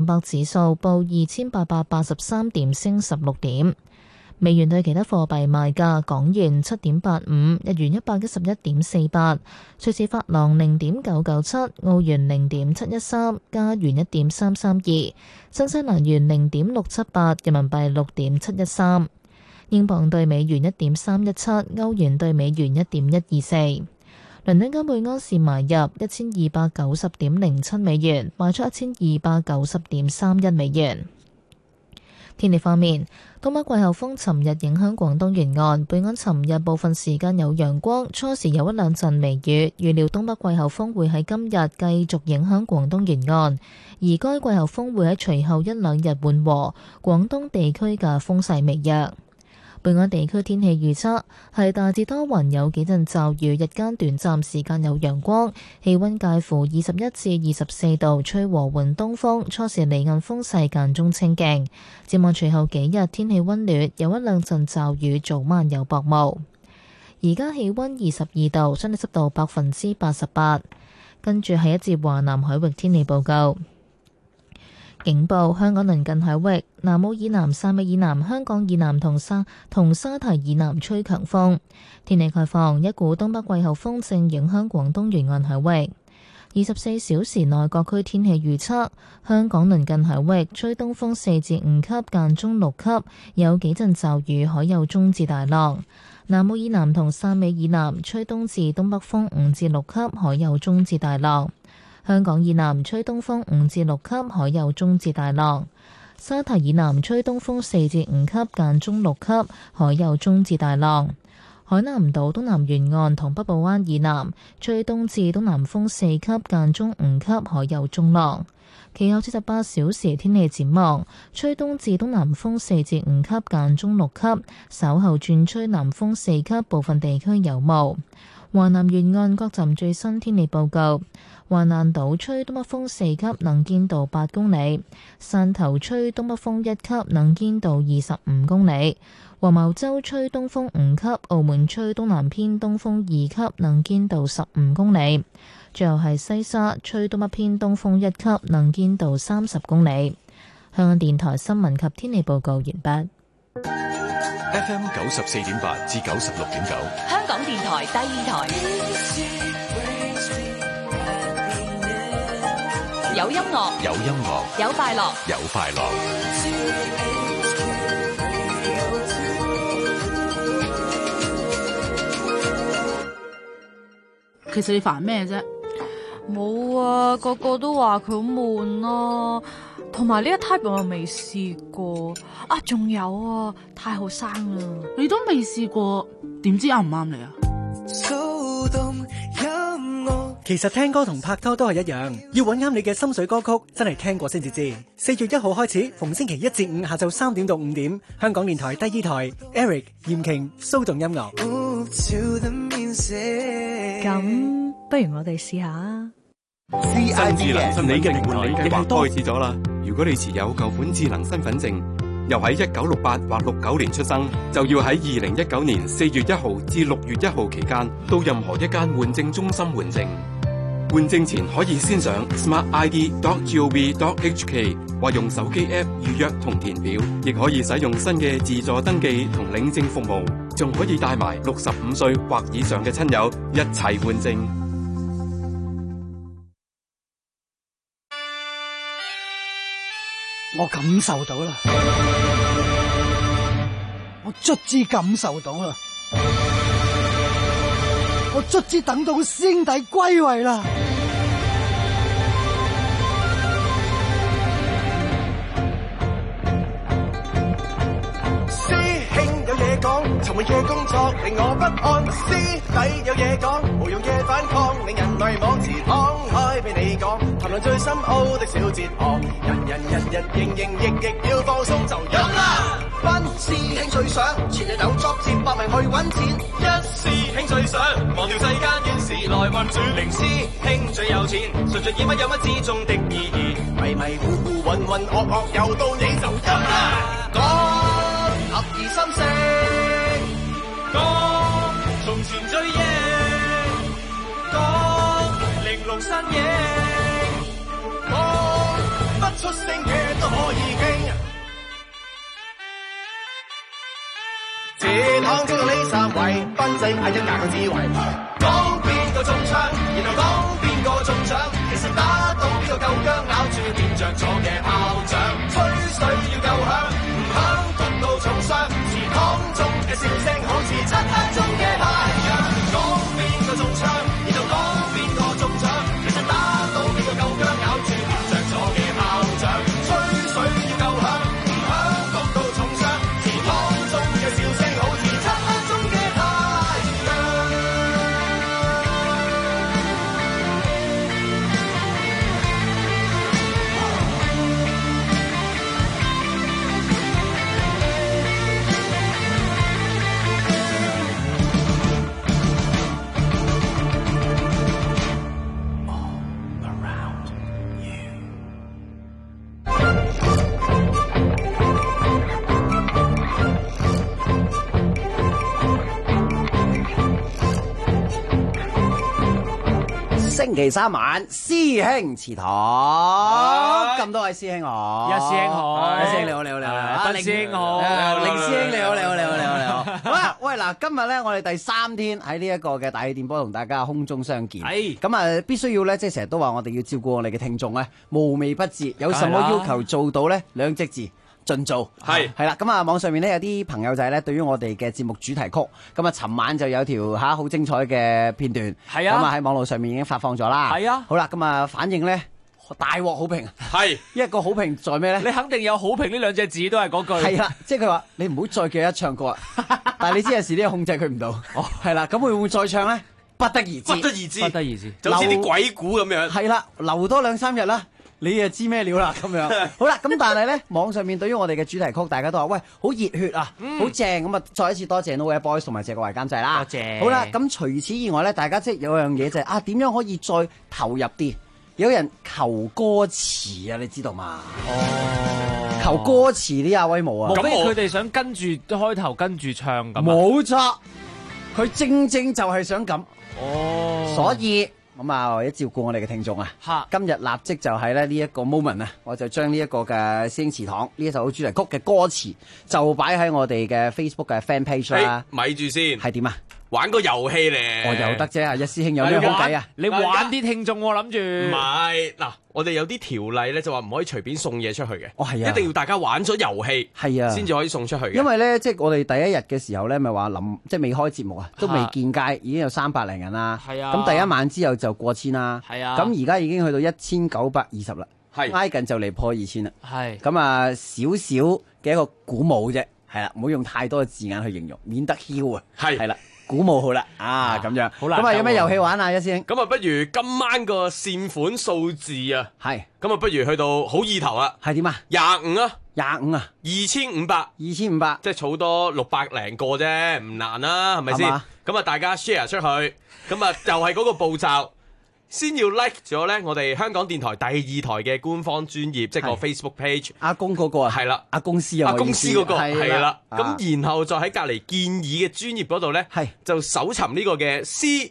克指數報2883點，升16點。美元對其他貨幣賣價：港元7.85，日元111.48，瑞士法郎0.997，澳元0.713，加元1.332，新西蘭元0.678，人民幣6.713，英鎊對美元1.317，歐元對美元1.124。倫敦金每安士買入1290.07美元，賣出1290.31美元。天氣方面，東北季候風尋日影響廣東沿岸，本港尋日部分時間有陽光，初時有一兩陣微雨。預料東北季候風會喺今日繼續影響廣東沿岸，而該季候風會喺隨後一兩日緩和，廣東地區嘅風勢微弱。本港地區天氣預測係大致多雲，有幾陣驟雨，日間短暫時間有陽光，氣溫介乎21至24度，吹和緩東風，初時離岸風勢間中清勁。展望隨後幾日天氣溫暖，有一兩陣驟雨，早晚有薄霧。而家氣溫22度，相對濕度88%。跟住係一節華南海域天氣報告。警報：香港鄰近海域、南澳以南、汕尾以南、香港以南同沙堤以南吹強風。天氣概況：一股東北季候風正影響廣東沿岸海域。24小時內各區天氣預測：香港鄰近海域吹東風4至5級，間中6級，有幾陣驟雨，海有中至大浪。南澳以南同汕尾以南吹東至東北風5至6級，海有中至大浪。香港以南吹東風5至6級，海有中至大浪。沙堤以南吹東風4至5級，間中6級，海有中至大浪。海南島東南沿岸同北部灣以南吹東至東南風4級，間中5級，海有中浪。其後48小時天氣展望：吹東至東南風4至5級，間中6級，稍後轉吹南風4級，部分地區有霧。華南沿岸各站最新天氣報告：華南島吹東北風4級，能見度8公里；汕頭吹東北風1級，能見度25公里；黃茅洲吹東風5級；澳門吹東南偏東風2級，能見度15公里。最後係西沙吹東北偏東風1級，能見度30公里。香港電台新聞及天氣報告完畢。 FM 94.8至96.9， 香港電台第二台，有音樂， 有音樂， 有快樂， 有快樂。 其實你煩咩啫？ 冇啊，個個都話佢好悶啊，同埋呢一 type 我又未試過啊，仲有啊，太後生啦。 你都未試過，點知啱唔啱你啊？ 其實聽歌同拍拖都係一樣，要揾啱你嘅心水歌曲，真係聽過先至知。4月1號開始，逢星期1至5下晝3點到5點，香港電台第二台 Eric 嚴瓊騷動音樂。 咁不如我哋試下。 新智能身份證換領計劃開始咗啦！如果你持有舊款智能身份證，又喺1968或69年出生，就要喺2019年4月1號至6月1號期間到任何一間換證中心換證。換證前可以先上 smartid.gov.hk 或用手機 App 預約同填表，亦可以使用新嘅自助登記同領證服務，仲可以帶埋65歲或以上嘅親友一齊換證。 我感受到啦，我卒之感受到啦，我卒之等到師兄弟歸位啦！ 師兄有嘢講，尋悶嘅工作令我不安；師弟有嘢講，無用嘅反抗令人迷惘。自敞開俾你講，談論最深奧的小哲學，人營營役要放鬆就飲啦！班師兄最想前日有作戰搏命去揾錢，一師兄最想忘掉世間怨事來運轉，零師兄最有錢，純粹以乜有乜之中的意義，迷迷糊糊渾渾噩噩又到你就飲啦！講合而心聲，講從前最贏，講玲瓏身影，講不出聲嘅都可以傾。這趟知道呢三位，賓仔嗌一架個智慧，講邊個中槍，然後講邊個中獎，其實打到邊個夠薑，咬住變着咗嘅炮仗，吹水要夠響，唔響毒到重傷，祠堂中嘅笑聲好似漆黑中嘅太陽，講邊個中槍，然後講邊個中獎，其實打到邊個夠薑，咬住變着咗嘅炮仗，吹水要夠響，唔響毒到重傷，祠堂中嘅笑聲好似漆黑中嘅太陽。 星期三晚，師兄祠堂，咁多位師兄好， 一師兄好， 一師兄你好，你好，你好， 斌師兄好， 凌師兄你好，你好，你好，你好，你好。好啦，喂嗱，今日咧我哋第3天喺呢一個嘅大氣電波同大家空中相見，咁啊必須要咧，即係成日都話我哋要照顧我哋嘅聽眾咧，無微不至，有什麼要求做到咧，2隻字。盡做係啦，咁啊網上面咧有啲朋友仔咧，對於我哋嘅節目主題曲，咁啊尋晚就有條好精彩嘅片段，咁啊喺網絡上面已經發放咗啦。係啊，好啦，咁啊反應咧大獲好評，係一個好評在咩咧？ 你肯定有好評呢2隻字都係嗰句。 係啦，即係佢話你唔好再叫一唱歌啊，但係你知有時呢個控制佢唔到，係啦，咁會唔會再唱咧？不得而知， 不得而知， 不得而知， 就好似啲鬼故咁樣。 係啦，留多2-3日啦。你就知咩料啦咁樣，好啦，咁但係咧網上面對於我哋嘅主題曲，大家都話喂好熱血啊，好正咁啊！再一次多謝 Nowhere Boys 同埋謝國華監製啦，多謝。好啦，咁除此以外咧，大家即係有樣嘢就係點樣可以再投入啲？有人求歌詞啊，你知道嘛？哦，求歌詞啲阿威冇啊， 咁佢哋想跟住開頭跟住唱咁。 冇錯，佢正就係想咁。 哦， 所以。咁啊，為咗照顧我哋嘅聽眾啊，今日立即就係咧呢一個 moment 啊，我就將呢一個嘅師兄祠堂呢一首主題曲嘅歌詞就擺喺我哋嘅 Facebook 嘅 fan page 啦。 咪住先， 係點啊？ 玩個遊戲咧， 我有得啫，一師兄有咩好計啊？ 你玩啲聽眾，我諗住唔係嗱，我哋有啲條例咧，就話唔可以隨便送嘢出去嘅。 哦，係啊， 一定要大家玩咗遊戲， 係啊， 先至可以送出去嘅。 因為咧，即係我哋第一日嘅時候咧，咪話即係未開節目啊，都未見街，已經有300零人啦。係啊，咁第一晚之後就過千啦。係啊，咁而家已經去到1920啦，係挨近就嚟破2000啦。係咁啊，少少嘅一個鼓舞啫，係啦，唔好用太多嘅字眼去形容，免得囂啊。係啦。鼓舞好啦，咁樣，好啦，咁啊有咩遊戲玩啊？一師兄， 咁啊不如今晚個善款數字啊，係，咁啊不如去到好意頭啊， 係點啊 ？25啊 ，25啊 ，2500，即係儲多600零個啫，唔難啦，係咪先？咁啊大家 share 出去，咁啊又係嗰個步驟。先要 like 咗咧，我哋香港電台第2台嘅官方專頁，即係個 Facebook page。 阿公嗰個啊， 係啦， 阿公司啊， 阿公司嗰個係啦。 咁然後再喺隔離建議嘅專頁嗰度咧，係就搜尋呢個嘅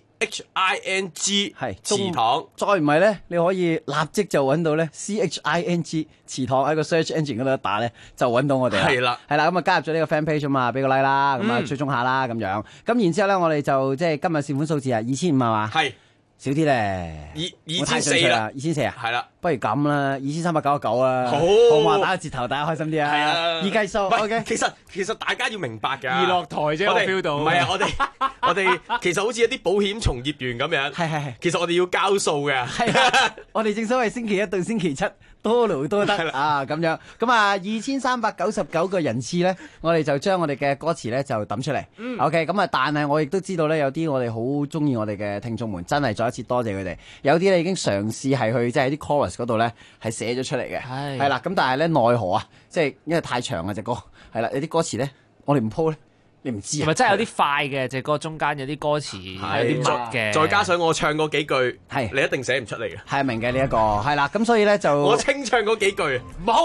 CHING 係祠堂。 再唔係咧，你可以立即就揾到咧 CHING 祠堂喺個 search engine 嗰度一打咧，就揾到我哋。係啦，係啦，咁啊加入咗呢個 fan page 啊嘛，俾個 like 啦，咁啊追蹤下啦，咁樣。咁然之後咧，我哋就即係今日善款數字啊，2500係嘛？係。少啲咧，2400啦，2400啊，係啦，不如咁啦，2399啊，好嘛，打個折頭，大家開心啲啊，係啊，易計數，OK。 其實大家要明白㗎， 易落台啫，我 feel 到。 唔係啊，我哋其實好似一啲保險從業員咁樣，係，其實我哋要交數嘅， 係啊，我哋正所謂星期一到星期七多勞多得啊，咁樣，咁啊2399個人次咧，我哋就將我哋嘅歌詞咧就抌出嚟，OK。咁啊，但係我亦都知道咧，有啲我哋好中意我哋嘅聽眾們，真係再一次多謝佢哋。有啲咧已經嘗試係去即係喺啲 chorus 嗰度咧係寫咗出嚟嘅，係啦。咁但係咧奈何啊，即係因為太長啊隻歌，係啦，有啲歌詞咧我哋唔鋪咧。你唔知啊？ 係咪真係有啲快嘅？隻歌中間有啲歌詞有啲密嘅， 再加上我唱嗰幾句，係你一定寫唔出嚟嘅。 係明嘅呢一個，係啦。咁所以咧就我清唱嗰幾句，冇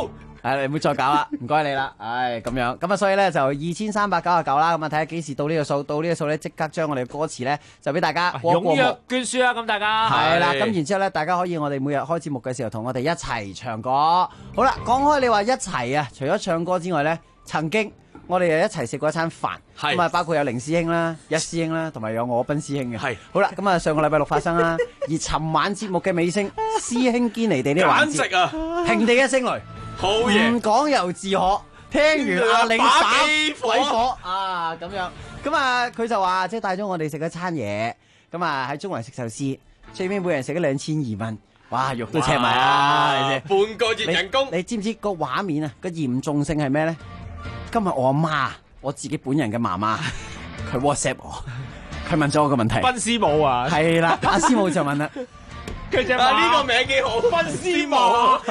你唔好再搞啦，唔該你啦。咁樣，咁啊，所以咧就2399啦。咁啊，睇下幾時到呢個數，到呢個數咧，即刻將我哋嘅歌詞咧就俾大家踴躍捐輸啦，咁大家係啦。咁然之後咧，大家可以我哋每日開節目嘅時候同我哋一齊唱歌。好啦，講開你話一齊啊，除咗唱歌之外咧，曾經我哋又一齊食過一餐飯，咁啊包括有凌師兄啦、一師兄啦，同埋有我斌師兄嘅。係好啦，咁啊上個禮拜六發生啦，而尋晚節目嘅尾聲，師兄堅尼地呢個環節， 簡直啊， 平地一聲雷， 好嘢， 唔講又自可。聽完阿領把打幾火鬼火啊咁樣，咁啊佢就話即係帶咗我哋食一餐嘢，咁啊喺中環食壽司，最尾每人食咗2200蚊，哇肉都赤埋啊！你知半個月人工， 你知唔知個畫面啊個嚴重性係咩咧？今日我阿媽，我自己本人嘅媽媽，佢 WhatsApp 我，佢問咗我個問題。 賓師母啊， 係啦，阿師母就問啦， 佢就呢個名幾好，賓師母。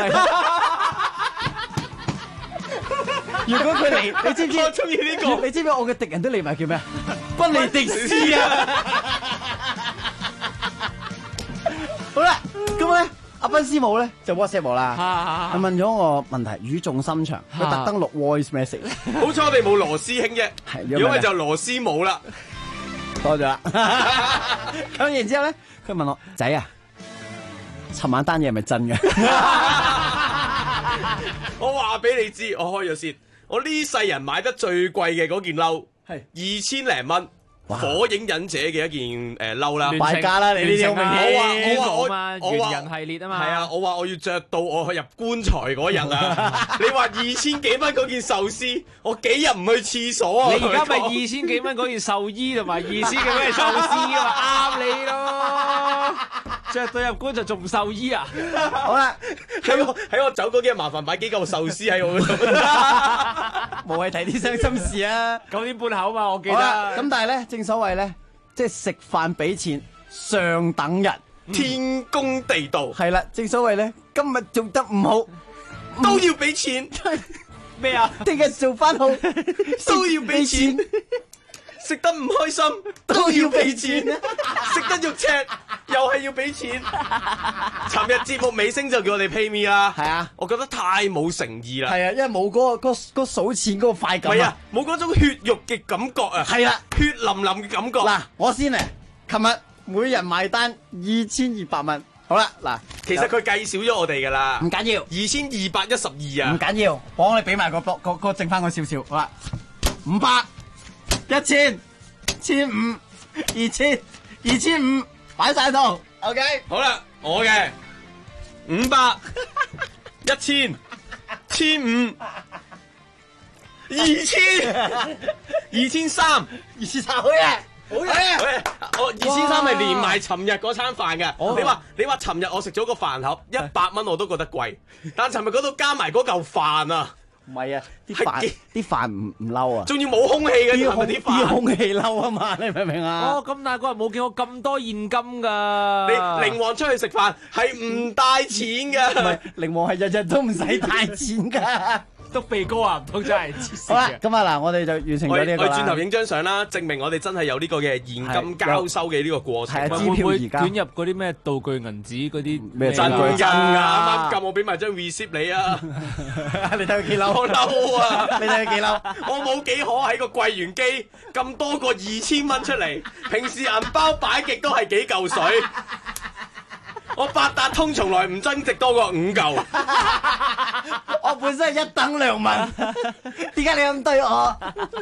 如果佢嚟，你知唔知？ 我中意呢個。 你知唔知我嘅敵人都嚟埋叫咩？賓尼迪斯啊！好啦，咁咧，阿賓師母咧就 WhatsApp 我啦，佢問咗我問題，語重心長，佢特登錄 voice message。 好彩我哋冇羅師兄啫，如果咪就羅師母啦。 多謝啦。咁然之後咧，佢問我仔啊，尋晚單嘢係咪真嘅？ 我話俾你知，我開咗先。我呢世人買得最貴嘅嗰件褸係2000零蚊，火影忍者嘅一件褸啦， 敗家啦！你呢啲好明顯， 我話猿人系列啊嘛， 係啊，我話我要着到我入棺材嗰日啊！你話2000幾蚊嗰件壽司，我幾日唔去廁所啊？ 你而家咪2000幾蚊嗰件壽衣同埋2000幾蚊嘅壽司啊嘛，啱你咯！着到入棺就仲壽衣啊！ 好啦， 喺我走嗰幾日，麻煩擺幾嚿壽司喺我嗰度， 無謂提啲傷心事啊 ！9點半口嘛，我記得。 咁但係咧，正所謂咧，即係食飯俾錢，上等人， 天公地道。 係啦，正所謂咧，今日做得唔好， 都要俾錢。 咩啊？ 聽日做翻好， 都要俾錢。食得唔開心都要俾錢，食得肉赤又係要俾錢。尋日節目尾聲就叫我哋 pay me 啦， 係啊， 我覺得太冇誠意啦。 係啊，因為冇嗰數錢嗰個快感啊，冇嗰種血肉嘅感覺啊。 係啦， 血淋淋嘅感覺。 嗱，我先嚟，琴日每人埋單2200蚊。好啦，嗱， 其實佢計少咗我哋噶啦， 唔緊要 ，2212啊， 唔緊要，幫你俾埋個剩翻個少少，好啦，500。1000、1500、2000、2500擺晒度 ，OK。 好啦，我嘅500、1000、1500、2000、2300、 2300，好嘢，好嘢。 我2300係連埋尋日嗰餐飯嘅。你話尋日我食咗個飯盒100蚊我都覺得貴，但尋日嗰度加埋嗰嚿飯啊。 唔係啊，啲飯唔嬲啊， 仲要冇空氣嘅啲空氣嬲啊嘛，你明唔明啊？ 哦，咁大個人冇見過咁多現金㗎。 你靈王出去食飯係唔帶錢㗎。 唔係，靈王係日日都唔使帶錢㗎。 篤鼻哥啊，唔通真係黐線。 好啦，咁啊嗱，我哋就完成咗呢個啦。 我轉頭影張相啦，證明我哋真係有呢個嘅現金交收嘅呢個過程。 係啊， 會唔會捲入嗰啲咩道具銀紙嗰啲咩真㗎？啱啱撳我俾埋張 receipt 你啊！ 你睇佢幾嬲？ 我嬲啊！ 你睇佢幾嬲？ 我冇幾可喺個櫃員機咁多個2000蚊出嚟，平時銀包擺極都係幾嚿水。我八達通從來唔增值多過5嚿。 我本身係一等良民，點解你咁對我？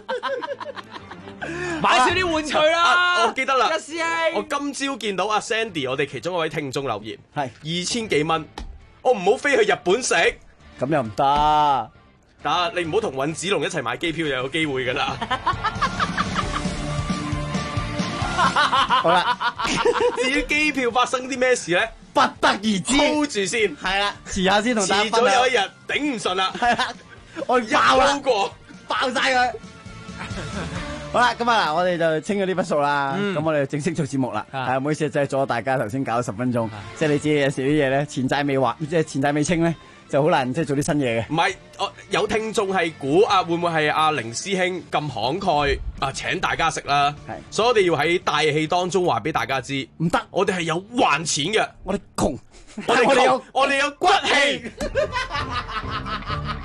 買少啲玩具啦！ 我記得啦， 一師兄， 我今朝見到阿 Sandy， 我哋其中一位聽眾留言， 係 2000幾蚊，我唔好飛去日本食， 咁又唔得。 得你唔好同尹子龍一齊買機票就有機會噶啦。 好啦， 至於機票發生啲咩事咧， 不得而知。 hold 住先， 係啦，遲下先同大家遲早有一日頂唔順啦。 係啦，我爆晒佢。好啦，咁啊嗱，我哋就清咗呢筆數啦。咁我哋就正式做節目啦。係唔好意思，真係阻咗大家頭先搞咗10分鐘。即係你知有時啲嘢咧，前債未還，即係前債未清咧，就好難即係做啲新嘢嘅。 唔係，有聽眾係估啊，會唔會係阿凌師兄咁慷慨啊請大家食啦？係，所以我哋要喺大氣當中話俾大家知， 唔得， 我哋係有還錢嘅， 我哋窮， 我哋有骨氣。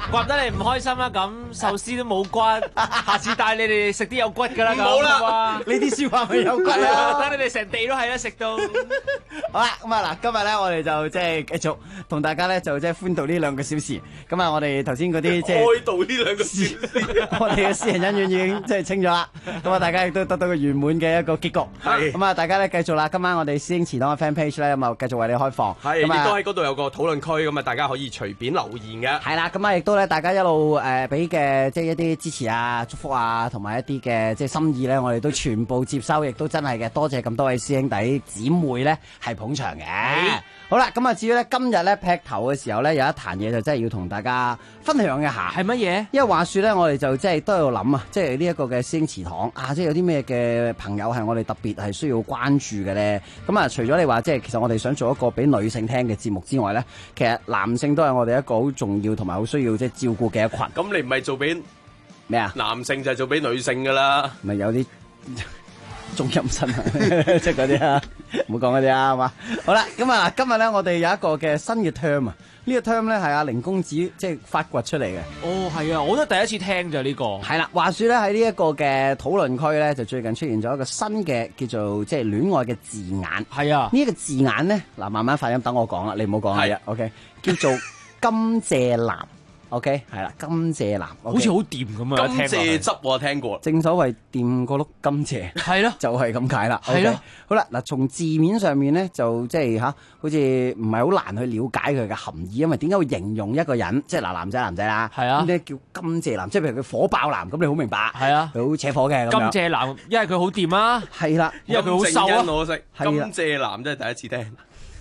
刮得你唔開心啦，咁壽司都冇骨，下次帶你哋食啲有骨㗎啦，咁冇啦啦， 呢啲説話咪有骨係啊啦。 等你哋成地都係啦，食到。 好啦，咁啊嗱，今日咧我哋就即係繼續同大家咧就即係歡度呢2個小時。咁啊，我哋頭先嗰啲即係哀悼呢2個小時， 我哋嘅私人恩怨已經即係清咗啦。咁啊，大家亦都得到個圓滿嘅一個結局。 係咁啊，大家咧繼續啦。今晚我哋師兄祠堂嘅 fan page 咧咁啊，繼續為你開放。 係，亦咁啊都喺嗰度有個討論區，咁啊大家可以隨便留言嘅。 係啦，咁啊，亦都咧，大家一路俾嘅即係一啲支持啊、祝福啊，同埋一啲嘅即係心意咧，我哋都全部接收，亦都真係嘅，多謝咁多位師兄弟姊妹咧係捧場嘅。好啦，咁啊，至於咧今日咧劈頭嘅時候咧，有一壇嘢就真係要同大家分享一下。 係乜嘢？ 因為話說咧，我哋就即係都喺度諗啊，即係呢一個嘅師兄祠堂啊，即係有啲咩嘅朋友係我哋特別係需要關注嘅咧。咁啊，除咗你話即係其實我哋想做一個俾女性聽嘅節目之外咧，其實男性都係我哋一個好重要同埋好需要即係照顧嘅一群。 咁你唔係做俾咩啊？ 男性就係做俾女性噶啦， 咪有啲中陰身啊，即係嗰啲啊，唔好講嗰啲啊，係嘛？好啦，咁啊，今日咧我哋有一個嘅新嘅 term 啊，呢個 term 咧係阿凌公子即係發掘出嚟嘅。 哦，係啊，我都第一次聽咋呢個。 係啦，話說咧喺呢一個嘅討論區咧，就最近出現咗一個新嘅叫做即係戀愛嘅字眼。 係啊， 呢一個字眼咧，嗱慢慢發音，等我講啦，你唔好講啦。OK， 叫做甘蔗男。OK， 係啦，甘蔗男， 好似好掂咁啊！ 甘蔗汁我聽過， 正所謂掂個碌甘蔗， 係咯， 就係咁解啦。 係咯， 好啦，嗱，從字面上面咧，就即係好似唔係好難去了解佢嘅含義，因為點解會形容一個人，即係嗱男仔啦， 係啊， 咁咧叫甘蔗男，即係譬如佢火爆男，咁你好明白， 係啊， 佢好扯火嘅。 甘蔗男，因為佢好掂啊， 係啦， 因為佢好瘦啊， 我識甘蔗男真係第一次聽。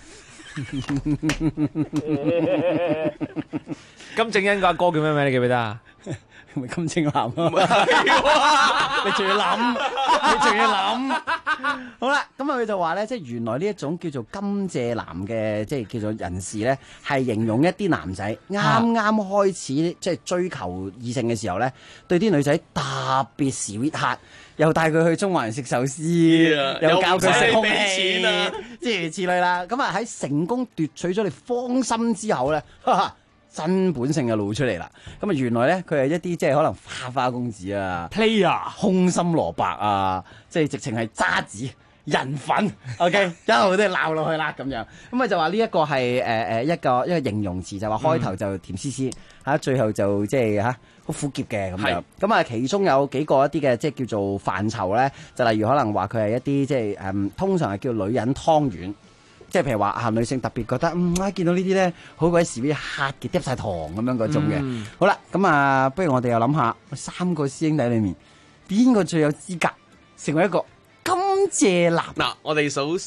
金正恩個阿哥叫咩名？你記唔記得啊？ 咪金正男咯，你仲要諗，你仲要諗。好啦，咁啊佢就話咧，即係原來呢一種叫做甘蔗男嘅，即係叫做人士咧，係形容一啲男仔啱啱開始即係追求異性嘅時候咧，對啲女仔特別 sweet heart，又帶佢去中環食壽司，又教佢食空氣，諸如此類啦。咁啊喺成功奪取咗你芳心之後咧，真本性就露出嚟啦！咁啊，原來咧佢係一啲即係可能花花公子啊、 player、 空心蘿蔔啊，即係直情係渣子、人粉。OK， 一路都係鬧落去啦咁樣。咁啊就話呢一個係一個形容詞，就話開頭就甜絲絲嚇，最後就即係好苦澀嘅咁樣。咁啊，其中有幾個一啲嘅即係叫做範疇咧，就例如可能話佢係一啲即係通常係叫女人湯圓。即係譬如話女性特別覺得見到呢啲咧好鬼時啲黑嘅，嗒晒糖咁樣嗰種嘅。好啦，咁啊，不如我哋又諗下3個師兄弟裏面邊個最有資格成為一個甘蔗男？ 嗱，我哋數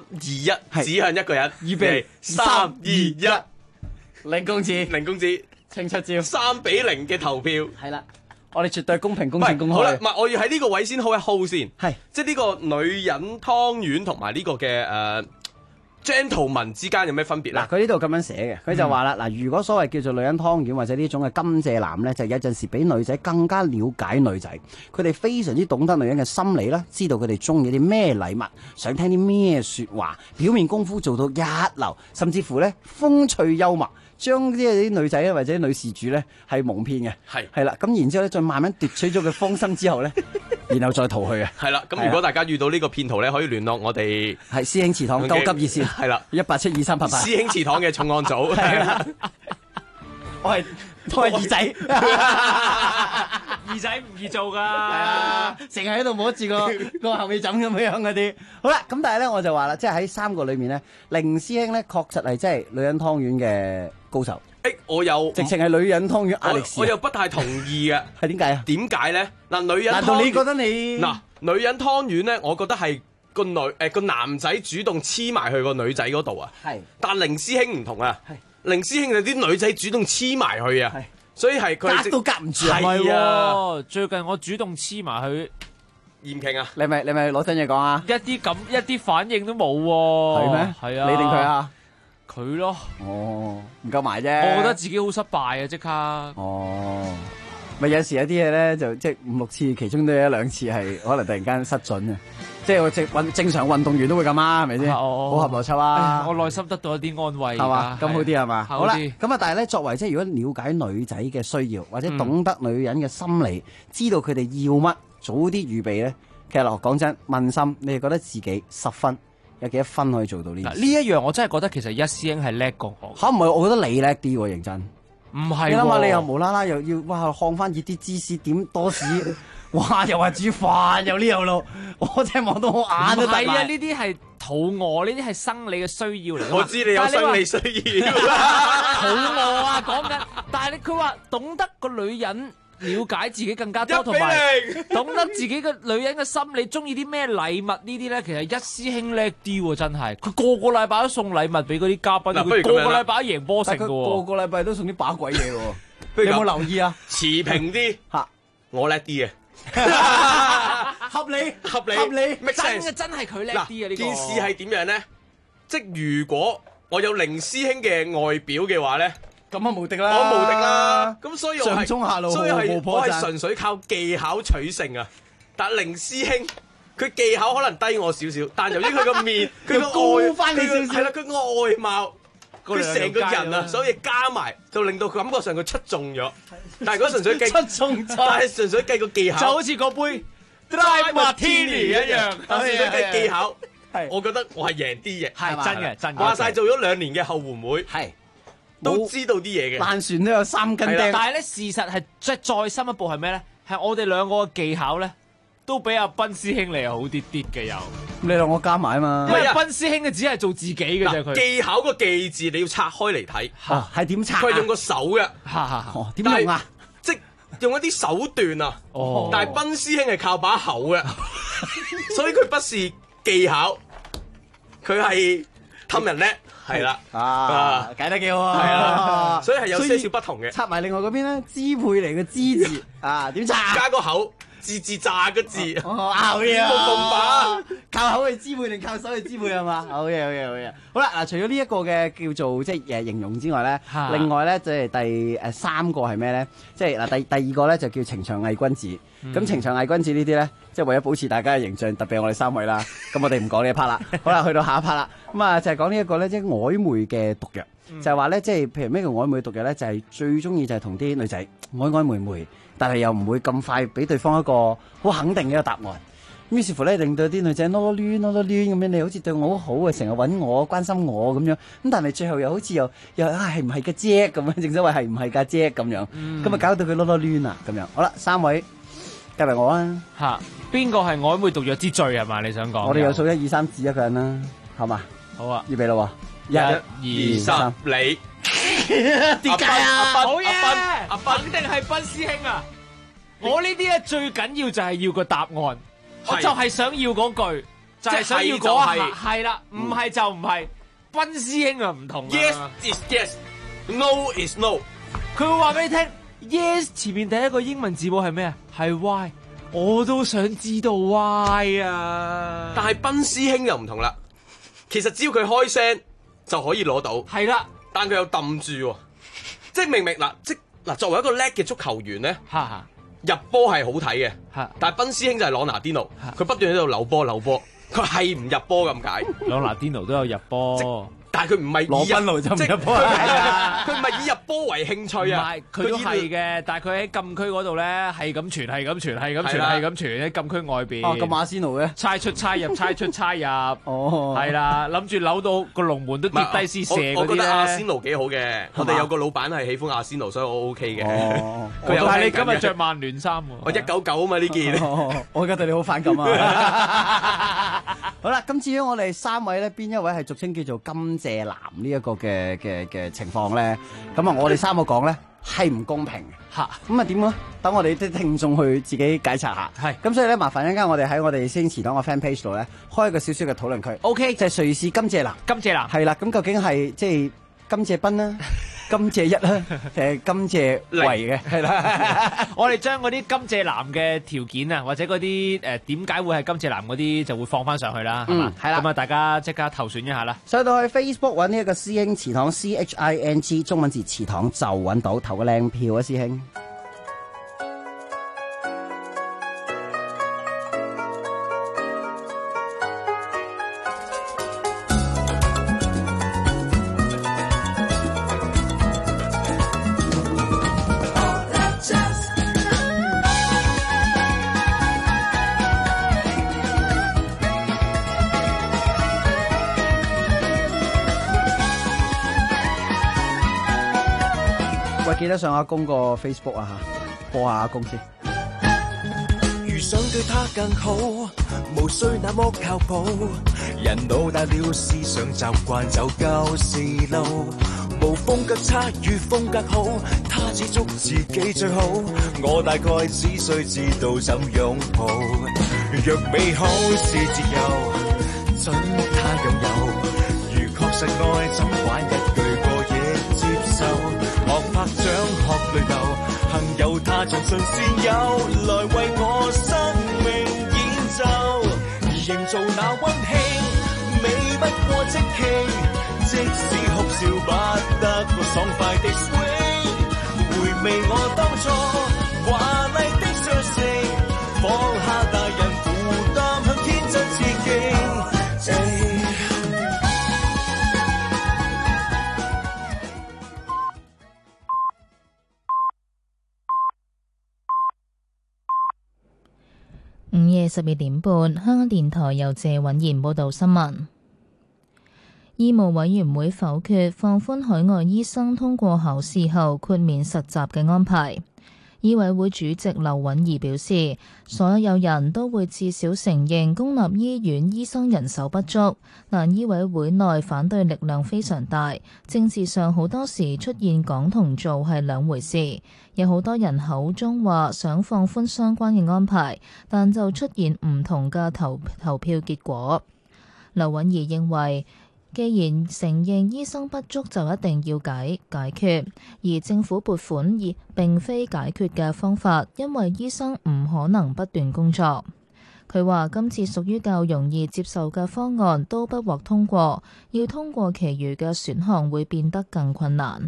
3、2、1，指向一個人， 預備 3、2、1， 凌公子，請出招 3-0嘅投票。 係啦，我哋絕對公平、公正、公開。 好啦，唔係我要喺呢個位先 hold 一 hold 先， 係即係呢個女人湯圓同埋呢個嘅gentleman 之間有咩分別咧？ 嗱，佢呢度咁樣寫嘅，佢就話啦，嗱，如果所謂叫做女人湯圓或者呢種嘅甘蔗男咧，就有陣時比女仔更加了解女仔，佢哋非常之懂得女人嘅心理啦，知道佢哋中意啲咩禮物，想聽啲咩説話，表面功夫做到一流，甚至乎咧風趣幽默，將啲女仔或者女事主咧係蒙騙嘅，係啦，咁然之後咧再慢慢奪取咗佢芳心之後咧。然後再逃去嘅， 係啦。咁如果大家遇到呢個騙徒咧，可以聯絡我哋係師兄祠堂救急熱線， 係啦 1872388。 師兄祠堂嘅重案組，係啦。 我係二仔， 二仔唔易做㗎， 係啊，成日喺度摸住個後尾枕咁樣嗰啲。好啦，咁但係咧我就話啦，即係喺3個裏面咧，凌師兄咧確實係真係女人湯圓嘅高手。 我又直情係女人湯圓壓力士， 我又不太同意嘅。 係點解啊？ 點解咧？嗱，女人湯圓， 難道你覺得你女人湯圓咧？我覺得係個男仔主動黐埋去個女仔嗰度啊。係，但凌師兄唔同啊。係，凌師兄就啲女仔主動黐埋去啊。係，所以係佢隔都隔唔住。 係啊，最近我主動黐埋去。 嚴傾啊！ 你咪攞真嘢講啊！ 一啲反應都冇喎。 係咩？ 係啊。 你定佢啊？ 佢咯， 唔夠埋啫。 我覺得自己好失敗啊！即刻。 咪有時有啲嘢咧，就即係5、6次，其中都有1、2次係可能突然間失準啊！即係正常運動員都會咁啊，係咪先？好合邏輯啊！ 我內心得到一啲安慰， 係嘛？咁好啲係嘛？好啦，咁啊，但係咧，作為即係如果了解女仔嘅需要，或者懂得女人嘅心理，知道佢哋要乜，早啲預備咧，其實講真，問心，你哋覺得自己10分有幾多分可以做到呢？ 呢一樣我真係覺得其實一師兄係叻過我。 嚇唔係，我覺得你叻啲喎，認真。 唔係， 你諗下，你又無啦啦又要哇烘翻熱啲芝士點多士，哇又話煮飯又呢又路，我真係望到我眼都係啊！呢啲係肚餓，呢啲係生理嘅需要嚟。 我知你有生理需要。 肚餓啊，講緊，但係佢話懂得個女人了解自己更加多，同埋懂得自己嘅女人嘅心理，中意啲咩禮物呢啲咧，其實一師兄叻啲喎，真係。佢個禮拜都送禮物俾嗰啲嘉賓，佢個禮拜都贏波成嘅喎。 個禮拜都送啲把鬼嘢喎。你有冇留意啊？ 持平啲嚇，我叻啲嘅。 合理， 真係佢叻啲啊！呢件事係點樣咧？即係如果我有凌師兄嘅外表嘅話咧， 咁啊無敵啦！ 我無敵啦！咁所以我上中下路， 所以我係純粹靠技巧取勝啊！但係凌師兄佢技巧可能低我少少，但由於佢個面，佢個外翻你少少，係啦，佢個外貌。佢成個人啊，所以加埋就令到佢感覺上佢出眾咗。但係如果純粹計出眾咗， 但係純粹計個技巧， 就好似嗰杯 Dry Martini 一樣。 純粹計技巧，我覺得我係贏啲嘅。 係真嘅，真嘅。 話曬做咗2年嘅後援會，係都知道啲嘢嘅。 爛船都有3斤釘。 但係咧，事實係即係再深一步係咩咧？係我哋兩個嘅技巧咧，都比阿斌師兄嚟好啲啲嘅又。 你同我加埋啊嘛， 因為斌師兄嘅只係做自己嘅啫，佢技巧個技字你要拆開嚟睇， 係點拆？ 佢係用個手嘅， 點用啊？ 即係用一啲手段啊，但係斌師兄係靠把口嘅，所以佢不是技巧，佢係氹人叻，係啦， 解得幾好啊， 係啊，所以係有些少不同嘅。 拆埋另外嗰邊咧，支配嚟嘅支字啊，點拆？ 加個口。字炸個字， 好嘢啊！ bomb把靠口去支配定靠手去支配係嘛？好嘢！好啦，嗱，除咗呢一個嘅叫做即係形容之外咧，另外咧即係第3個係咩咧？即係嗱第2個咧就叫情場偽君子。咁情場偽君子呢啲咧，即係為咗保持大家嘅形象，特別係我哋3位啦。咁我哋唔講呢一 part 啦。好啦，去到下一 part 啦。咁啊就係講呢一個咧，即係曖昧嘅毒藥，就係話咧，即係譬如咩叫曖昧毒藥咧，就係最中意就係同啲女仔曖昧昧。但係又唔會咁快俾對方一個好肯定嘅一個答案，於是乎咧令到啲女仔囉攣咁樣，你好似對我好好啊，成日揾我關心我咁樣，咁但係最後又好似又係唔係嘅啫咁樣，正所謂係唔係嘅啫咁樣，咁啊搞到佢囉攣啊咁樣。好啦，3位夾埋我啊嚇，邊個係曖昧毒藥之最係嘛？你想講？ 我哋有數1、2、3指一個人啦，好嘛？ 好啊， 預備啦喎，1、2、3，你。 點解啊？好嘢！ 阿斌肯定係斌師兄啊！我呢啲咧最緊要就係要個答案，我就係想要嗰句，就係想要嗰下，係啦，唔係就唔係。斌師兄啊唔同啊 ，Yes is yes，No is no。 佢會話俾你聽 ，Yes 前面第一個英文字母係咩啊？係 Y， 我都想知道 Y 啊！ 但係斌師兄又唔同啦，其實只要佢開聲就可以攞到， 係啦。 但佢又揼住喎，即係明嗱，即嗱作為一個叻嘅足球員咧，入波係好睇嘅，但係斌師兄就係朗拿甸奴，佢不斷喺度扭波，佢係唔入波咁解。 朗拿甸奴都有入波。 但係佢唔係羅賓奴就唔入波， 佢唔係以入波為興趣啊！ 唔係，佢都係嘅，但係佢喺禁區嗰度咧係咁傳，喺禁區外邊。 哦，咁阿仙奴嘅， 猜出猜入，猜出猜入。哦，係啦，諗住扭到個龍門都跌低先射嗰啲咧。 我覺得阿仙奴幾好嘅，我哋有個老闆係喜歡阿仙奴，所以我 OK 嘅。 哦，但係你今日着曼聯衫喎。 我199啊嘛呢件。 我而家對你好反感啊！好啦，今次我哋3位咧，邊一位係俗稱叫做甘蔗男呢一個嘅情況咧？咁啊，我哋3個講咧係唔公平嘅嚇。咁啊點咧？等我哋啲聽眾去自己解拆下。係。咁所以咧，麻煩一間我哋喺我哋師兄祠堂嘅 fan page 度咧，開一個少少嘅討論區。OK，就係誰是甘蔗男？ 甘蔗男係啦。咁究竟係即係甘蔗斌啦？甘蔗1啦，甘蔗維嘅係啦。 我哋將嗰啲甘蔗男嘅條件啊，或者嗰啲點解會係甘蔗男嗰啲，就會放翻上去啦，係嘛？係啦。咁啊，大家即刻投選一下啦。 上到去 Facebook 揾呢一個師兄祠堂 CHING 中文字祠堂就揾到，投個靚票啊，師兄。 記得上阿公個 Facebook 啊嚇，播下阿公先。 遇上對他更好，無需那麼靠譜。人老大了，思想習慣走舊時路，無風格差與風格好，他只捉自己最好。我大概只需知道怎擁抱。若美好是自由，准他擁有。如確實愛，怎玩一句過亦接受。學拍掌，學淚流，幸有他像神仙友，來為我生命演奏，營造那溫馨，美不過即興，即使哭笑不得個爽快的 swing， 回味我當初華麗的相識，放下大人負擔，向天真致敬。 午夜12點半，香港電台由謝允賢報道新聞。醫務委員會否決放寬海外醫生通過考試後豁免實習嘅安排。醫委會主席劉允儀表示，所有人都會至少承認公立醫院醫生人手不足，但醫委會內反對力量非常大，政治上好多時出現講同做係兩回事。有好多人口中話想放寬相關嘅安排，但就出現唔同嘅投票結果。劉允儀認為，既然承認醫生不足就一定要解決，而政府撥款亦並非解決嘅方法，因為醫生唔可能不斷工作。佢話今次屬於較容易接受嘅方案都不獲通過，要通過其餘嘅選項會變得更困難。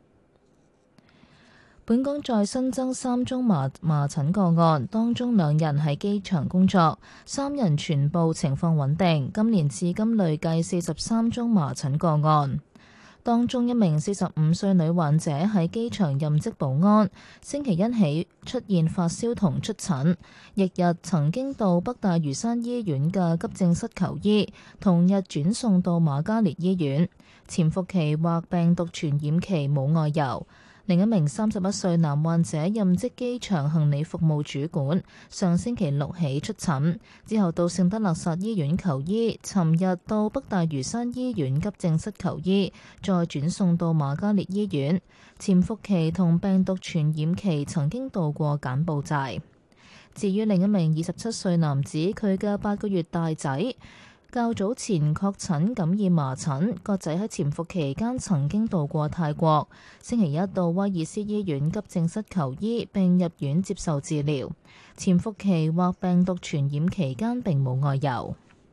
本港再新增3宗麻疹個案，當中2人喺機場工作，3人全部情況穩定。今年至今累計43宗麻疹個案，當中一名45歲女患者喺機場任職保安，星期一起出現發燒同出疹，翌日曾經到北大嶼山醫院嘅急症室求醫，同日轉送到瑪嘉烈醫院，潛伏期或病毒傳染期冇外遊。另一名31歲男患者任職機場行李服務主管，上星期6起出疹，之後到聖德肋撒醫院求醫，尋日到北大嶼山醫院急症室求醫，再轉送到瑪嘉烈醫院，潛伏期同病毒傳染期曾經到過柬埔寨。至於另一名27歲男子，佢嘅8個月大仔較早前確診感染麻疹，個仔喺潛伏期間曾經到過泰國，星期一到威爾斯醫院急症室求醫並入院接受治療，潛伏期或病毒傳染期間並冇外遊。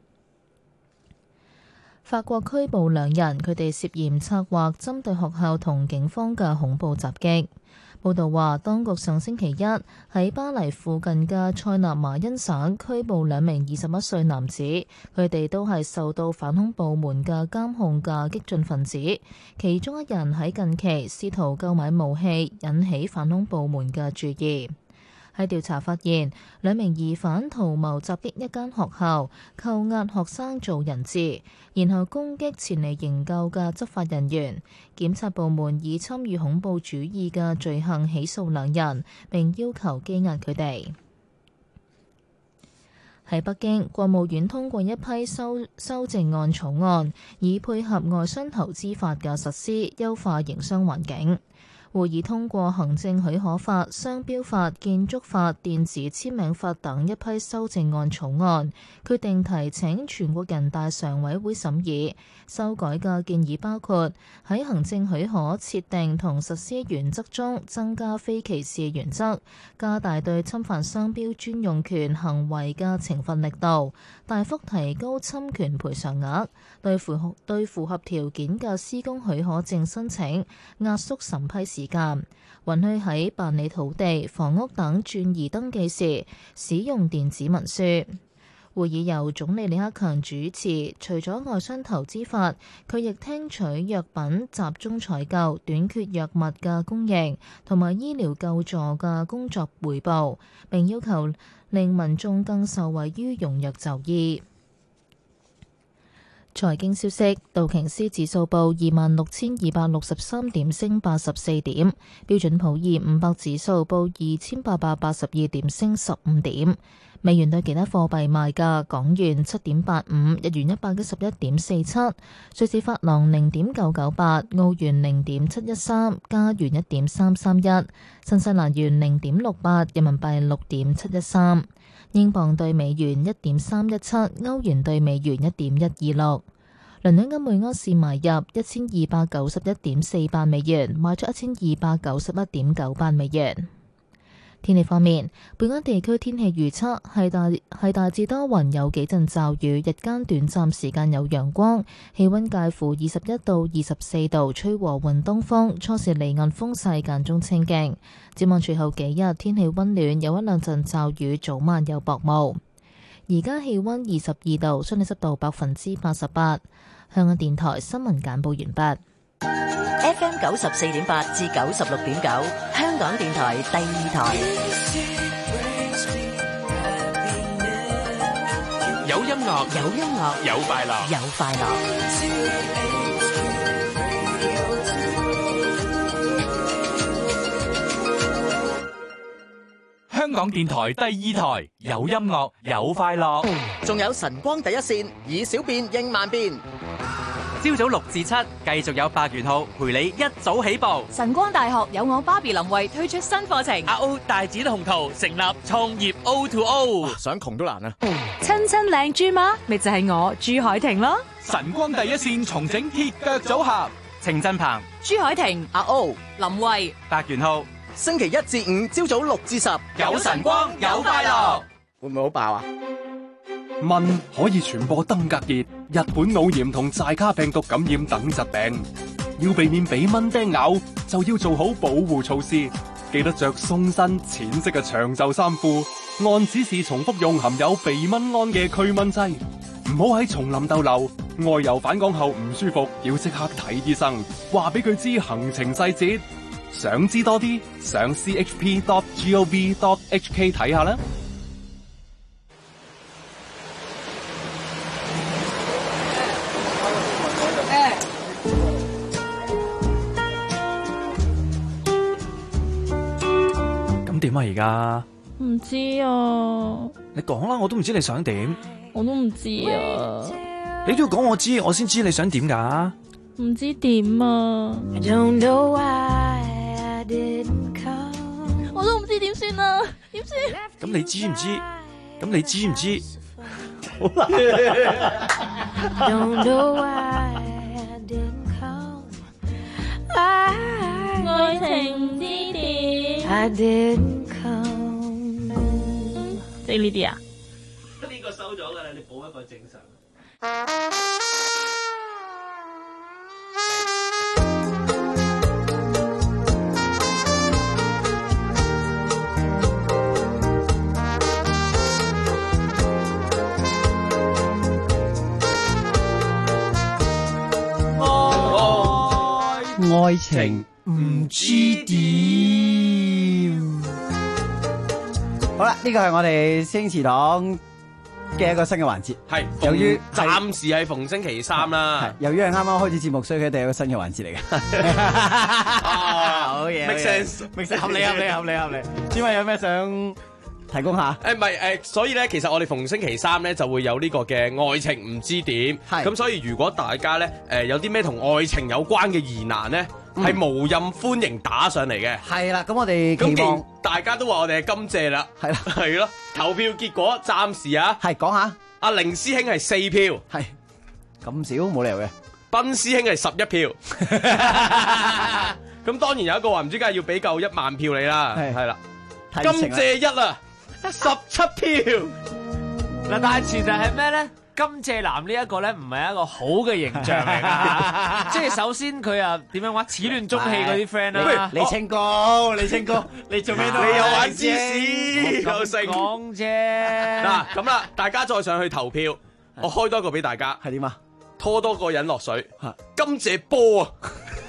法國拘捕2人，佢哋涉嫌策劃針對學校同警方嘅恐怖襲擊。報道話，當局上星期一喺巴黎附近嘅塞納馬恩省拘捕2名21歲男子，佢哋都係受到反恐部門嘅監控嘅激進分子。其中一人喺近期試圖購買武器，引起反恐部門嘅注意。喺調查發現，2名疑犯圖謀襲擊一間學校，扣押學生做人質，然後攻擊前嚟營救嘅執法人員。檢察部門以參與恐怖主義嘅罪行起訴2人，並要求羈押佢哋。喺北京，國務院通過一批修正案草案，以配合外商投資法嘅實施，優化營商環境。會議通過行政許可法、商標法、建築法、電子簽名法等一批修正案草案，決定提請全國人大常委會審議。修改嘅建議包括喺行政許可設定同實施原則中增加非歧視原則，加大對侵犯商標專用權行為嘅懲罰力度，大幅提高侵權賠償額，對符合條件嘅施工許可證申請壓縮審批時間，允許喺辦理土地、房屋等轉移登記時使用電子文書。會議由總理李克強主持，除咗外商投資法，佢亦聽取藥品集中採購、短缺藥物嘅供應同埋醫療救助嘅工作彙報，並要求令民眾更受惠於用藥就醫。 財經消息，道瓊斯指數報26,263點，升84點；標準普爾500指數報2,882點，升15點。美元對其他貨幣賣價：港元7.85，日元111.47，瑞士法郎0.998，澳元0.713，加元1.331，新西蘭元0.68，人民幣6.713。英鎊對美元1.317，歐元對美元1.126。倫敦金每盎司買入1291.48美元，賣出1291.98美元。天氣方面，本港地區天氣預測係大致多雲，有幾陣驟雨，日間短暫時間有陽光，氣溫介乎21到24度，吹和緩東風，初時離岸風勢間中清勁。展望隨後幾日天氣溫暖，有一兩陣驟雨，早晚有薄霧。而家氣溫22度，相對濕度88%。香港電台新聞簡報完畢。 FM 94.8至96.9，香港電台第二台。 有音樂， 有音樂， 有快樂， 有快樂。 香港電台第二台，有音樂，有快樂， 仲有晨光第一線，以小變應萬變。 朝早6至7，繼續有百元號陪你一早起步。 晨光大學有我芭比林慧推出新課程， 阿 O 大展宏圖，成立創業 O2O， 想窮都難啊！ 親親靚豬嗎？咪就係我朱海婷咯。 晨光第一線重整鐵腳組合，程振鵬、 朱海婷、 阿 O、 林慧， 百元號。 星期1至5朝早6至10， 有晨光，有快樂。 會唔會好爆啊？ 蚊可以傳播登革熱、日本腦炎同寨卡病毒感染等疾病，要避免俾蚊叮咬，就要做好保護措施。記得着鬆身淺色嘅長袖衫褲，按指示重複用含有避蚊胺嘅驅蚊劑。唔好喺叢林逗留，外遊返港後唔舒服，要即刻睇醫生，話俾佢知行程細節。想知多啲，上 chp.gov.hk 睇下啦。 咁點啊？而家唔知啊。 你講啦，我都唔知你想點。 我都唔知啊。 你都要講我知，我先知你想點㗎。 唔知點啊。我都唔知點算啊，點算？ 咁你知唔知？咁你知唔知？ 好難。 愛情唔知點。即係呢啲啊？ 呢個收咗㗎啦，你補一個正常。 愛情唔知點。好啦，呢個係我哋星池堂嘅一個新嘅環節。 係， 由於暫時係逢星期三啦。 由於係啱啱開始節目，所以佢哋有個新嘅環節嚟嘅。好嘢 ，make sense， 合理。千萬有咩想提供下？ 唔係所以咧，其實我哋逢星期三咧就會有呢個嘅愛情唔知點。咁所以如果大家咧有啲咩同愛情有關嘅疑難咧，係無任歡迎打上嚟嘅。 係啦，咁我哋期望大家都話我哋係甘蔗啦。係咯，投票結果暫時啊， 係講下。 阿凌師兄係4票， 係咁少冇理由嘅。 斌師兄係11票。咁當然有一個話唔知梗係要俾夠1萬票你啦。係啦，甘蔗1啊，17票。 嗱，但係前提係咩咧？甘蔗男呢一個咧，唔係一個好嘅形象嚟㗎。即係首先佢啊點樣話始亂終棄嗰啲 friend 啦。 李清哥，你做咩都？ 你又玩芝士，又成講啫。 嗱咁啦，大家再上去投票，我開多個俾大家。 係點啊？ 拖多個人落水，甘蔗波啊！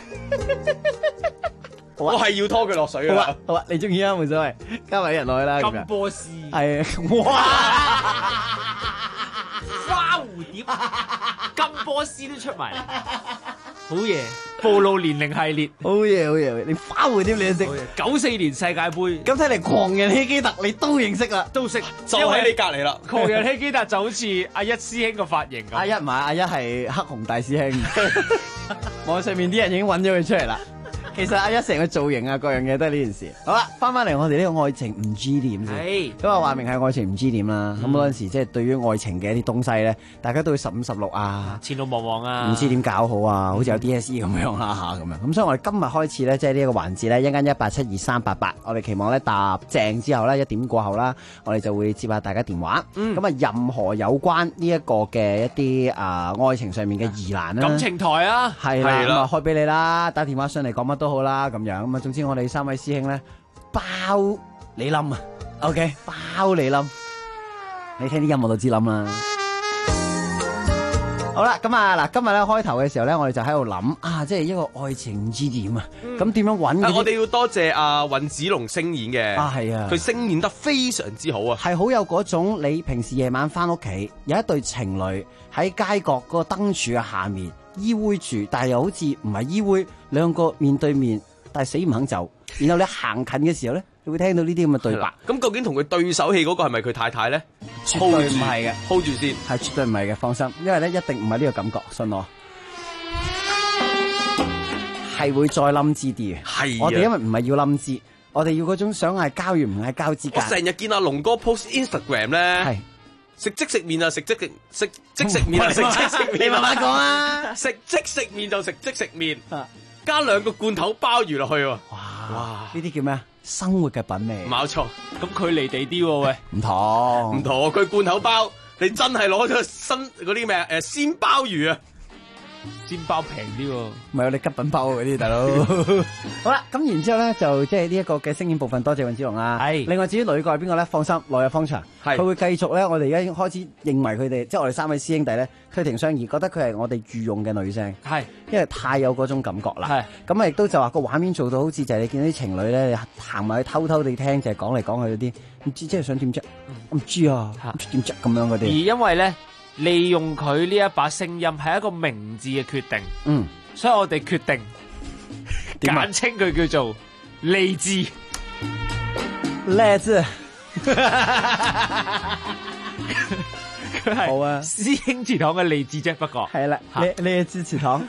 我係要拖佢落水㗎。 好啊，你中意啊，冇所謂，加埋啲人落去啦。 金波斯係哇！ 蝴蝶，金波斯都出埋嚟，好嘢！暴露年齡系列， 好嘢好嘢，連花蝴蝶你都識。 94年世界盃， 咁睇嚟狂人希基特你都認識啦， 都識， 就喺你隔離啦。 狂人希基特就好似阿一師兄個髮型咁。 阿一唔係，阿一係黑熊大師兄。網上面啲人已經揾咗佢出嚟啦。其實阿一成個造型啊，各樣嘢都係呢件事。好啦，翻嚟我哋呢個愛情唔知點先。咁啊話明係愛情唔知點啦。咁嗰陣時即係對於愛情嘅一啲東西咧，大家都會15、16啊， 前路茫茫啊， 唔知點搞好啊，好似有 DSE 咁樣啦咁樣。咁所以我哋今日開始咧，即係呢一個環節咧，一間1872388，我哋期望咧答正之後咧，1點過後啦，我哋就會接下大家電話。咁啊，任何有關呢一個嘅一啲愛情上面嘅疑難啦， 感情台啊， 係啦，咁啊開俾你啦，打電話上嚟講乜都好啦，咁樣咁啊，總之我哋3位師兄咧包你冧啊 ，OK， 包你冧，你聽啲音樂都知冧啦。好啦，咁啊嗱，今日咧開頭嘅時候咧，我哋就喺度諗啊，即係一個愛情唔知點啊，咁點樣揾？ 我哋要多謝阿尹子龍聲演嘅啊，係啊， 佢聲演得非常之好啊， 係好有嗰種你平時夜晚翻屋企有一對情侶喺街角嗰個燈柱嘅下面依偎住，但係又好似唔係依偎，兩個面對面，但係死唔肯走。然後你行近嘅時候咧，你會聽到呢啲咁嘅對白。 咁究竟同佢對手戲嗰個係咪佢太太咧？ 絕對唔係嘅 ，hold 住先， 係絕對唔係嘅，放心，因為咧一定唔係呢個感覺，信我，係會再冧枝啲嘅。 係， 我哋因為唔係要冧枝，我哋要嗰種想嗌交與唔嗌交之間。 我成日見阿龍哥 post Instagram 咧，係食即食麵啊，食即食麵啊，食即食麵。 你慢慢講啊， 食即食麵就食即食麵，加2個罐頭鮑魚落去喎。 哇！呢啲叫咩啊？生活嘅品味。 冇錯， 咁佢離地啲喎，喂， 唔同， 佢罐頭包，你真係攞咗新嗰啲咩鮮鮑魚啊！ 鮮鮑平啲喎， 唔係我哋吉品包嗰啲大佬。好啦，咁然之後咧就即係呢一個嘅聲演部分，多謝尹子龍啦。係，另外至於女角係邊個咧？放心，來日方長。係，佢會繼續咧。我哋而家已經開始認為佢哋，即係我哋3位師兄弟咧，推庭相議，覺得佢係我哋御用嘅女聲。係，因為太有嗰種感覺啦。係，咁啊亦都就話個畫面做到好似就係你見到啲情侶咧，行埋去偷偷地聽，就係講嚟講去嗰啲，唔知即係想點啫？唔知啊，唔知點啫咁樣嗰啲。而因為咧。利用佢呢一把聲音係一個明智嘅決定，所以我哋決定簡稱佢叫做勵志。 勵志， 佢係好啊！師兄祠堂嘅勵志啫，不過係啦，勵志祠堂。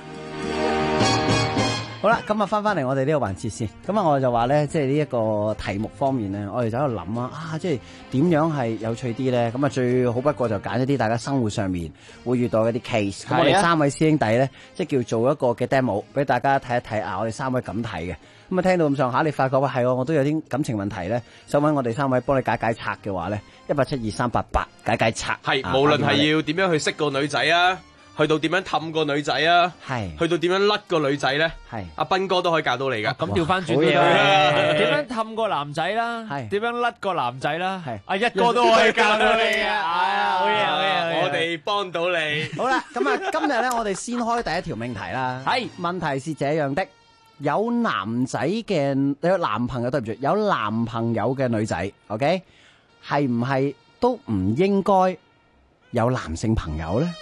好啦，咁啊翻嚟我哋呢個環節先。咁啊，我就話咧，即係呢一個題目方面咧，我哋就喺度諗啊，即係點樣係有趣啲咧？咁啊，最好不過就揀一啲大家生活上面會遇到嘅啲 case。咁我哋3位師兄弟咧，即係叫做一個嘅 demo 俾大家睇一睇啊！我哋3位咁睇嘅。咁啊，聽到咁上下，你發覺話係我都有啲感情問題咧，想揾我哋3位幫你解解拆嘅話咧，1872388解拆。 係，無論係要點樣去識個女仔啊！去到點樣氹個女仔啊？係去到點樣甩個女仔咧？係阿斌哥都可以教到你噶。 咁調翻轉啲點樣氹個男仔啦？係點樣甩個男仔啦？係阿一哥都可以教到你啊！好嘢好嘢， 我哋幫到你。 好啦，咁啊，今日咧我哋先開第一條命題啦。係問題是這樣的：有男仔嘅有男朋友，對唔住，有男朋友嘅女仔 ，OK， 係唔係都唔應該有男性朋友咧？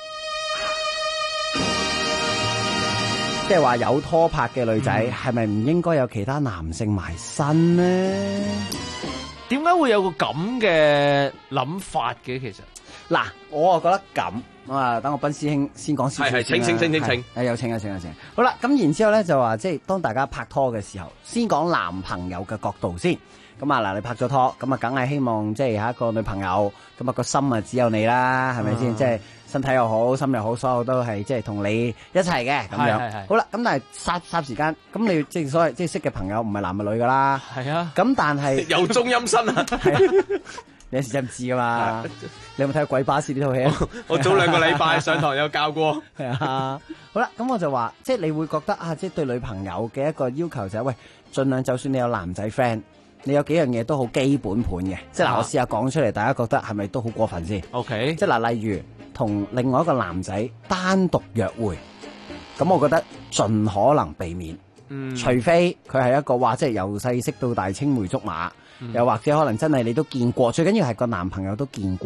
即係話有拖拍嘅女仔，係咪唔應該有其他男性埋身呢？ 點解會有個咁嘅諗法嘅？其實嗱，我啊覺得咁啊，等我斌師兄先講少少先啦。請，有請。好啦，咁然之後咧就話，即係當大家拍拖嘅時候，先講男朋友嘅角度先。咁啊嗱，你拍咗拖，咁啊梗係希望即係有一個女朋友，咁啊個心啊只有你啦，係咪先？即係身體又好，心又好，所有都係即係同你一齊嘅咁樣。好啦，咁但係霎時間，咁你即係所謂即係識嘅朋友唔係男係女噶啦。係啊。咁但係有中陰身啊。係。 你有時真唔知噶嘛？你有冇睇過鬼巴士呢套戲？ 我早2個禮拜上堂有教過。 係啊。好啦，咁我就話，即係你會覺得啊，即係對女朋友嘅一個要求就係，喂，盡量就算你有男仔 friend。你有幾樣嘢都好基本盤嘅，即係嗱，我試下講出嚟，大家覺得係咪都好過分先 ？OK， 即係嗱，例如同另外一個男仔單獨約會，咁我覺得盡可能避免，除非佢係一個話，即係由細識到大青梅竹馬，又或者可能真係你都見過，最緊要係個男朋友都見過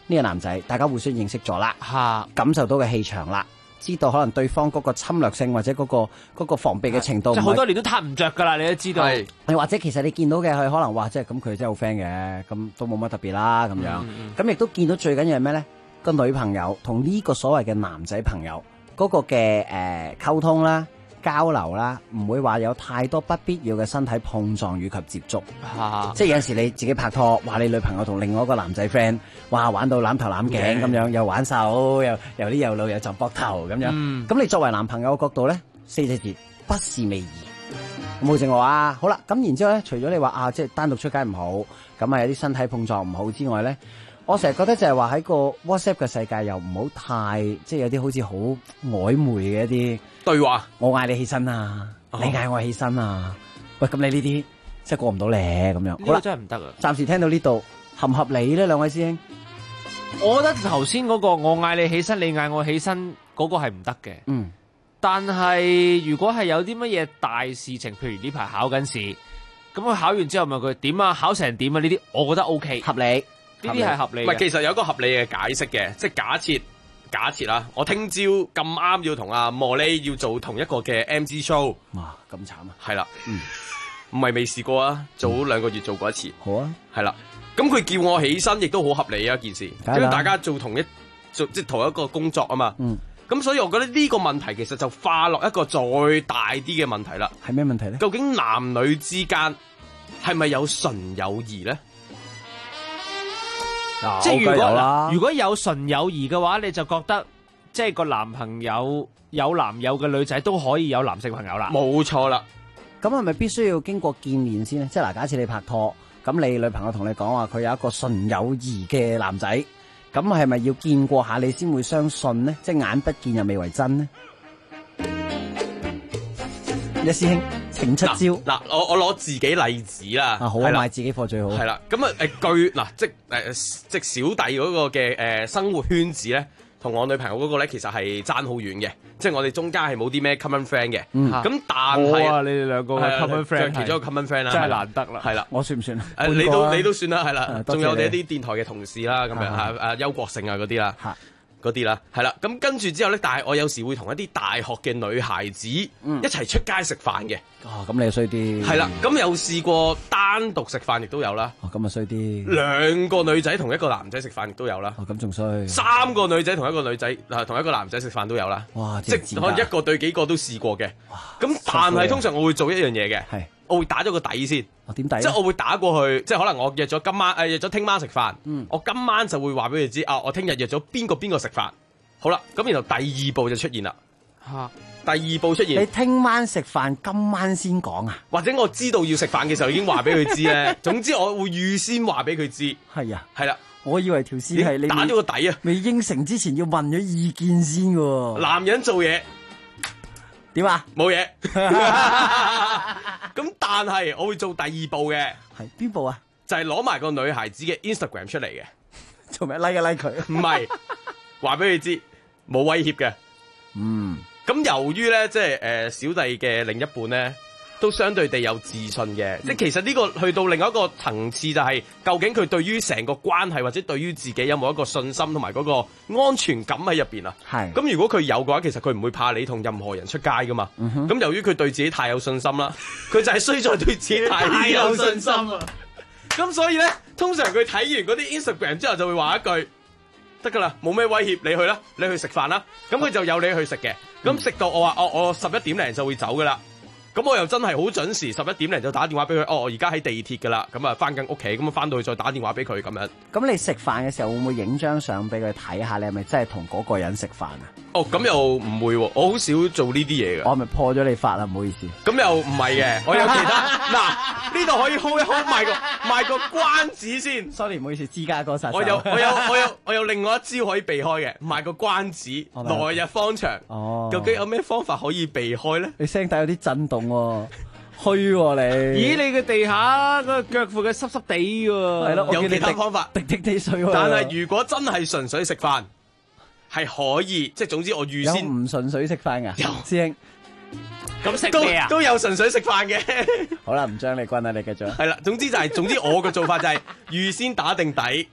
呢個男仔，大家互相認識咗啦，感受到嘅氣場啦。知道可能對方嗰個侵略性或者嗰個防備嘅程度， 即係好多年都撻唔着㗎啦，你都知道。 或者其實你見到嘅佢可能話即係咁，佢真係好 friend 嘅，咁都冇乜特別啦咁樣。咁亦都見到最緊要係咩咧？個女朋友同呢個所謂嘅男仔朋友嗰個嘅溝通啦、交流啦，唔會話有太多不必要嘅身體碰撞與及接觸。即係有陣時你自己拍拖，話你女朋友同另外一個男仔 friend， 哇玩到攬頭攬頸咁樣，又玩手，又啲又路又撞膊頭咁樣。咁你作為男朋友嘅角度咧，4隻字不是味兒。冇正話啊，好啦，咁然之後咧，除咗你話即係單獨出街唔好，咁啊有啲身體碰撞唔好之外咧，我成日覺得就係話喺個 WhatsApp 嘅世界又唔好太即係有啲好似好曖昧嘅一啲對話， 我嗌你起身啊，你嗌我起身啊，喂咁你呢啲即係過唔到咧咁樣，好啦， 真係唔得啊！ 暫時聽到呢度合唔合理咧，兩位師兄？ 我覺得頭先嗰個我嗌你起身，你嗌我起身嗰個係唔得嘅。但係如果係有啲乜嘢大事情，譬如呢排考緊試，咁佢考完之後問佢點啊，考成點啊？呢啲我覺得 OK 合理， 呢啲係合理嘅。 唔係，其實有一個合理嘅解釋嘅，即係假設啦，我聽朝咁啱要同阿莫莉要做同一個嘅 MG show， 哇咁慘啊！ 係啦，唔係未試過啊，早2個月做過一次。 好啊， 係啦，咁佢叫我起身，亦都好合理啊，件事，因為大家做即係同一個工作啊嘛。咁所以我覺得呢個問題其實就化落一個再大啲嘅問題啦。 係咩問題咧？ 究竟男女之間係咪有純友誼咧？ 即係如果有純友誼嘅話，你就覺得即係個男朋友有男友嘅女仔都可以有男性朋友啦。 冇錯啦。 咁係咪必須要經過見面先咧？即係嗱，假設你拍拖，咁你女朋友同你講話佢有一個純友誼嘅男仔，咁係咪要見過下你先會相信呢？即係眼不見又未為真呢？一師兄請出招。 嗱，我攞自己例子啦。 好啊，買自己貨最好。 係啦，咁啊據嗱即小弟嗰個嘅生活圈子咧，同我女朋友嗰個咧，其實係爭好遠嘅，即係我哋中間係冇啲咩 common friend 嘅。咁但係你哋兩個係 common friend， 其中一個 common friend 啦， 真係難得啦。 係啦， 我算唔算？ 你都算啦，係啦。仲有我哋一啲電台嘅同事啦，咁樣邱國勝啊嗰啲啦。嗰啲啦，係啦，咁跟住之後咧，但係我有時會同一啲大學嘅女孩子一齊出街食飯嘅。 咁你又衰啲。 係啦，咁有試過單獨食飯亦都有啦。 咁啊衰啲。 2個女仔同一個男仔食飯亦都有啦。 咁仲衰。 3個女仔同一個女仔同一個男仔食飯都有啦。 哇！ 即係可能1個對幾個都試過嘅。咁但係通常我會做一樣嘢嘅。係。我會打咗個底先， 點底？ 即係我會打過去，即係可能我約咗聽晚食飯，我今晚就會話俾佢知啊，我聽日約咗邊個食飯。好啦，咁然後第2步就出現啦。第2步出現， 你聽晚食飯，今晚先講啊？ 或者我知道要食飯嘅時候已經話俾佢知咧。總之我會預先話俾佢知。 係啊， 係啦。 我以為條線係你打咗個底啊， 未應承之前要問咗意見先喎。 男人做嘢點啊？ 冇嘢。咁但係我會做第2步嘅。 係邊步啊？ 就係攞埋個女孩子嘅 Instagram 出嚟嘅。 做咩拉一拉佢？ 唔係，話俾佢知冇威脅嘅。咁由於咧，即係小弟嘅另一半咧，都相對地有自信嘅。即係其實呢個去到另外一個層次，就係究竟佢對於成個關係或者對於自己有冇一個信心同埋嗰個安全感喺入邊啊？係。咁如果佢有嘅話，其實佢唔會怕你同任何人出街噶嘛。咁由於佢對自己太有信心啦，佢就係衰在對自己太有信心啊。咁所以咧，通常佢睇完嗰啲 Instagram 之後就會話一句得噶啦，冇咩威脅，你去啦，你去食飯啦。咁佢就有你去食嘅。咁食到我話我11點零就會走噶啦。咁我又真係好準時11點零就打電話俾佢。我而家喺地鐵噶啦。咁啊翻緊屋企，咁啊翻到去再打電話俾佢咁樣。 咁你食飯嘅時候會唔會影張相俾佢睇下？你係咪真係同嗰個人食飯啊？ 咁又唔會喎，我好少做呢啲嘢嘅。 我係咪破咗你法啊？唔好意思。 咁又唔係嘅，我有其他嗱，呢度可以 hold 一 hold 賣個關子先。 Sorry， 唔好意思，芝加哥殺手。 我有另外一招可以避開嘅，賣個關子，來日方長。究竟有咩方法可以避開咧？ 你聲帶有啲震動喎，虛喎你。 咦，你嘅地下個腳附嘅濕濕地喎。 係咯， 有其他方法， 滴地水喎。 但係如果真係純粹食飯，係可以，即係總之我預先。 有唔純粹食飯㗎？有，師兄。 咁食咩啊？ 都有純粹食飯嘅。 好啦，唔將你關啦，你繼續。 係啦，總之我嘅做法就係預先打定底，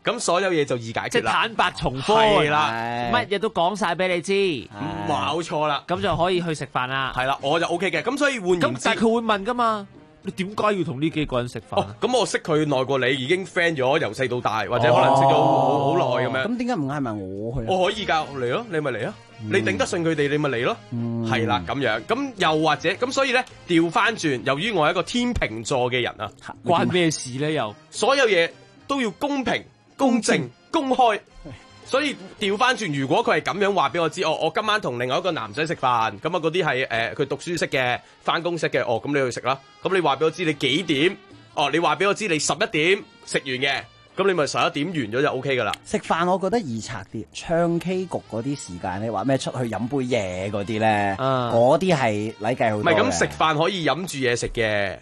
咁所有嘢就易解決啦。 即係坦白從寬， 係啦， 乜嘢都講晒俾你知， 冇錯啦。 咁就可以去食飯啦。 係啦，我就 OK 嘅。咁所以換言之， 但係佢會問噶嘛？你點解要同呢幾個人食飯？ 咁我識佢耐過你，已經 friend 咗由細到大，或者可能識咗好耐咁樣。 咁點解唔嗌埋我去？ 我可以㗎，嚟咯，你咪嚟咯。你頂得順佢哋，你咪嚟咯。係啦，咁樣。咁又或者咁，所以咧調翻轉，由於我係一個天秤座嘅人啊， 關咩事咧？又所有嘢都要公平、公正、公開。所以調翻轉，如果佢係咁樣話俾我知，我今晚同另外一個男仔食飯，咁啊嗰啲係佢讀書識嘅、翻工識嘅，咁你去食啦。咁你話俾我知你幾點？你話俾我知你11點食完嘅，咁你咪11點完咗就 OK 噶啦。 食飯我覺得易拆啲，唱 K 局嗰啲時間咧，話咩出去飲杯嘢嗰啲咧，嗰啲係禮計好多嘅。 唔係咁食飯可以飲住嘢食嘅，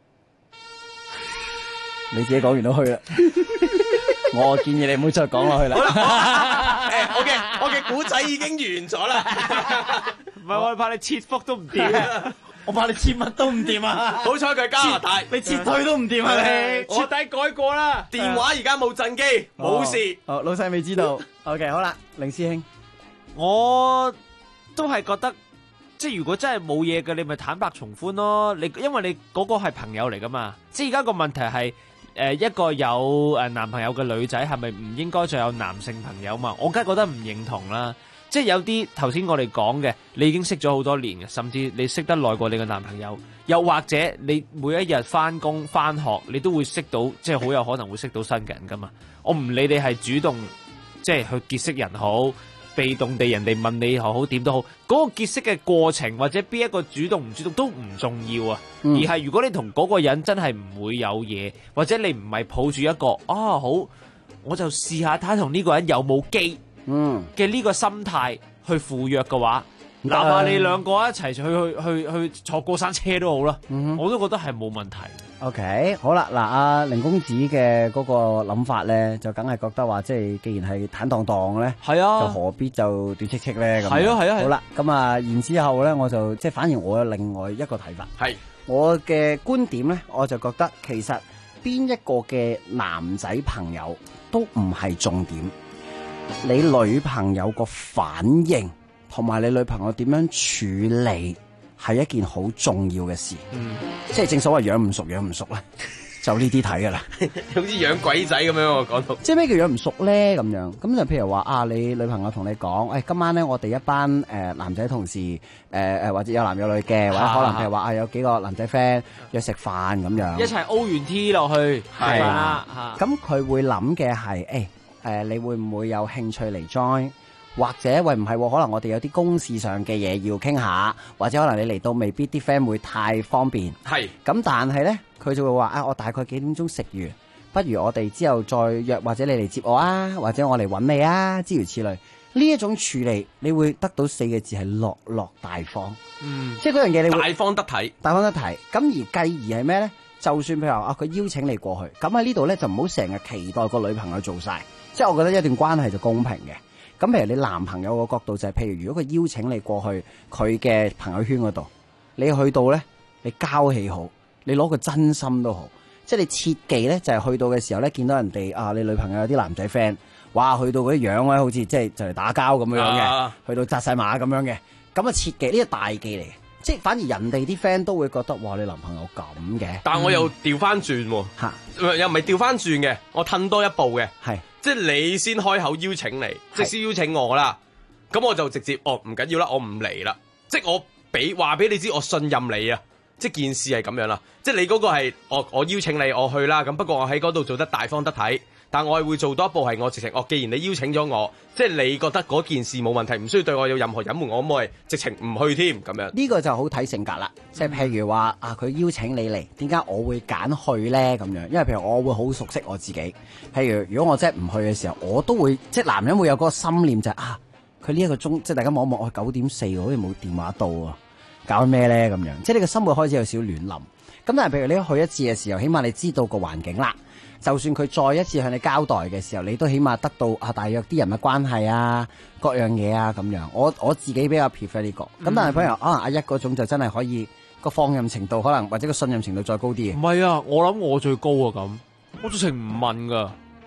你自己講完都去啦。我建議你唔好再講落去啦。 好啦，我嘅古仔已經完咗啦。 唔係我怕你切腹都唔掂， 我怕你切乜都唔掂啊！ 好彩佢係加拿大， 你切退都唔掂啊！你我底改過啦，電話而家冇震機，冇事。 老細未知道。OK， 好啦，凌師兄， 我都係覺得，即係如果真係冇嘢嘅，你咪坦白從寬咯。因為你嗰個係朋友嚟噶嘛。即係而家個問題係。一個有男朋友嘅女仔係咪唔應該再有男性朋友嘛？我梗係覺得唔認同啦。即係有啲頭先我哋講嘅，你已經識咗好多年嘅，甚至你識得耐過你嘅男朋友，又或者你每一日翻工翻學，你都會識到，即係好有可能會識到新嘅人噶嘛。我唔理你係主動即係去結識人好，被動地人哋問你又好點都好，嗰個結識嘅過程或者邊一個主動唔主動都唔重要啊。而係如果你同嗰個人真係唔會有嘢，或者你唔係抱住一個好，我就試下睇下同呢個人有冇機嘅呢個心態去赴約嘅話，哪怕你兩個一齊去坐過山車都好啦，我都覺得係冇問題。 OK， 好啦，嗱，阿凌公子嘅嗰個諗法咧，就梗係覺得話，即係既然係坦蕩蕩咧， 係啊， 就何必就短戚戚咧？咁係啊係啊。 好啦，咁啊，然之後咧，我就即係反而我有另外一個睇法， 係我嘅觀點咧，我就覺得其實邊一個嘅男仔朋友都唔係重點，你女朋友個反應同埋你女朋友點樣處理係一件好重要嘅事。即係正所謂養唔熟啦，就呢啲睇噶啦。 好似養鬼仔咁樣，我講到。 即係咩叫養唔熟咧？咁樣咁就譬如話你女朋友同你講，今晚咧我哋一班男仔同事或者有男有女嘅，或者可能譬如話有幾個男仔 friend 約食飯咁樣， 一齊 O 完 T 落去係啦。 咁佢會諗嘅係你會唔會有興趣嚟 join？或者喂唔係，可能我哋有啲公事上嘅嘢要傾下，或者可能你嚟到未必啲 friend 會太方便。 係咁，但係咧佢就會話我大概幾點鐘食完，不如我哋之後再約，或者你嚟接我啊，或者我嚟揾你啊，諸如此類。呢一種處理，你會得到4個字係落落大方。即係嗰樣嘢你會大方得體， 大方得體。咁而繼而係咩咧？就算譬如話佢邀請你過去，咁喺呢度咧就唔好成日期待個女朋友做晒。即係我覺得一段關係就公平嘅。咁譬如你男朋友個角度就係，譬如如果佢邀請你過去佢嘅朋友圈嗰度，你去到咧，你交氣好，你攞個真心都好，即係你切忌咧就係去到嘅時候咧，見到人哋你女朋友有啲男仔 friend，哇，去到嗰啲樣咧，好似即係就嚟打交咁樣嘅，去到紮晒馬咁樣嘅，咁啊切忌呢個大忌嚟嘅，即係反而人哋啲 friend 都會覺得哇，你男朋友咁嘅， 但我又調翻轉喎，又唔係調翻轉嘅，我褪多一步嘅， 係。 即係你先開口邀請你，即先邀請我啦，咁我就直接唔緊要啦，我唔嚟啦。即係我話俾你知，我信任你啊！即係件事係咁樣啦。即係你嗰個係我邀請你我去啦，咁不過我喺嗰度做得大方得體，但我係會做多一步係我直情既然你邀請咗我，即係你覺得嗰件事冇問題，唔需要對我有任何隱瞞，我咪直情唔去添咁樣。 呢個就好睇性格啦。即係譬如話佢邀請你嚟，點解我會揀去咧？咁樣，因為譬如我會好熟悉我自己。譬如果我真係唔去嘅時候，我都會即係男人會有嗰個心念就係佢呢一個鐘，即係大家望一望，我9:04好似冇電話到啊，搞咩咧咁樣？即係你個心會開始有少少亂諗。咁但係譬如你去一次嘅時候，起碼你知道個環境啦。就算佢再一次向你交代嘅時候，你都起碼得到大約啲人嘅關係啊，各樣嘢啊咁樣。我自己比較 prefer 呢個。咁但係譬如可能阿一嗰種就真係可以個放任程度，可能或者個信任程度再高啲嘅。 唔係啊，我諗我最高啊咁，我直情唔問噶。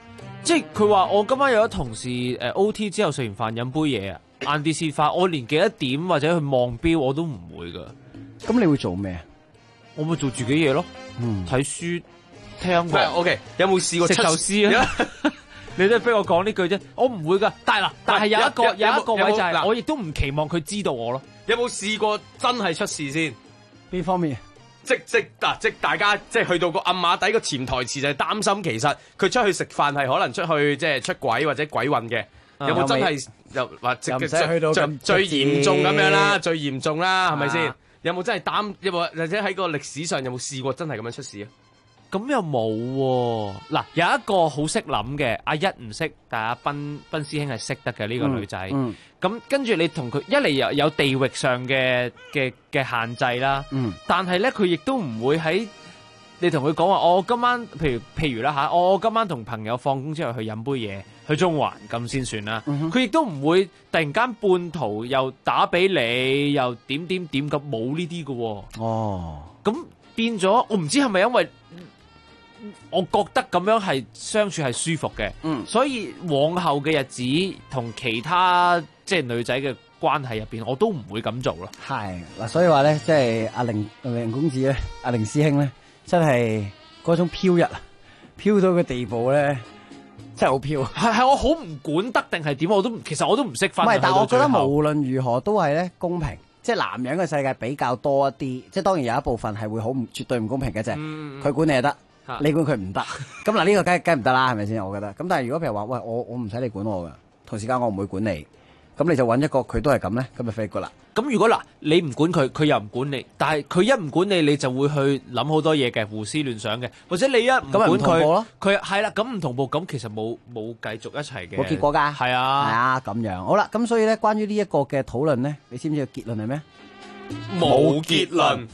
即係佢話我今晚有咗同事OT 之後食完飯飲杯嘢啊，晏啲先翻，我連幾多點或者去望錶我都唔會噶。 咁你會做咩？ 我會做自己嘢咯，睇書、聽音樂。 OK， 有冇試過食壽司啊？你都逼我講呢句啫，我唔會噶。但係有一個位就係，我亦都唔期望佢知道我咯。 有冇試過真係出事先？ 邊方面？ 即大家即係去到個暗碼底個潛台詞就係擔心，其實佢出去食飯係可能出去即係出軌或者鬼混嘅。有冇真係又話又唔使去到咁最嚴重咁樣啦？最嚴重啦，係咪先？有冇真係有冇或者喺個歷史上有冇試過真係咁樣出事啊？ 咁又冇喎。嗱，有一個好識諗嘅，阿一唔識，但係阿斌師兄係識得嘅呢個女仔。咁跟住你同佢一嚟有地域上嘅限制啦。但係咧佢亦都唔會喺你同佢講話，我今晚譬如啦嚇，我今晚同朋友放工之後去飲杯嘢，去中環咁先算啦。佢亦都唔會突然間半途又打俾你，又點咁冇呢啲嘅喎。 哦， 咁變咗我唔知係咪因為我覺得咁樣係相處係舒服嘅，所以往後嘅日子同其他即係女仔嘅關係入邊，我都唔會咁做咯。 係嗱，所以話咧，即係阿凌公子咧，阿凌師兄咧，真係嗰種飄逸啊，飄到嘅地步咧，真係好飄。 係我好唔管得定係點，其實我都唔識分。 唔係，但係我覺得無論如何都係咧公平。即係男人嘅世界比較多一啲，即係當然有一部分係會好絕對唔公平嘅啫。佢管你係得。你管佢唔得，咁嗱呢個梗唔得啦，係咪先？我覺得。咁但係如果譬如話，喂，我唔使你管我噶，同時間我唔會管你，咁你就揾一個佢都係咁咧，咁就 fit 噶啦。 咁如果嗱你唔管佢，佢又唔管你，但係佢一唔管你，你就會去諗好多嘢嘅，胡思亂想嘅，或者你一唔管佢，佢係啦，咁唔同步，咁其實冇繼續一齊嘅。 冇結果㗎。 係啊， 咁樣。好啦，咁所以咧，關於呢一個嘅討論咧，你知唔知個結論係咩？ 冇結論。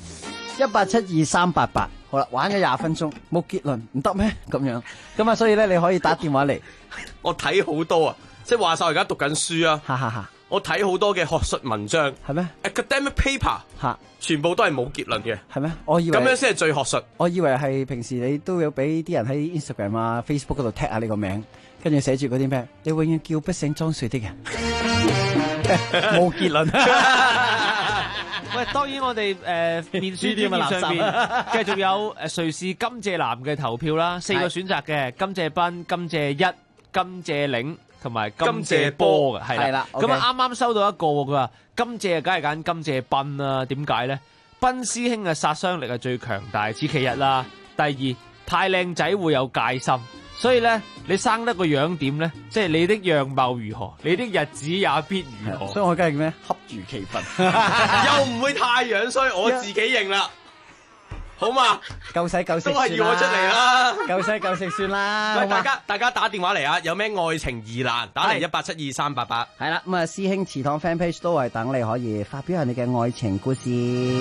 1872388。好啦，玩咗20分鐘，冇結論，唔得咩？咁樣，咁啊，所以咧，你可以打電話嚟。 我睇好多啊，即係話晒我而家讀緊書啊，我睇好多嘅學術文章， 係咩 ？academic paper，全部都係冇結論嘅， 係咩？我以為咁樣先係最學術。 我以為係平時你都有俾啲人喺 Instagram 啊、Facebook 嗰度 tag 下你個名，跟住寫住嗰啲咩？你永遠叫不醒裝睡的人，冇結論。 喂，當然我哋面書專頁上面繼續有誰是甘蔗男嘅投票啦，4個選擇嘅，甘蔗斌、甘蔗一、甘蔗嶺同埋甘蔗波嘅，係啦。咁啱啱收到一個，佢話甘蔗梗係揀甘蔗斌啦，點解咧？斌師兄嘅殺傷力係最強大，此其一啦。第二，太靚仔會有戒心。所以咧，你生得個樣點咧？即係你的樣貌如何，你的日子也必如何。 所以我梗係咩？恰如其分， 又唔會太樣衰，我自己認啦，好嘛？ 夠使夠食都係要我出嚟啦， 夠使夠食算啦。 喂，大家打電話嚟啊！有咩愛情疑難，打嚟1872388。 係啦，咁啊，師兄祠堂 fan page 都係等你可以發表下你嘅愛情故事。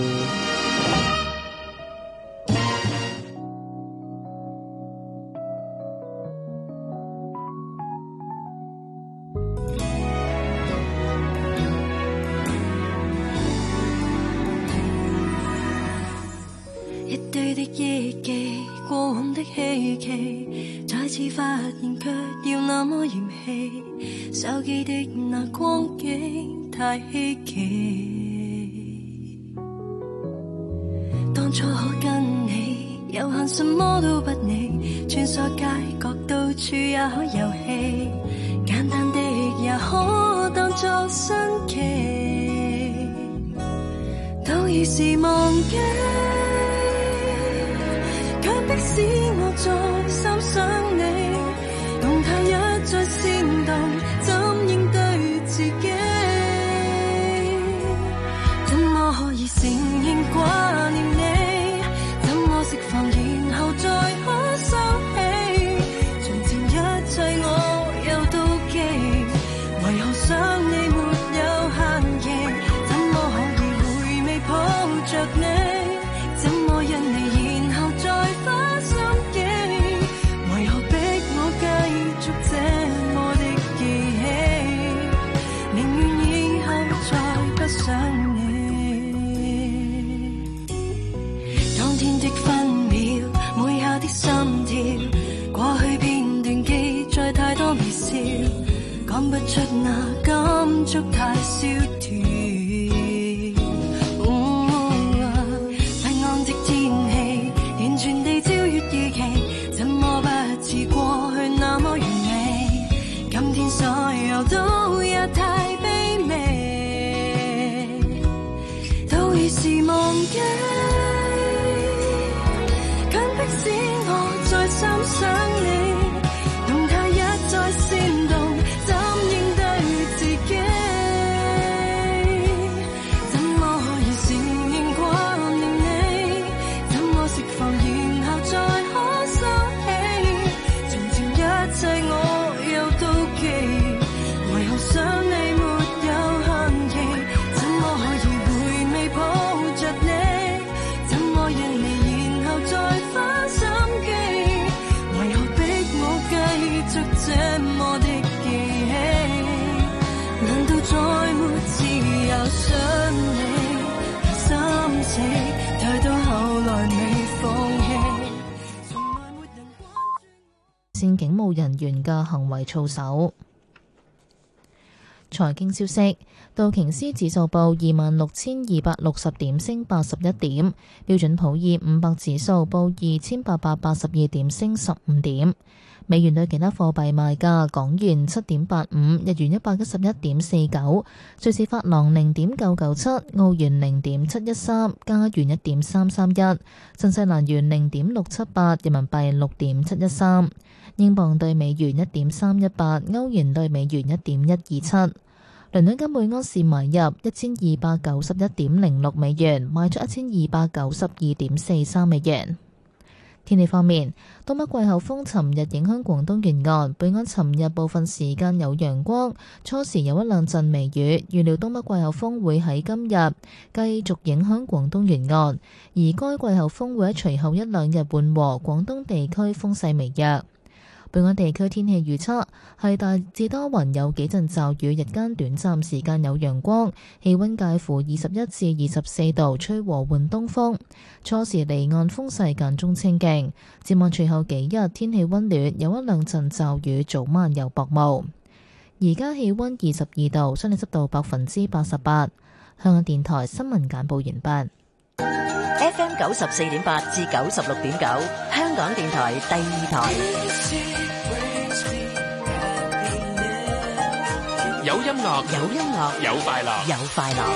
憶記過往的希冀，再次發現卻要那麼嫌棄，手機的那光景太稀奇。當初可跟你有限什麼都不理，穿梭街角到處也可遊戲，簡單的也可當作新奇，都已是忘記，卻迫使我再三想你，動態一再煽動，怎應對自己？怎麼可以承認掛念你？怎麼釋放然後再可收起？從前一切我有妒忌，為何想你沒有限期？怎麼可以回味抱着你？怎麼因你然後再花心機？為何出那感觸太蕭條。太暗的天氣，完全地超越預期，怎麼不似過去那麼完美？今天所有都也太卑微，都已是忘記，強迫使我再三想你。動態一再煽動，怎應對自己？怎麼可以承認掛念你？怎麼釋放然後再可收起？從前一切我又妒忌，為何想你沒有限期？怎麼可以回味抱着你？怎麼認你然後再花心機？為何逼我繼續這麼的記起？難道再沒自由想你？太心死，太到後來未放棄。 線警務人員嘅行為操守。財經消息，道瓊斯指數報26,260點，升81點；標準普爾500指數報2,882點，升15點。美元對其他貨幣賣價：港元7.85，日元111.49，瑞士法郎0.997，澳元0.713，加元1.331，新西蘭元0.678，人民幣6.713。英鎊對美元1.318，歐元對美元1.127。倫敦金每盎司買入1291.06美元，賣出1292.43美元。天氣方面，東北季候風尋日影響廣東沿岸，本港尋日部分時間有陽光，初時有一兩陣微雨。預料東北季候風會喺今日繼續影響廣東沿岸，而該季候風會喺隨後一兩日緩和，廣東地區風勢微弱。本港地區天氣預測係大致多雲，有幾陣驟雨，日間短暫時間有陽光，氣溫介乎21至24度，吹和緩東風。初時離岸風勢間中清勁。展望隨後幾日天氣溫暖，有一兩陣驟雨，早晚有薄霧。而家氣溫22度，相對濕度88%。香港電台新聞簡報完畢。 FM 94.8至96.9，香港電台第二台。 有音樂， 有音樂， 有快樂， 有快樂。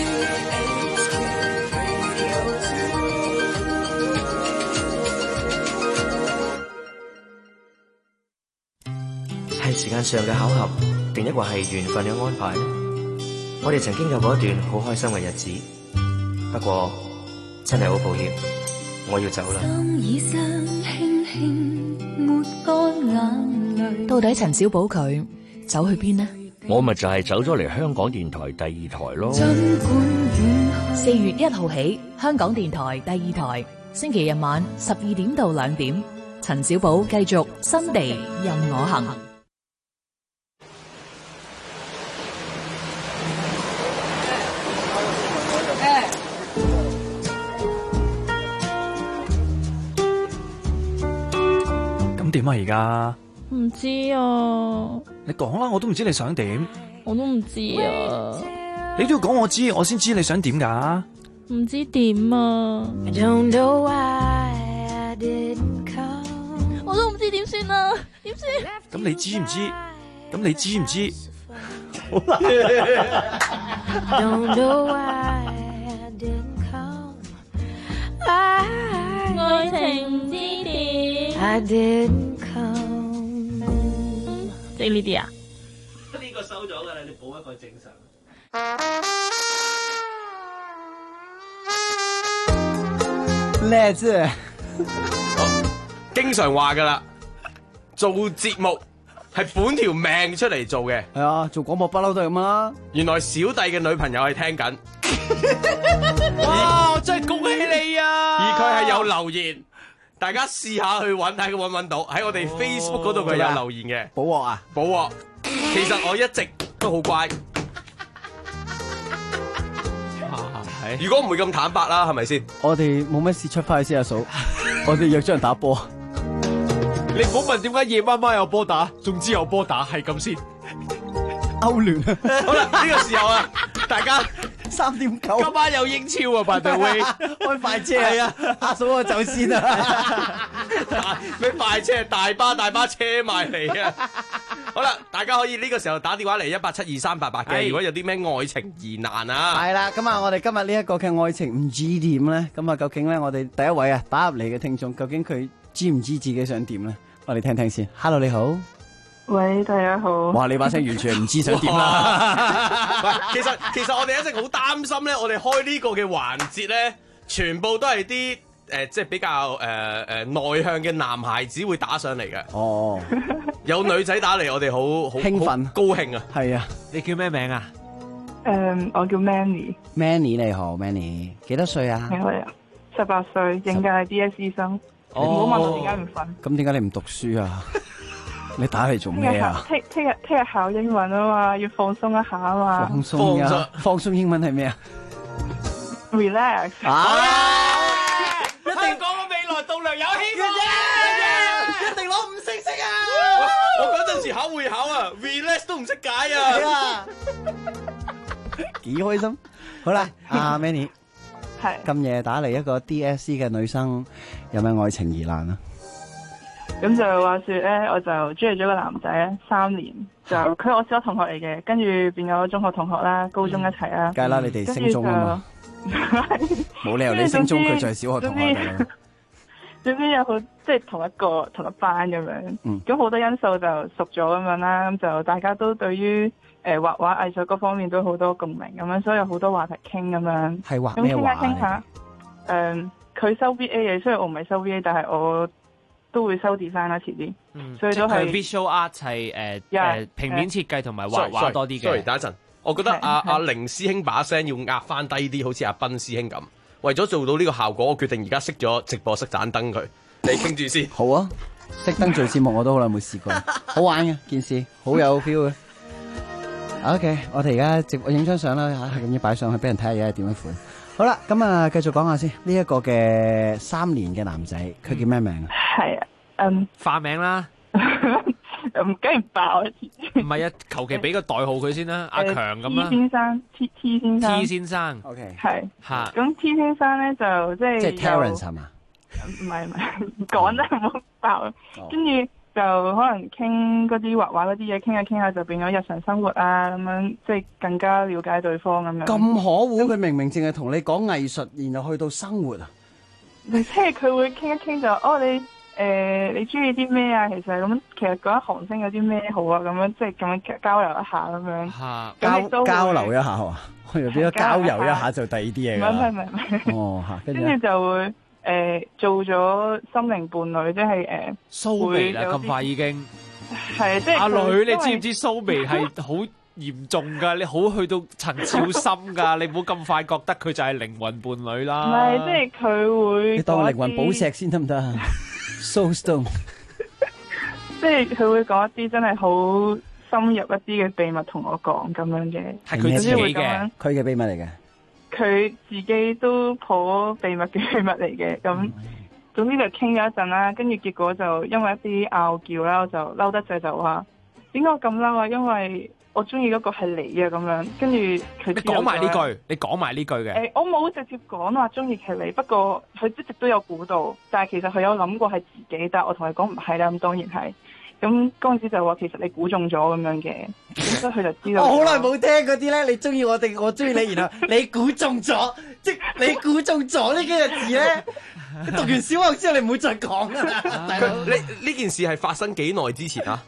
係時間上嘅巧合，定抑或係緣分嘅安排？我哋曾經有過一段好開心嘅日子，不過真係好抱歉，我要走啦。 到底陳小寶佢走去邊呢？ 我咪就係走咗嚟香港電台第二台咯。 4月1號起，香港電台第二台，星期日晚12點到2點，陳小寶繼續新地任我行。 咁點啊而家？ 唔知啊， 你講啦，我都唔知你想點。 我都唔知啊。 你都要講我知，我先知你想點噶。 唔知點啊。我都唔知點算啊，點算？ 咁你知唔知？咁你知唔知？ 好難。愛情唔知點。即係呢啲啊？ 呢個收咗㗎啦，你補一個正常。 叻啫！ 經常話㗎啦，做節目係本條命出嚟做嘅。 係啊，做廣播不嬲都係咁啦。 原來小弟嘅女朋友係聽緊。哇！我真係恭喜你啊！而佢係有留言。大家試下去揾，睇佢揾唔揾到喺我哋 Facebook 嗰度佢有留言嘅。 補鑊啊！ 補鑊，其實我一直都好乖。如果唔會咁坦白啦，係咪先？ 我哋冇乜事出翻去先，阿嫂。我哋約咗人打波。 你唔好問點解夜媽媽有波打，總之有波打係咁先。 歐聯啊！ 好啦，呢個時候啊，大家 3.9， 今晚有英超啊 ，by the way， 開快車係啊， 阿嫂我走先啊！ 咩快車？大巴車埋嚟啊！好啦，大家可以呢個時候打電話嚟1872388嘅，如果有啲咩愛情疑難啊， 係啦，咁啊，我哋今日呢一個嘅愛情唔知點咧，咁啊，究竟咧我哋第一位啊打入嚟嘅聽眾，究竟佢知唔知自己想點咧？我哋聽聽先。Hello， 你好。 喂，大家好。 哇，你把聲完全係唔知想點啦。 喂，其實我哋一直好擔心咧，我哋開呢個嘅環節咧，全部都係啲即係比較內向嘅男孩子會打上嚟嘅。 哦， 有女仔打嚟，我哋好興奮高興啊！ 係啊， 你叫咩名啊？ 我叫 Manny。Manny 你好 ，Manny， 幾多歲啊？ 係啊，18歲，應屆 DSE 生。唔好問我點解唔瞓。 咁點解你唔讀書啊？你打嚟做咩啊？ 聽日考英文啊嘛，要放鬆一下啊嘛。 放鬆英文係咩啊 ？Relax。 一定講個未來棟梁有希望， 一定攞5星星啊！ 我嗰陣時考會考啊 ，relax 都唔識解啊， 幾開心。好啦，阿 Manny， 係咁夜打嚟一個 DSE 嘅女生，有咩愛情疑難啊？ 咁就話說咧，我就中意咗個男仔咧3年，就佢我小學同學嚟嘅，跟住變咗中學同學啦，高中一齊啦。 梗係啦，你哋升中啊嘛，冇理由你升中佢就係小學同學㗎啦。 總之有好即係同一班咁樣，咁好多因素就熟咗咁樣啦，咁就大家都對於畫畫藝術嗰方面都好多共鳴咁樣，所以有好多話題傾咁樣。 係畫咩畫？ 咁傾下，佢收 VA 嘅，雖然我唔係收 VA，但係我都會收 design 啦，遲啲。所以都係 visual art 係平面設計同埋畫畫多啲嘅。 Sorry，等一陣，我覺得阿凌師兄把聲要壓翻低啲，好似阿斌師兄咁。為咗做到呢個效果，我決定而家熄咗直播，熄盞燈佢。你傾住先。 好啊，熄燈做節目我都好耐冇試過，好玩嘅件事，好有 feel 嘅。OK， 我哋而家直播影張相啦嚇，係咁要擺上去俾人睇下而家係點樣款。好啦，咁啊繼續講下先。呢一個嘅3年嘅男仔，佢叫咩名啊？ 係啊， 化名啦。 唔梗係爆一次。 唔係啊，求其俾個代號佢先啦，阿強咁啦。 T 先生 T 先生。 T 先生。 OK。 係。 嚇。 咁 T 先生咧就即係。 即係 Terence 係嘛？ 唔係，講得唔好爆。跟住就可能傾嗰啲畫畫嗰啲嘢，傾下傾下就變咗日常生活啊咁樣，即係更加了解對方咁樣。 咁可惡！佢明明淨係同你講藝術，然後去到生活啊。 即係佢會傾一傾就你中意啲咩啊？其實咁，其實嗰一行星有啲咩好啊？咁樣即係咁樣交流一下咁樣。 交流一下係嘛？我以為變咗交流一下就第二啲嘢㗎。 唔係。 哦，嚇， 跟住就會做咗心靈伴侶，即係蘇眉啦，咁快已經係即係阿女，你知唔知蘇眉係好嚴重㗎？你好去到層次好深㗎，你唔好咁快覺得佢就係靈魂伴侶啦。 唔係，即係佢會你當靈魂寶石先得唔得啊？Soul Stone， 即係佢會講一啲真係好深入一啲嘅秘密同我講咁樣嘅， 係佢自己嘅， 佢嘅秘密嚟嘅。 佢自己都頗秘密嘅秘密嚟嘅，咁總之就傾咗一陣啦，跟住結果就因為一啲拗撬啦，我就嬲得滯就話點解我咁嬲啊？因為我中意嗰個係你啊咁樣，跟住佢你講埋呢句，你講埋呢句嘅。 我冇直接講話中意係你，不過佢一直都有估到，但係其實佢有諗過係自己，但係我同佢講唔係啦，咁當然係。咁嗰陣時就話其實你估中咗咁樣嘅，所以佢就知道。 我好耐冇聽嗰啲咧，你中意我定我中意你，然後你估中咗，即你估中咗呢幾個字咧。你讀完小學之後，你唔會再講㗎啦。 你呢件事係發生幾耐之前啊？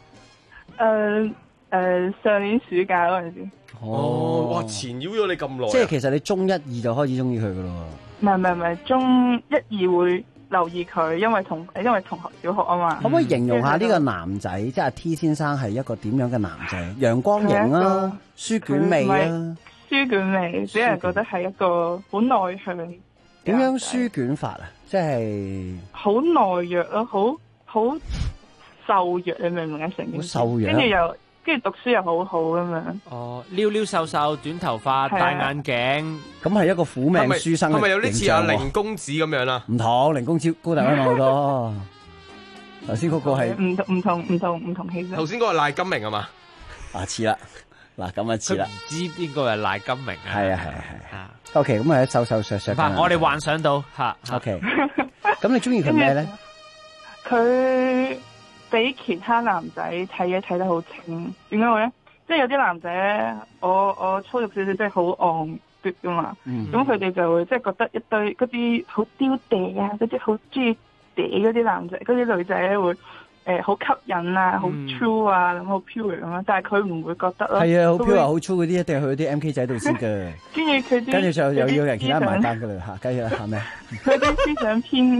上年暑假嗰陣時。 哦，哇！纏繞咗你咁耐。 即係其實你中1、2就開始中意佢㗎咯喎。 唔係，中1、2會留意佢，因為同學小學啊嘛。 可唔可以形容下呢個男仔，即係 T 先生係一個點樣嘅男仔？陽光型啊，書卷味啊。 書卷味，俾人覺得係一個好內向。 點樣書卷法啊？即係好懦弱咯，好瘦弱，你明唔明啊？成件事。 好瘦弱。 跟住讀書又好好咁樣。 哦，溜溜瘦瘦，短頭髮，戴眼鏡， 咁係一個苦命書生。 係咪有啲似阿凌公子咁樣啦？ 唔同，凌公子高大好多。頭先嗰個係唔同氣質。 頭先嗰個賴金明係嘛？ 似啦。 嗱咁啊似啦， 唔知邊個係賴金明啊？ 係啊。OK， 咁啊瘦削削。 我哋幻想到嚇。 OK， 咁你中意佢咩咧？ 佢比其他男仔睇嘢睇得好清，點解會咧？即係有啲男仔咧，我粗俗少少，即係好戇嘟噶嘛。咁佢哋就會即係覺得一堆嗰啲好刁嗲啊，嗰啲好中意嗲嗰啲男仔，嗰啲女仔咧會好吸引啊，好 true 啊，咁好 pure 咁樣。但係佢唔會覺得咯。係啊，好 pure 好 true 嗰啲一定係去啲 MK 仔度先㗎。跟住就又要人其他埋單㗎啦嚇，跟住下咩？ 佢啲思想偏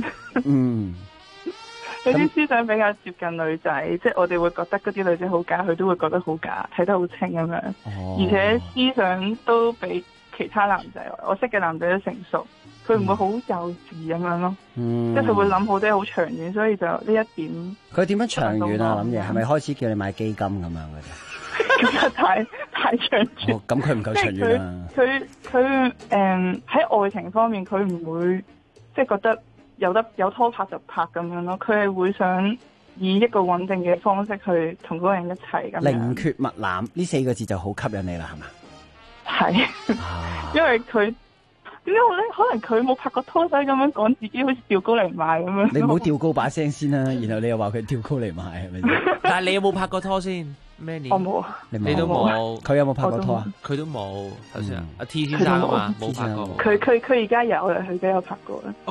佢啲思想比較接近女仔，即係我哋會覺得嗰啲女仔好假，佢都會覺得好假，睇得好清咁樣。而且思想都比其他男仔，我識嘅男仔都成熟，佢唔會好幼稚咁樣咯。即係佢會諗好多好長遠，所以就呢一點。 佢點樣長遠啊？諗嘢係咪開始叫你買基金咁樣嘅啫？ 咁就太長遠。 咁佢唔夠長遠啊！ 佢喺愛情方面，佢唔會即係覺得。有拖拍就拍咁樣咯，佢係會想以一個穩定嘅方式去同嗰個人一齊咁樣。寧缺勿濫呢4個字就好吸引你啦，係嘛？係，因為佢點解好咧？可能佢冇拍過拖仔咁樣講自己好似吊高嚟賣咁樣。你唔好吊高把聲先啦，然後你又話佢吊高嚟賣係咪先？ 但係你有冇拍過拖先？咩年？ 我冇， 你都冇。 佢有冇拍過拖啊？ 佢都冇。頭先阿 T 先生啊嘛，冇拍過。 佢而家有啦，佢而家有拍過啦。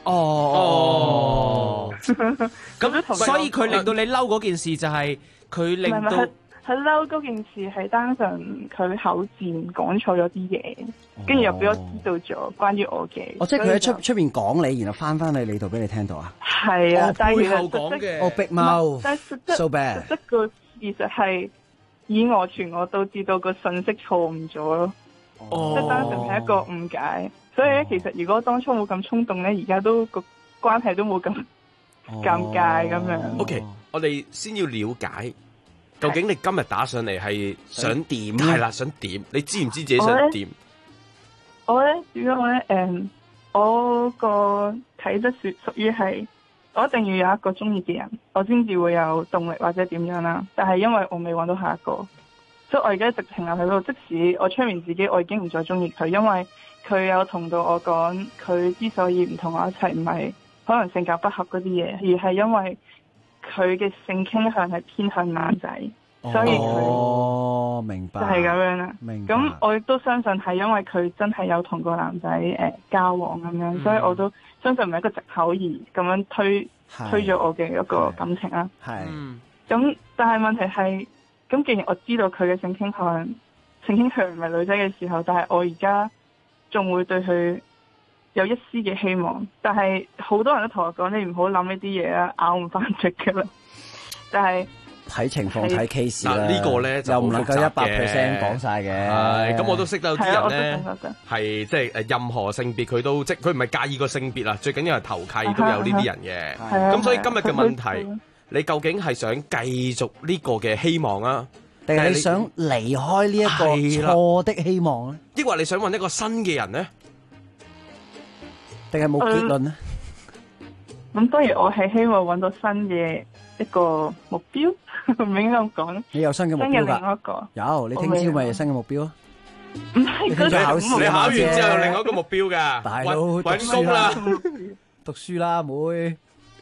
咁所以佢令到你嬲嗰件事就係佢令到佢嬲嗰件事係單純佢口賤講錯咗啲嘢，跟住又俾我知道咗關於我嘅。 即係佢喺出邊講你，然後翻去你度俾你聽到啊？ 係啊，但係背後講嘅。 Big mouth， 但係 so bad。 實質個事實係以訛傳訛，導致到個信息錯誤咗咯。即係單純係一個誤解。所以咧，其實如果當初冇咁衝動咧，而家都個關係都冇咁尷尬咁樣。 OK， 我哋先要了解。究竟你今日打上嚟係想點？係啦，想點？你知唔知自己想點？ 我咧點講咧？我個體質屬於係，我一定要有一個中意嘅人，我先至會有動力或者點樣啦。但係因為我未揾到下一個，所以我而家直情係喺度。即使我催眠自己，我已經唔再中意佢，因為佢有同到我講，佢之所以唔同我一齊，唔係可能性格不合嗰啲嘢，而係因為佢嘅性傾向係偏向男仔，所以佢明白就係咁樣啦。咁我亦都相信係因為佢真係有同個男仔交往咁樣，所以我都相信唔係一個藉口而咁樣推咗我嘅一個感情啦。係。咁但係問題係，咁既然我知道佢嘅性傾向唔係女仔嘅時候，但係我而家仲會對佢有一絲嘅希望，但係好多人都同我講，你唔好諗呢啲嘢啦，咬唔翻直噶啦。但係睇情況睇 case 啦， 呢個咧就唔能夠100% 講晒嘅。 係咁，我都識得有啲人咧係即係任何性別佢都即佢唔係介意個性別啦，最緊要係投契都有呢啲人嘅。咁所以今日嘅問題，你究竟係想繼續呢個嘅希望啊， 定係你想離開呢一個錯的希望咧？ 抑或你想揾一個新嘅人咧？ 定係冇結論咧？ 咁當然我係希望揾到新嘅一個目標，唔應該咁講。 你有新嘅目標㗎？ 新嘅另一個有，你聽朝咪有新嘅目標咯。 唔係， 你考完之後另外一個目標㗎， 大佬揾工啦， 讀書啦，阿妹。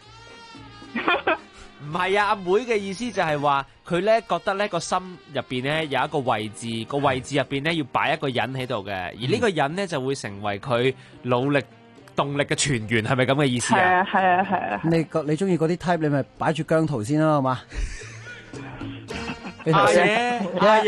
唔係啊，阿妹嘅意思就係話佢咧覺得咧個心入邊咧有一個位置，個位置入邊咧要擺一個人喺度嘅，而呢個人咧就會成為佢努力動力嘅泉源，係咪咁嘅意思啊？ 係啊。 你中意嗰啲 type， 你咪擺住姜濤先啦，好嘛？阿爺，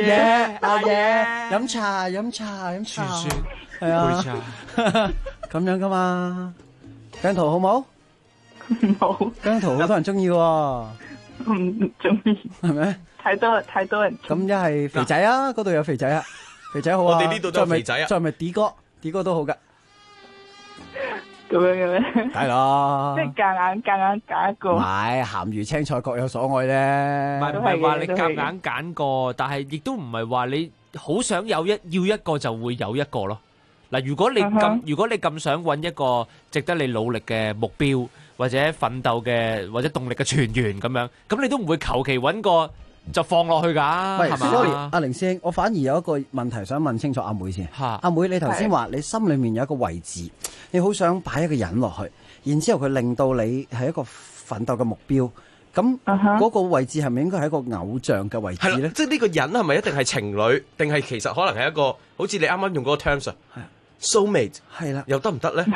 飲茶，係啊，咁樣噶嘛？姜濤好冇？ 冇。 姜濤好多人中意喎。 唔中意。係咩？太多人。 咁一係肥仔啊，嗰度有肥仔啊，肥仔好啊。 我哋呢度都有肥仔啊。 再咪 D 哥都好噶。 咁樣嘅咩？ 係咯， 即係夾硬揀一個。 唔係鹹魚青菜各有所愛咧。 唔係話你夾硬揀個，但係亦都唔係話你好想要一個就會有一個咯。嗱，如果你咁想揾一個值得你努力嘅目標或者奮鬥嘅或者動力嘅泉源咁樣，咁你都唔會求其揾個就放落去㗎， 喂係嘛 ，sorry，阿凌師兄，我反而有一個問題想問清楚阿妹先。阿妹，你頭先話你心裏面有一個位置，你好想擺一個人落去，然之後佢令到你係一個奮鬥嘅目標。咁嗰個位置係咪應該係一個偶像嘅位置咧？ 即係呢個人係咪一定係情侶，定係其實可能係一個好似你啱啱用嗰個 terms 啊 ，soulmate 係啦， 又得唔得咧？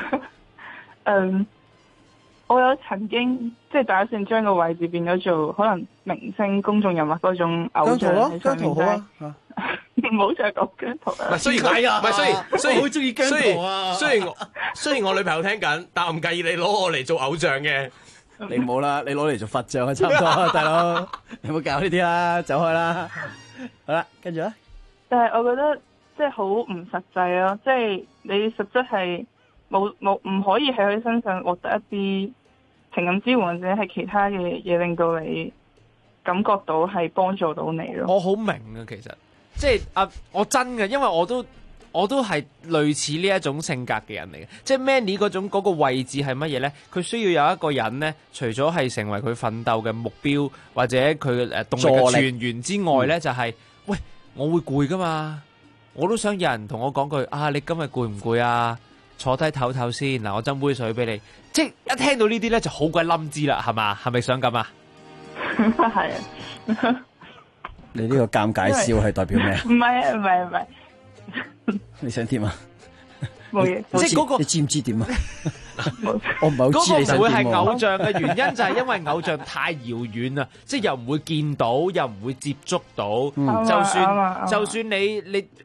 我有曾經即係打算將個位置變咗做可能明星、公眾人物嗰種偶像喺上面， 姜濤好啊， 唔好再講姜濤啦。 唔係，雖然唔係，雖然我好中意姜濤啊。 雖然我女朋友聽緊，但我唔介意你攞我嚟做偶像嘅。 你冇啦，你攞嚟做佛像啊，差唔多，大佬，你唔好搞呢啲啦，走開啦。好啦，跟住咧。 但係我覺得即係好唔實際咯，即係你實質係冇唔可以喺佢身上獲得一啲情感支援或者係其他嘅嘢，令到你感覺到係幫助到你咯。 我好明啊，其實即係我真嘅，因為我都係類似呢一種性格嘅人嚟嘅，即係 Manny 嗰個位置係乜嘢呢？佢需要有一個人呢，除咗係成為佢奮鬥嘅目標或者佢動力嘅泉源之外呢，就係喂，我會攰噶嘛，我都想有人同我講句啊，你今日攰唔攰啊？坐低唞唞先，嗱，我斟杯水俾你。即係一聽到呢啲呢，就好鬼冧知啦，係嘛？係咪想咁啊？ 係啊。 你呢個尷尬笑係代表咩啊？ 唔係。 你想點啊？ 冇嘢， 即係嗰個你知唔知點啊？我唔係好知你想點。 嗰個唔會係偶像嘅原因就係因為偶像太遙遠啦，即係又唔會見到，又唔會接觸到。就算你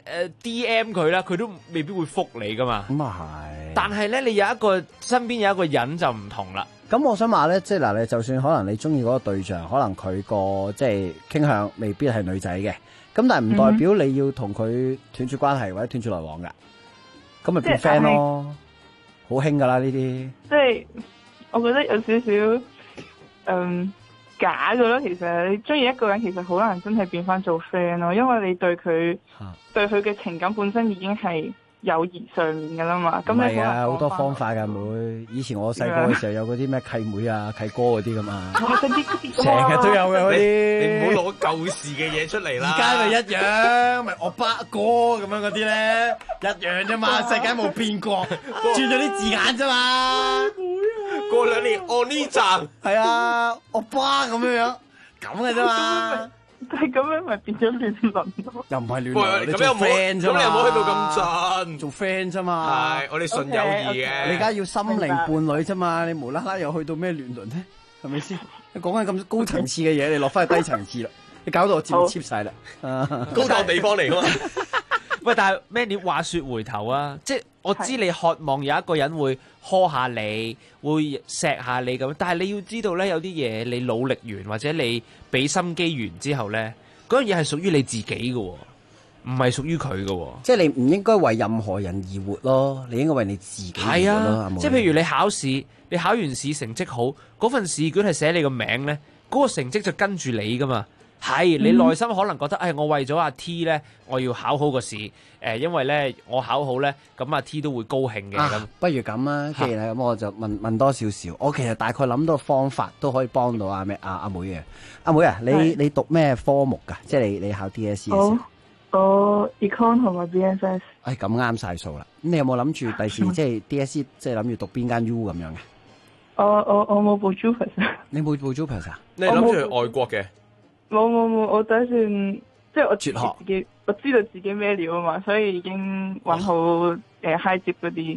DM 佢啦，佢都未必會覆你噶嘛。 咁啊係。 但係咧，你有一個身邊有一個人就唔同啦。 咁我想話咧，即係嗱，你就算可能你中意嗰個對象，可能佢個即係傾向未必係女仔嘅。咁但係唔代表你要同佢斷絕關係或者斷絕來往噶，咁咪變 friend 咯，好興噶啦呢啲。 即係我覺得有少少假嘅咯。其實你中意一個人，其實好難真係變翻做 friend 咯，因為你對佢嘅情感本身已經係友誼上面噶啦嘛。咁你係啊，好多方法噶妹。以前我細個嘅時候有嗰啲咩契妹啊、契哥嗰啲噶嘛，成日都有嘅嗰啲。 你唔好攞舊時嘅嘢出嚟啦。 而家咪一樣，咪我爸哥咁樣嗰啲咧，一樣啫嘛。世界冇變過，轉咗啲字眼啫嘛。 過2年我呢站係啊，我爸咁樣咁嘅啫嘛。 但係咁樣咪變咗亂倫咯？ 又唔係亂倫，你做咁又 friend 啫嘛。 咁你又冇去到咁盡， 做 friend 啫嘛。 係，我哋純友誼嘅。 你而家要心靈伴侶啫嘛，你無啦啦又去到咩亂倫咧？係咪先？你講緊咁高層次嘅嘢，你落翻去低層次啦，你搞到我節目 cheap 晒啦。 高檔地方嚟噶嘛？ 喂，但係 Manny 話說回頭啊，即係我知你渴望有一個人會呵下你，會錫下你咁，但係你要知道咧，有啲嘢你努力完或者你俾心機完之後咧，嗰樣嘢係屬於你自己嘅，唔係屬於佢嘅。 即係你唔應該為任何人而活咯，你應該為你自己而活咯。係啊， 即係譬如你考試，你考完試成績好，嗰份試卷係寫你個名咧，嗰個成績就跟住你噶嘛。係，你內心可能覺得，我為咗阿 T 咧，我要考好個試，因為咧我考好咧，咁阿 T 都會高興嘅咁。 不如咁啊，既然係咁，我就問多少少。我其實大概諗到方法都可以幫到阿妹嘅。阿妹啊，你讀咩科目㗎？即係你考 DSE 嘅時候。 我 Econ 同埋 BSS。 咁啱晒數啦。咁你有冇諗住第時即係 DSE 即係諗住讀邊間 U 咁樣嘅？ 我冇報 JUPAS。 你冇報 JUPAS 啊？ 你諗住去外國嘅？ 冇，我打算即係我自己，我知道自己咩料啊嘛，所以已經揾好high dip 嗰啲。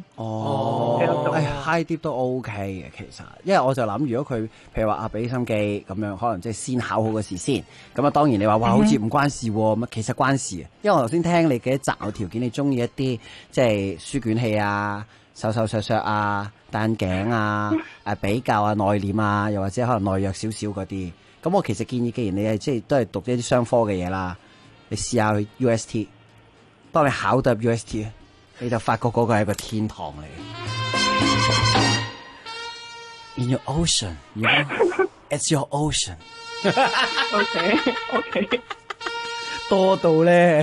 high dip 都 OK 嘅其實，因為我就諗如果佢譬如話俾心機咁樣，可能即係先考好個試先。咁啊，當然你話哇好似唔關事喎，咁其實關事嘅，因為我頭先聽你嘅擇偶條件，你中意一啲即係書卷氣啊、瘦瘦削削啊、戴眼鏡啊、比較啊、內斂啊，又或者可能內弱少少嗰啲。咁我其實建議，既然你係即係都係讀一啲商科嘅嘢啦，你試下去 UST。當你考到入 UST，你就發覺嗰個係一個天堂嚟。In your ocean, you know, it's your ocean. OK， 多到咧，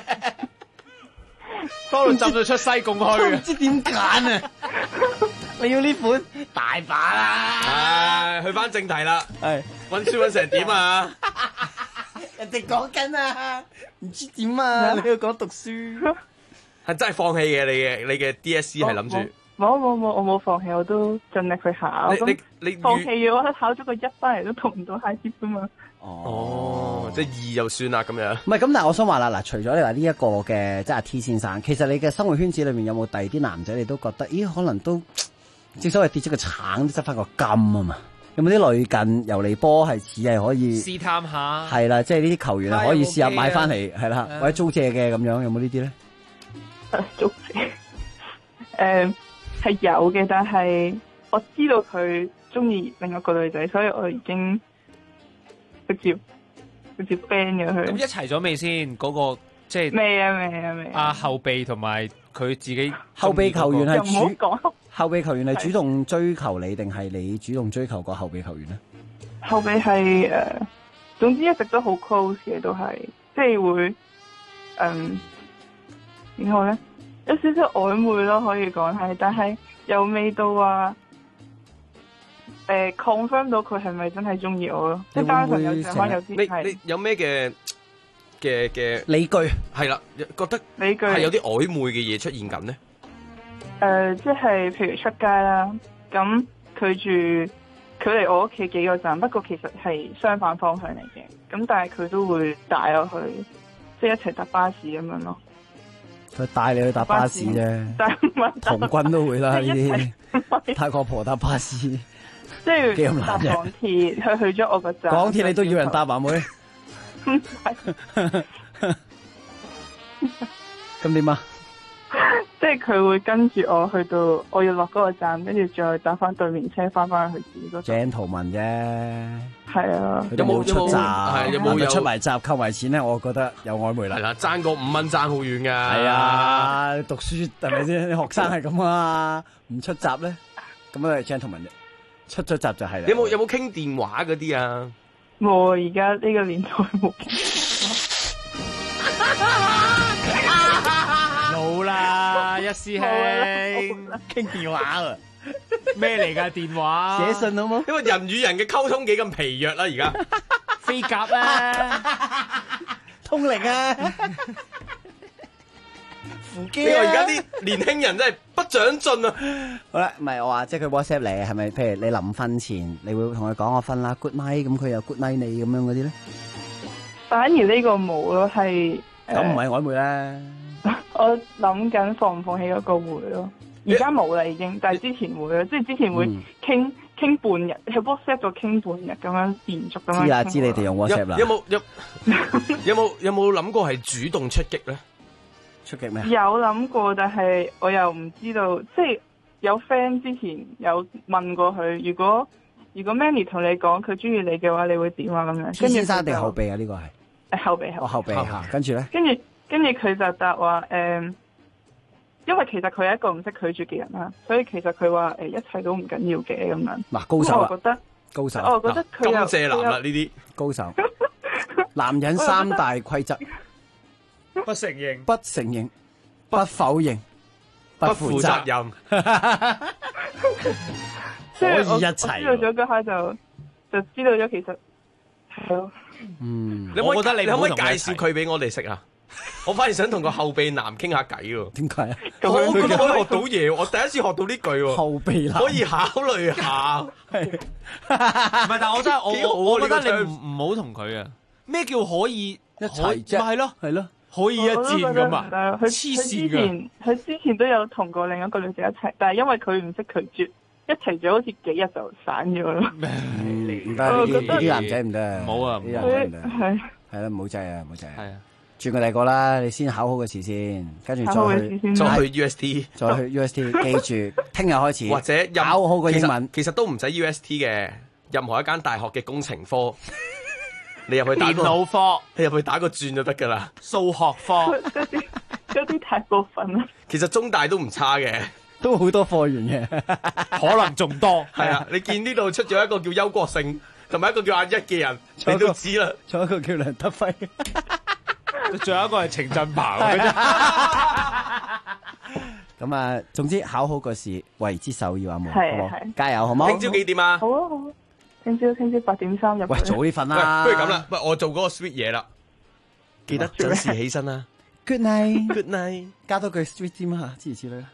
多到浸到出西貢去啊！ 唔知點揀啊！你要呢款大把啦。 去翻正題啦。係溫書溫成點啊？ 人哋講緊啊，唔知點啊，你要講讀書， 係真係放棄嘅你嘅 DSE 係諗住。 冇，我冇放棄，我都盡力去考。 你放棄嘅話，考咗個1翻嚟都讀唔到 high dip 噶嘛。 哦，即係2就算啦咁樣。 唔係咁，但係我想話啦，嗱，除咗你話呢一個嘅即係阿 T 先生，其實你嘅生活圈子裏面有冇第二啲男仔，你都覺得，咦，可能都正所謂跌咗個橙，都執翻個金啊嘛？有冇啲類近遊離波係似係可以試探下？ 係啦，即係呢啲球員係可以試下買翻嚟，係啦，或者租借嘅咁樣，有冇呢啲咧？ 租借係有嘅，但係我知道佢中意另一個女仔，所以我已經直接 ban 咗佢。 咁一齊咗未先？嗰個即係未啊！ 阿後備同埋佢自己後備球員係唔好講。 後備球員係主動追求你，定係你主動追求個後備球員咧？ 後備係總之一直都好 close 嘅，都係即係會點講咧？有少少曖昧咯，可以講係，但係又未到話confirm 到佢係咪真係中意我咯？即係單純有上翻有啲係。 你有咩嘅理據？ 係啦，覺得理據係有啲曖昧嘅嘢出現緊咧。 即係譬如出街啦，咁佢住距離我屋企幾個站，不過其實係相反方向嚟嘅。咁但係佢都會帶我去，即係一齊搭巴士咁樣咯。 佢帶你去搭巴士啫，童軍都會啦呢啲。泰國婆搭巴士， 即係搭港鐵，佢去咗我個站。 港鐵你都要人搭啊妹？咁點啊？ 即係佢會跟住我去到我要落嗰個站，跟住再搭翻對面車翻返去自己嗰度。 gentleman 啫， 係啊。 有冇出閘？ 有冇出埋閘扣埋錢咧？我覺得有曖昧啦。 係啦，爭個5蚊爭好遠㗎。 係啊，讀書係咪先？學生係咁啊，唔出閘咧，咁啊 gentleman 啫。出咗閘就係啦。 有冇傾電話嗰啲啊？ 冇，而家呢個年代冇。 老啦，一師兄傾電話啊！ 咩嚟㗎電話？ 寫信好冇？ 因為人與人嘅溝通幾咁疲弱啦，而家飛鴿啊， 通靈啊，扶機啊！而家啲年輕人真係不長進啊！ 好啦，唔係我話，即係佢 WhatsApp 你係咪？譬如你臨瞓前，你會同佢講我瞓啦 ，good night，咁佢又 good night 你咁樣嗰啲咧？ 反而呢個冇咯，係咁唔係曖昧啦。 我諗緊放唔放棄嗰個會咯，而家冇啦已經，但係之前會咯，即係之前會傾半日，喺 WhatsApp 度傾半日咁樣連續咁樣。 知啦，知你哋用 WhatsApp 啦。 有冇諗過係主動出擊咧？ 出擊咩？ 有諗過，但係我又唔知道，即係有 friend 之前有問過佢，如果 Manny 同你講佢中意你嘅話，你會點啊？咁樣。 先生定後備啊？呢個係後備。 後備嚇，跟住咧？ 跟住佢就答話因為其實佢係一個唔識拒絕嘅人啦，所以其實佢話一切都唔緊要嘅咁樣。 嗱，高手啊！ 我覺得高手。 我覺得佢感謝男啦呢啲高手。男人3大規則： 不承認、 不承認、不否認、不負責任。可以一齊。 知道咗嗰下就知道咗，其實係咯。 你可唔可以介紹佢俾我哋識啊？我反而想同個後備男傾下偈喎。 點解啊？ 我覺得可以學到嘢，我第一次學到呢句喎。 後備男可以考慮下。 唔係，但係我真係我覺得你唔好同佢啊。咩叫可以一齊啫？ 係咯， 係咯， 可以一戰咁啊！黐線㗎。 佢之前都有同過另一個女仔一齊，但係因為佢唔識拒絕。一齊咗好似幾日就散咗咯。 唔得，呢啲男仔唔得。 冇啊， 呢啲男仔唔得。係啦，唔好制啊，唔好制。係啊，轉個第二個啦，你先考好個詞先，跟住再去 UST， 再去 UST。記住，聽日開始或者考好個英文。 其實都唔使 UST 嘅，任何一間大學嘅工程科，你入去打電腦科， 你入去打個轉就得噶啦。 數學科嗰啲太過分啦。 其實中大都唔差嘅。 都好多貨源嘅， 可能仲多。 係啊，你見呢度出咗一個叫邱國勝，同埋一個叫阿一嘅人，你都知啦。 仲有一個叫梁德輝， 仲有一個係程振鵬。 咁啊，總之考好個試為之首要啊，冇？ 係， 加油好冇？ 聽朝幾點啊？ 好啊好啊， 聽朝8:3入。 喂，早啲瞓啦。 不如咁啦，喂，我做嗰個 sweet 嘢啦，記得準時起身啦。 Good night， Good night， 加多句 sweet 添啊，諸如此類啦。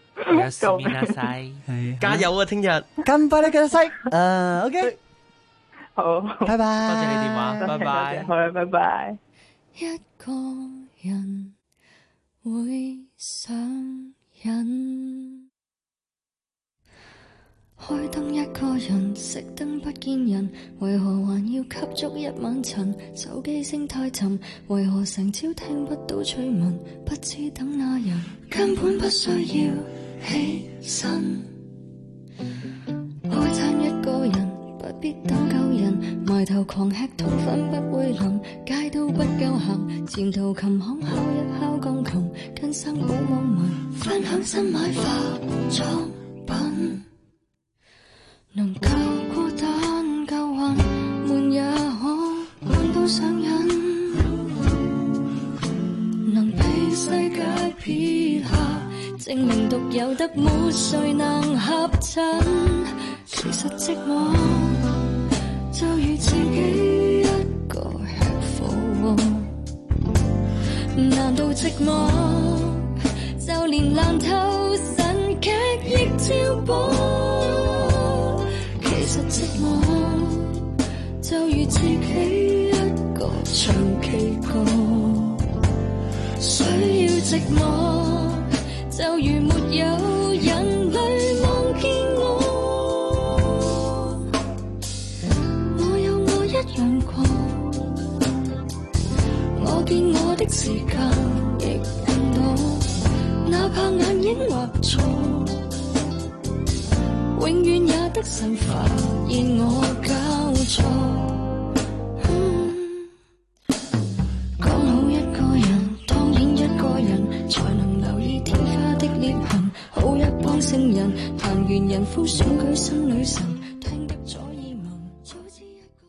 加油啊！聽日咁快你繼續識，OK， 好， 拜拜。 多謝你電話，拜拜。 好啦，拜拜。 一個人會上癮，開燈一個人，熄燈不見人，為何還要吸足一晚塵？手機聲太沉，為何成朝聽不到趣聞？不知等那人，根本不需要起身。開餐一個人，不必等夠人，埋頭狂吃通粉不會淋，街都不夠行，前途琴行敲一敲鋼琴，跟生保網民分享新買化妝品。能夠孤單夠運，悶也可悶到上癮。能被世界撇下，證明獨有得沒誰能合襯。其實寂寞就如自己一個吃貨，難道寂寞就連爛透神劇亦照播？其實寂寞就如自己一個唱 K 歌，需要寂寞就如沒有人類望見我。我有我一樣過，我見我的時間亦更多，哪怕眼影畫錯，永遠也得神發現我搞錯。講好一個人，當然一個人，才能留意天花的裂痕。好一幫聖人，談完人夫選舉新女神，聽得左耳聞，早知一個。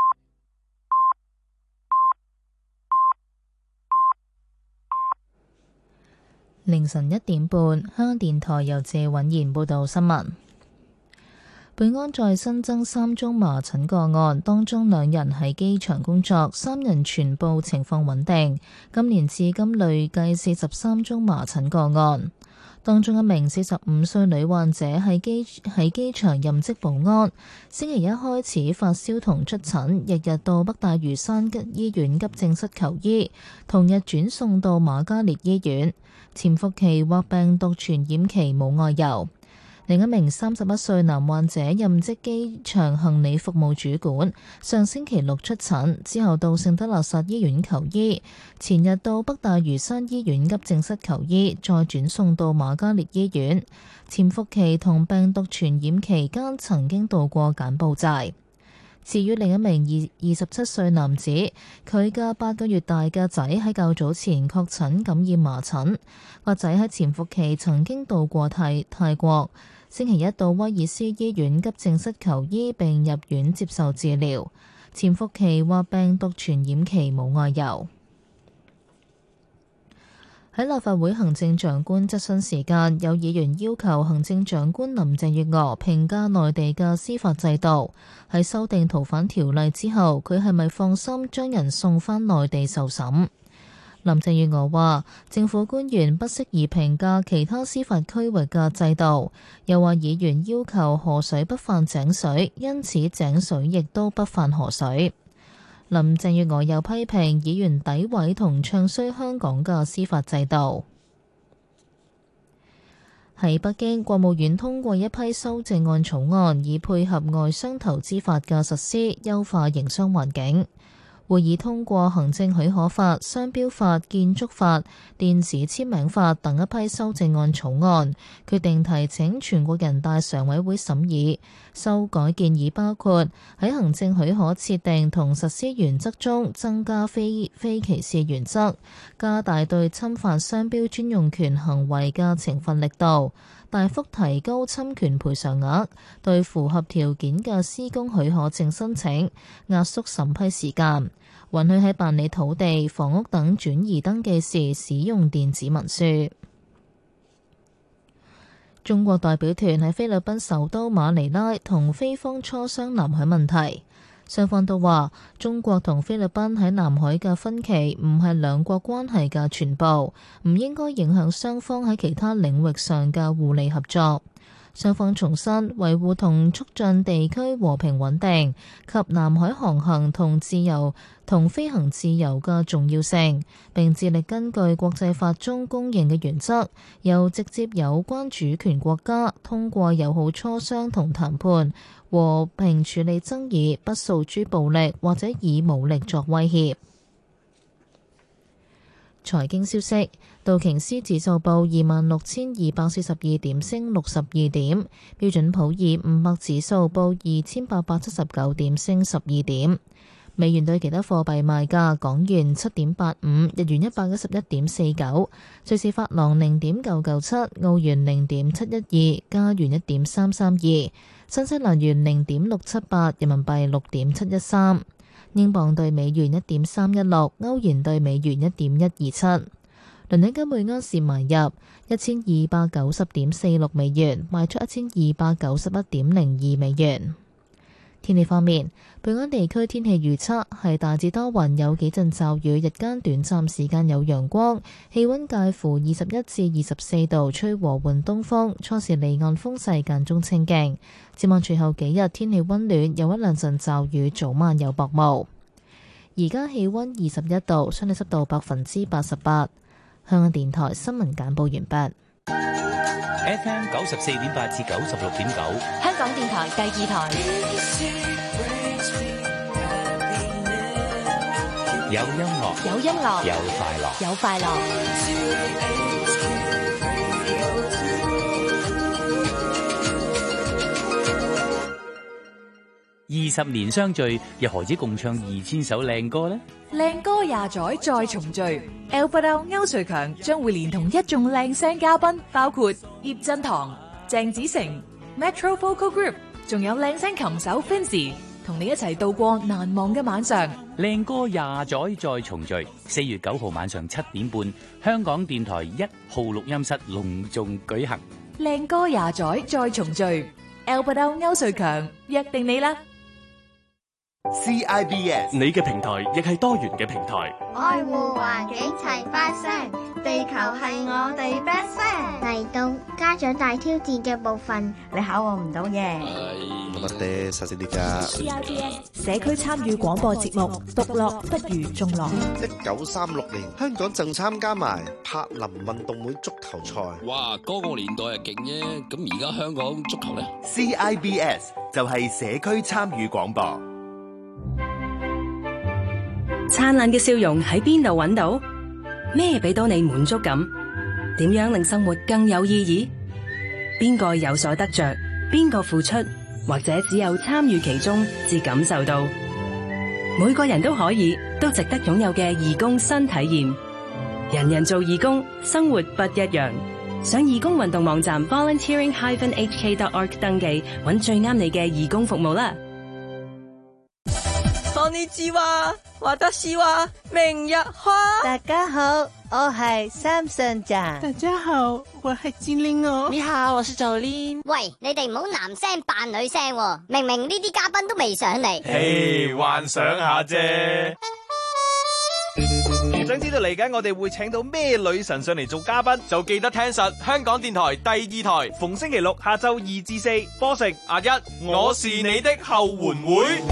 凌晨1點半，香港電台由謝允賢報道新聞。本安再新增3宗麻疹個案，當中2人喺機場工作，3人全部情況穩定。今年至今累計43宗麻疹個案，當中一名45歲女患者喺機場任職保安，星期一開始發燒同出疹，日日到北大嶼山醫院急症室求醫，同日轉送到瑪嘉烈醫院，潛伏期或病毒傳染期冇外遊。另一名31歲男患者任職機場行李服務主管，上星期6出疹，之後到聖德肋撒醫院求醫，前日到北大嶼山醫院急症室求醫，再轉送到瑪嘉烈醫院。潛伏期同病毒傳染期間曾經到過柬埔寨。至於另一名27歲男子，佢嘅8個月大嘅仔喺較早前確診感染麻疹，個仔喺潛伏期曾經到過泰國，星期一到威爾斯醫院急症室求醫並入院接受治療，潛伏期或病毒傳染期冇外遊。喺立法會行政長官質詢時間，有議員要求行政長官林鄭月娥評價內地嘅司法制度。喺修訂逃犯條例之後，佢係咪放心將人送返內地受審？林鄭月娥話：政府官員不適宜評價其他司法區域嘅制度，又話議員要求河水不犯井水，因此井水亦都不犯河水。林鄭月娥又批評議員詆毀同唱衰香港嘅司法制度。喺北京，國務院通過一批修正案草案，以配合外商投資法嘅實施，優化營商環境。會議通過行政許可法、商標法、建築法、電子簽名法等一批修正案草案，決定提請全國人大常委會審議。修改建議包括喺行政許可設定同實施原則中增加非歧視原則，加大對侵犯商標專用權行為嘅懲罰力度，大幅提高侵權賠償額，對符合條件嘅施工許可證申請壓縮審批時間，允許喺辦理土地、房屋等轉移登記時使用電子文書。中國代表團喺菲律賓首都馬尼拉同菲方磋商南海問題。 雙方都話，中國同菲律賓喺南海嘅分歧唔係兩國關係嘅全部，唔應該影響雙方喺其他領域上嘅互利合作。雙方重申維護同促進地區和平穩定及南海航行同飛行自由嘅重要性，並致力根據國際法中公認嘅原則，由直接有關主權國家通過友好磋商同談判，和平處理爭議，不訴諸暴力或者以武力作威脅。財經消息，道瓊斯指數報26,242點，升62點；標準普爾500指數報2,879點，升12點。美元對其他貨幣賣價：港元7.85，日元111.49，瑞士法郎0.997，澳元0.712，加元1.332，新西蘭元0.678，人民幣6.713。英鎊對美元1.316，歐元對美元1.127。倫敦金每安士買入1290.46美元，賣出1291.02美元。天氣方面，本港地區天氣預測係大致多雲，有幾陣驟雨，日間短暫時間有陽光，氣溫介乎21至24度，吹和緩東風，初時離岸風勢間中清勁。展望隨後幾日天氣溫暖，有一兩陣驟雨，早晚有薄霧。而家氣溫21度，相對濕度88%。香港電台新聞簡報完畢。 FM 94.8至96.9， 香港電台第二台。 有音樂， 有音樂， 有快樂， 有快樂。 20年相聚，又何止共唱2000首靚歌呢？ 靚歌廿載再重聚 ，Alfredo 歐瑞強將會連同一眾靚聲嘉賓，包括葉振棠、鄭子誠、Metro Vocal Group， 仲有靚聲琴手 Finzy， 同你一齊度過難忘嘅晚上。 靚歌廿載再重聚，4月9號晚上7點半，香港電台1號錄音室隆重舉行。 靚歌廿載再重聚 ，Alfredo 歐瑞強約定你啦！ CIBS 你嘅平台亦係多元嘅平台， 愛護環境齊發聲，地球係我哋 best friend。嚟到家長大挑戰嘅部分，你考我唔到嘅。 CIBS 社區參與廣播節目，獨樂不如眾樂。 1936年香港就參加埋柏林運動會足球賽。 哇，嗰個年代係勁啫，咁而家香港足球呢？ CIBS 就係社區參與廣播。 燦爛嘅笑容喺邊度揾到？咩俾到你滿足感？點樣令生活更有意義？邊個有所得着？邊個付出？或者只有參與其中至感受到？每個人都可以，都值得擁有嘅義工新體驗。人人做義工，生活不一樣。上義工運動網站 volunteering-hk.org 登記，揾最啱你嘅義工服務啦。 こんにちは，私は明日花。 大家好，我係三上站。 大家好，我係精靈哦。 你好，我是Jolin。 喂，你哋唔好男聲扮女聲喎，明明呢啲嘉賓都未上嚟。 嘿，幻想下啫。 想知道嚟緊我哋會請到咩女神上嚟做嘉賓， 就記得聽實香港電台第2台， 逢星期六下晝2至4播食阿一，我是你的後援會。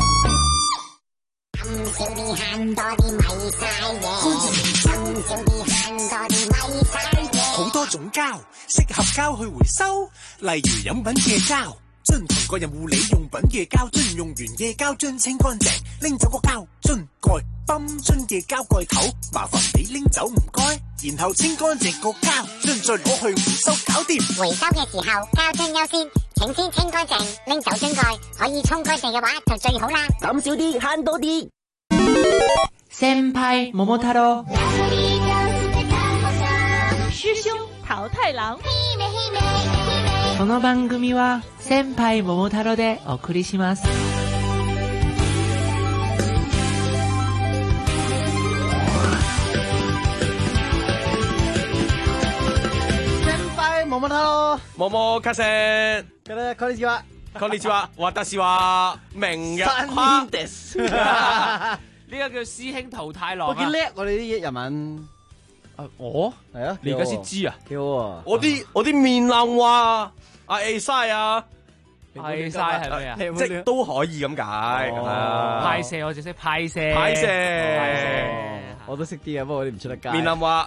少啲慳多啲咪晒嘢，少啲慳多啲咪晒嘢。 好多種膠適合膠去回收，例如飲品嘅膠樽同個人護理用品嘅膠樽，用完嘅膠樽清乾淨，拎走個膠樽蓋，泵樽嘅膠蓋頭，麻煩你拎走唔該，然後清乾淨個膠樽，再攞去回收搞掂。 回收嘅時候膠樽優先，請先清乾淨，拎走樽蓋，可以沖乾淨嘅話就最好啦。 抌少啲慳多啲。 先輩桃太郎， 師兄桃太郎。 この番組は先輩桃太郎でお送りします。 先輩桃太郎， 桃卡石。 こんにちは。 こんにちは，我是話明日花。 呢個叫師兄桃太郎我幾叻我哋啲日文。 我係啊， 你而家先知啊？ 幾好啊！ 我啲閩南話A 晒啊。 派晒係咩啊？ 即都可以咁解。 派射我就識派射。 我都識啲嘅，不過我哋唔出得街。 閩南話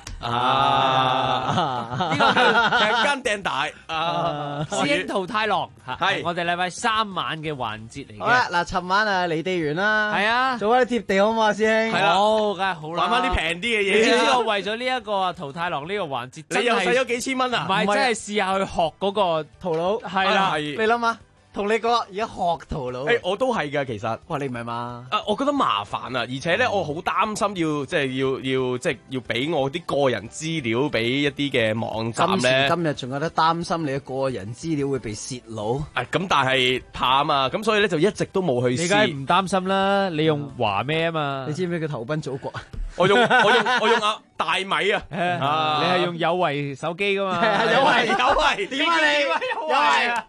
呢個係間掟大師兄桃太郎係我哋禮拜3晚嘅環節嚟嘅。 好啦，嗱，尋晚啊離地完啦， 係啊， 做翻啲貼地好唔好啊，師兄？ 係啦， 好，梗係好啦， 玩翻啲平啲嘅嘢。 你知唔知我為咗呢一個啊桃太郎呢個環節， 你又使咗幾千蚊啊？ 唔係，真係試下去學嗰個屠佬。 係啦， 你諗下。同你講，而家學屠佬， 我都係㗎，其實。 哇，你唔係嘛？ 我覺得麻煩啊，而且咧，我好擔心要俾我啲個人資料俾一啲嘅網站咧。 今日仲有得擔心你嘅個人資料會被泄露。 咁但係怕啊嘛，咁所以咧就一直都冇去試。 你梗係唔擔心啦，你用華咩啊嘛？ 你知唔知佢投奔祖國啊？ 我用大米啊！ 你係用有為手機㗎嘛？ 有為點啊你？ 有為。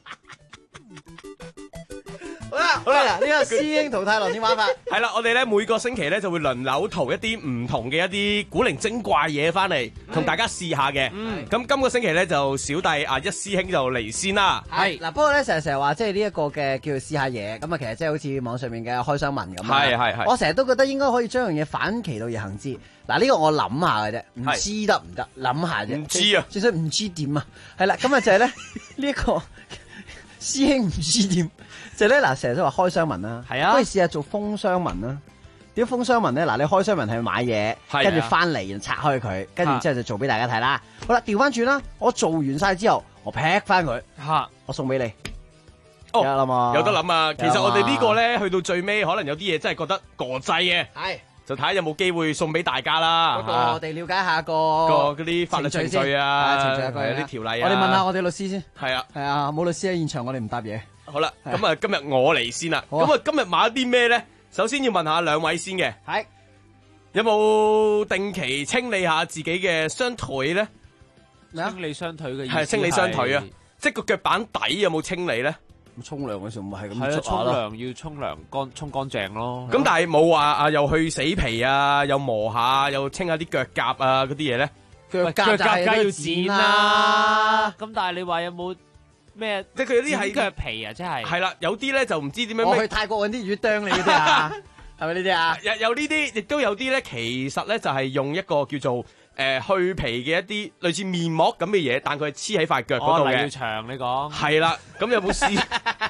好啦，呢個師兄桃太郎點玩法？ 係啦，我哋咧每個星期咧就會輪流淘一啲唔同嘅一啲古靈精怪嘢翻嚟，同大家試下嘅。咁今個星期咧就小弟一師兄就嚟先啦。 係嗱，不過咧成日話即係呢一個嘅叫做試下嘢，咁啊其實即係好似網上面嘅開箱文咁。 係。 我成日都覺得應該可以將樣嘢反其道而行之。嗱，呢個我諗下嘅啫，唔知得唔得？諗下啫。 唔知啊， 最衰唔知點啊。係啦，咁啊就係咧呢一個師兄唔知點。就咧嗱，成日都話開箱文啦，係啊，不如試下做封箱文啦。點封箱文咧？嗱，你開箱文係買嘢，跟住翻嚟然後拆開佢，跟住之後就做俾大家睇啦。好啦，調翻轉啦，我做完晒之後，我劈翻佢，我送俾你。 有得諗啊！其實我哋呢個咧，去到最尾，可能有啲嘢真係覺得過劑嘅，係就睇下有冇機會送俾大家啦。 不過我哋了解下嗰啲法律程序啊， 程序有啲條例啊。 我哋問下我哋律師先。 係啊， 冇律師喺現場，我哋唔答嘢。 好啦，咁啊，今日我嚟先啦。咁啊，今日買啲咩咧？首先要問下兩位先嘅， 係有冇定期清理下自己嘅雙腿咧？ 清理雙腿嘅意思係清理雙腿啊，即係個腳板底有冇清理咧？ 沖涼嘅時候唔係咁捽下沖涼要沖涼沖乾淨咯。 咁但係冇話又去死皮啊，又磨下，又清下啲腳甲啊嗰啲嘢咧？ 腳甲梗係要剪啦。 咁但係你話有冇？咩？ 即係佢有啲係腳皮啊，真係。 係啦，有啲咧就唔知點樣。 我去泰國揾啲魚啄你嗰啲啊，係咪呢啲啊？ 有呢啲，亦都有啲咧，其實咧就係用一個叫做去皮嘅一啲類似面膜咁嘅嘢，但佢係黐喺塊腳嗰度嘅。 黎耀祥，你講。 係啦，咁有冇試？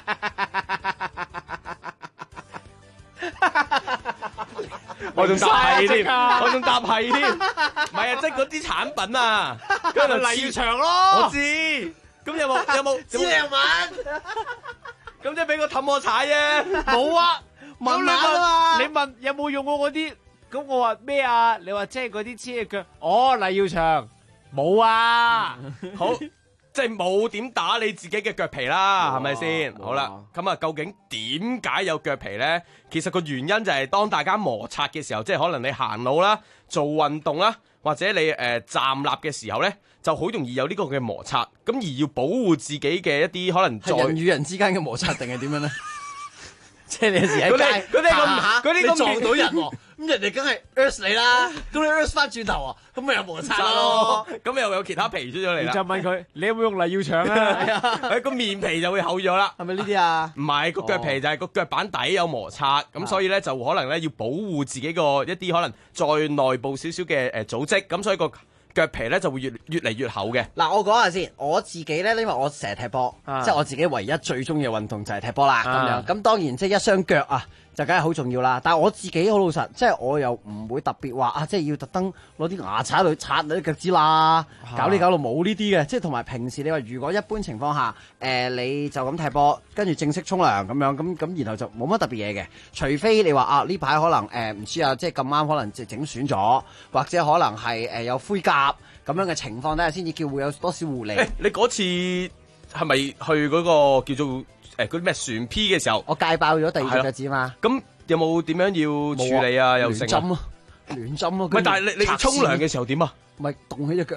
我仲答係添，我仲答係添。唔係啊，即係嗰啲產品啊，跟住黎耀祥咯。 我知。咁有冇知兩晚？ 咁即係俾個氹我踩啫。 冇啊， 問下啊嘛。 你問有冇用過嗰啲？咁我話咩啊？你話即係嗰啲黐嘅腳。黎耀祥冇啊。 好，即係冇點打你自己嘅腳皮啦，係咪先？好啦，咁啊，究竟點解有腳皮咧？其實個原因就係當大家摩擦嘅時候，即係可能你行路啦、做運動啦，或者你站立嘅時候咧。就好容易有呢個嘅摩擦，咁而要保護自己嘅一啲可能係人與人之間嘅摩擦定係點樣咧？即係你有時喺街嗰啲撞到人喎，咁人哋梗係 urge 你啦，咁你 urge 翻轉頭啊，咁咪有摩擦咯， 咁又有其他皮出咗嚟啦。 就問佢：你有冇用黎耀祥啊？ 佢個面皮就會厚咗啦， 係咪呢啲啊？ 唔係，個腳皮就係個腳板底有摩擦，咁所以咧就可能咧要保護自己個一啲可能在內部少少嘅組織，咁所以個腳皮咧就會越嚟越厚嘅。 嗱，我講下先，我自己咧，因為我成日踢波，即係我自己唯一最中意嘅運動就係踢波啦。咁樣，咁當然即係一雙腳啊，就梗係好重要啦。但係我自己好老實，即係我又唔會特別話啊，即係要特登攞啲牙刷去刷你啲腳趾啦，搞到冇呢啲嘅。即係同埋平時你話，如果一般情況下，你就咁踢波，跟住正式沖涼咁樣，咁然後就冇乜特別嘢嘅。除非你話啊呢排可能唔知啊，即係咁啱可能即係整損咗，或者可能係有灰甲。咁樣嘅情況底下先至叫會有多少護理。 你嗰次係咪去嗰個叫做嗰啲咩船 P 嘅時候？ 我戒爆咗第二隻腳趾嘛。 咁有冇點樣要處理啊？又成亂針咯，亂針咯。 唔係，但係你沖涼嘅時候點啊？ 咪凍起隻腳咯。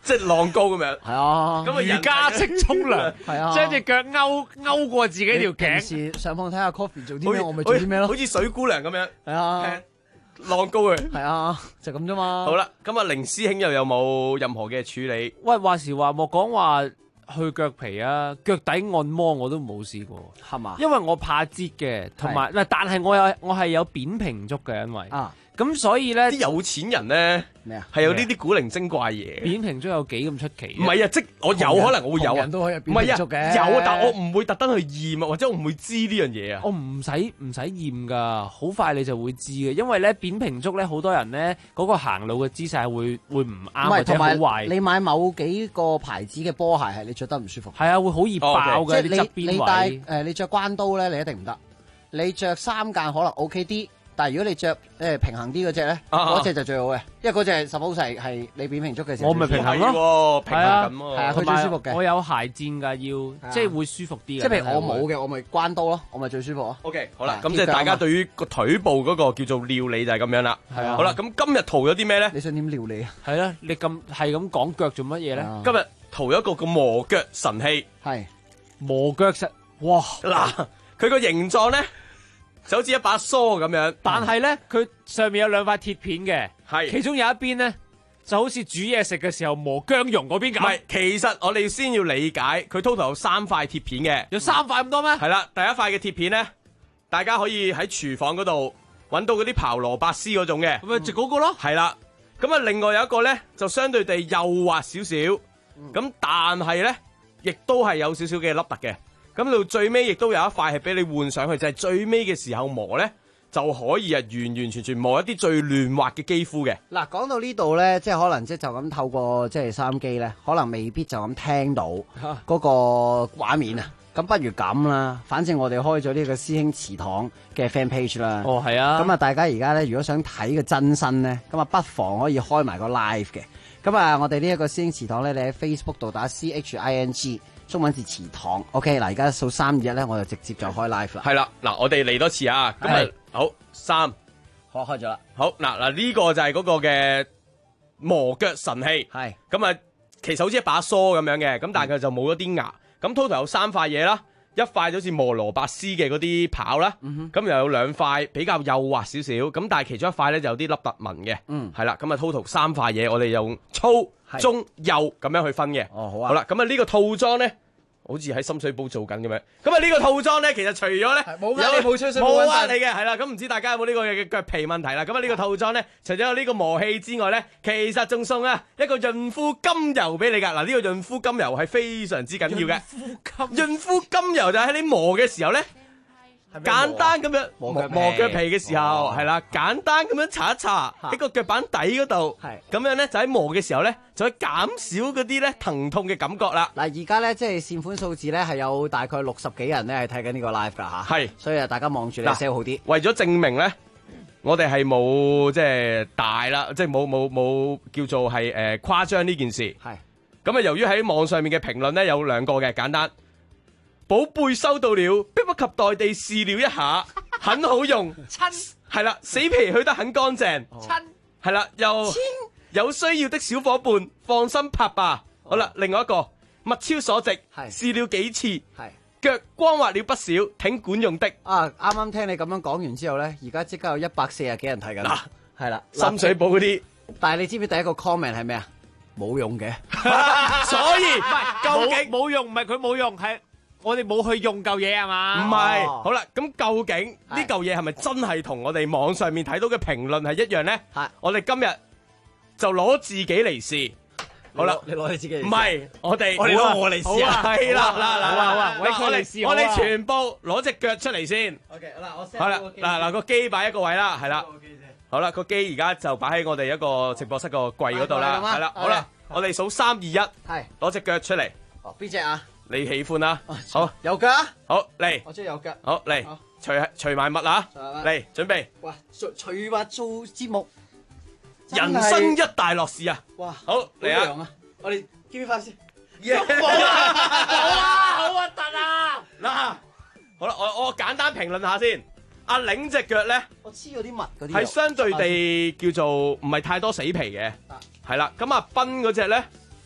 即係浪高咁樣。 係啊， 咁啊瑜伽式沖涼， 係啊， 將隻腳勾過自己條頸。 平時上網睇下 Coffee 做啲咩，我咪做啲咩咯。 好似水姑娘咁樣。 係啊， 浪高佢。 係啊，就咁啫嘛。 好啦，咁啊，凌師兄又有冇任何嘅處理？ 喂，話時話莫講話去腳皮啊，腳底按摩我都冇試過， 係嘛？ 因為我怕擠嘅，同埋但係我係有扁平足嘅，因為咁所以咧， 啲有錢人咧咩啊？ 係有呢啲古靈精怪嘢。 扁平足有幾咁出奇？ 唔係啊，即我有可能我會有啊， 人都可以有扁平足嘅。 有啊，但我唔會特登去驗啊，或者我唔會知呢樣嘢啊。 我唔使驗㗎，好快你就會知嘅，因為咧扁平足咧，好多人咧嗰個行路嘅姿勢會唔啱或者好壞。 你買某幾個牌子嘅波鞋係你着得唔舒服。 係啊，會好易爆嘅啲側邊位。 你着關刀咧，你一定唔得。你着三間可能 OK 啲。但係如果你着平衡啲嗰隻咧，嗰隻就最好嘅，因為嗰隻 suppose 係你扁平足嘅時候， 我咪平衡咯， 平衡咁喎， 係啊，佢最舒服嘅。 我有鞋墊㗎，要即係會舒服啲嘅。 即係譬如我冇嘅，我咪關刀咯，我咪最舒服咯。 OK， 好啦，咁即係大家對於個腿部嗰個叫做料理就係咁樣啦。 係啊， 好啦，咁今日塗咗啲咩咧？ 你想點料理啊？ 係啦，你咁講腳做乜嘢咧？ 今日塗咗一個叫磨腳神器， 係磨腳神。哇！ 嗱，佢個形狀咧，就好似一把梳咁樣， 但係咧佢上面有兩塊鐵片嘅， 係其中有一邊咧就好似煮嘢食嘅時候磨薑蓉嗰邊咁。 唔係，其實我哋先要理解，佢 total 有3塊鐵片嘅， 有3塊咁多咩？ 係啦，第一塊嘅鐵片咧，大家可以喺廚房嗰度揾到嗰啲刨蘿蔔絲嗰種嘅， 咪就嗰個咯。 係啦，咁啊另外有一個咧就相對地幼滑少少，咁但係咧亦都係有少少嘅凹凸嘅。咁到最尾亦都有一塊係俾你換上去，就係最尾嘅時候磨咧，就可以完完全全磨一啲最嫩滑嘅肌膚嘅。 嗱，講到呢度咧，即係可能即係就咁透過即係收音機咧，可能未必就咁聽到嗰個畫面啊。咁不如咁啦，反正我哋開咗呢個師兄祠堂嘅 fan page 啦。 哦，係啊。 咁啊，大家而家咧，如果想睇個真身咧，咁啊，不妨可以開埋個 live 嘅。咁啊，我哋呢一個師兄祠堂咧，你喺 Facebook 度打 CHING。中文字祠堂 ，OK 嗱，而家數3、2、1咧，我就直接就開 live 啦。 係啦，嗱，我哋嚟多次啊，咁啊，好3， 開咗啦。 好嗱呢個就係嗰個嘅磨腳神器， 係咁啊，其實好似一把梳咁樣嘅，咁但係佢就冇咗啲牙，咁 total 有3塊嘢啦，一塊就好似磨蘿蔔絲嘅嗰啲刨啦，咁又有2塊比較幼滑少少，咁但係其中一塊咧就有啲凹凸紋嘅，係啦，咁啊 total 3塊嘢，我哋用粗、中、幼咁樣去分嘅。 哦，好啊。 好啦，咁啊呢個套裝咧，好似喺深水埗做緊咁樣。咁啊呢個套裝咧，其實除咗咧冇呃你冇吹水冇呃你嘅，係啦。咁唔知大家有冇呢個嘅腳皮問題啦？咁啊呢個套裝咧，除咗有呢個磨器之外咧，其實仲送啊一個潤膚甘油俾你㗎。嗱，呢個潤膚甘油係非常之緊要嘅。潤膚甘油就喺你磨嘅時候咧，簡單咁樣磨腳皮嘅時候，係啦，簡單咁樣搽一搽喺個腳板底嗰度，咁樣咧就喺磨嘅時候咧，就可以減少嗰啲咧疼痛嘅感覺啦。 嗱，而家咧即係善款數字咧係有大概60幾人咧係睇緊呢個 live 㗎嚇， 係， 所以啊大家望住你 sell 好啲。 為咗證明咧，我哋係冇即係大啦，即係冇叫做係誇張呢件事。 係， 咁啊由於喺網上面嘅評論咧有2個嘅，簡單。寶貝收到了，迫不及待地試了一下，很好用， 親係啦，死皮去得很乾淨， 親係啦，又有需要的小伙伴放心拍吧。好啦，另外一個物超所值，試了幾次，腳光滑了不少，挺管用的。 啊，啱啱聽你咁樣講完之後咧，而家即刻有140幾人睇緊，係啦， 深水埗嗰啲。 但係你知唔知第一個 comment 係咩啊？冇用嘅， 所以唔係究竟冇用，唔係佢冇用，係。我哋冇去用嚿嘢係嘛？ 唔係，好啦，咁究竟呢嚿嘢係咪真係同我哋網上面睇到嘅評論係一樣咧？係，我哋今日就攞自己嚟試。好啦， 你攞你自己嚟試。 唔係，我哋攞我嚟試啊！ 係啦， 嗱， 我哋全部攞隻腳出嚟先。 OK，嗱，我 set 好啦，嗱個機擺一個位啦，係啦。好啦，個機而家就擺喺我哋一個直播室個櫃嗰度啦，係啦。好啦，我哋數3、2、1，係，攞隻腳出嚟。 哦，邊隻啊？你喜歡啦，好有腳啊， 好嚟， 我中意有腳， 好嚟，除埋襪啊，嚟準備， 哇，除襪做節目， 人生一大樂事啊， 哇， 好嚟啊， 我哋捐翻先， 冇啊，好核突啊， 嗱，好啦，我簡單評論下先，阿領隻腳咧， 我黐咗啲襪嗰啲， 係相對地叫做唔係太多死皮嘅，係啦，咁阿斌嗰隻咧。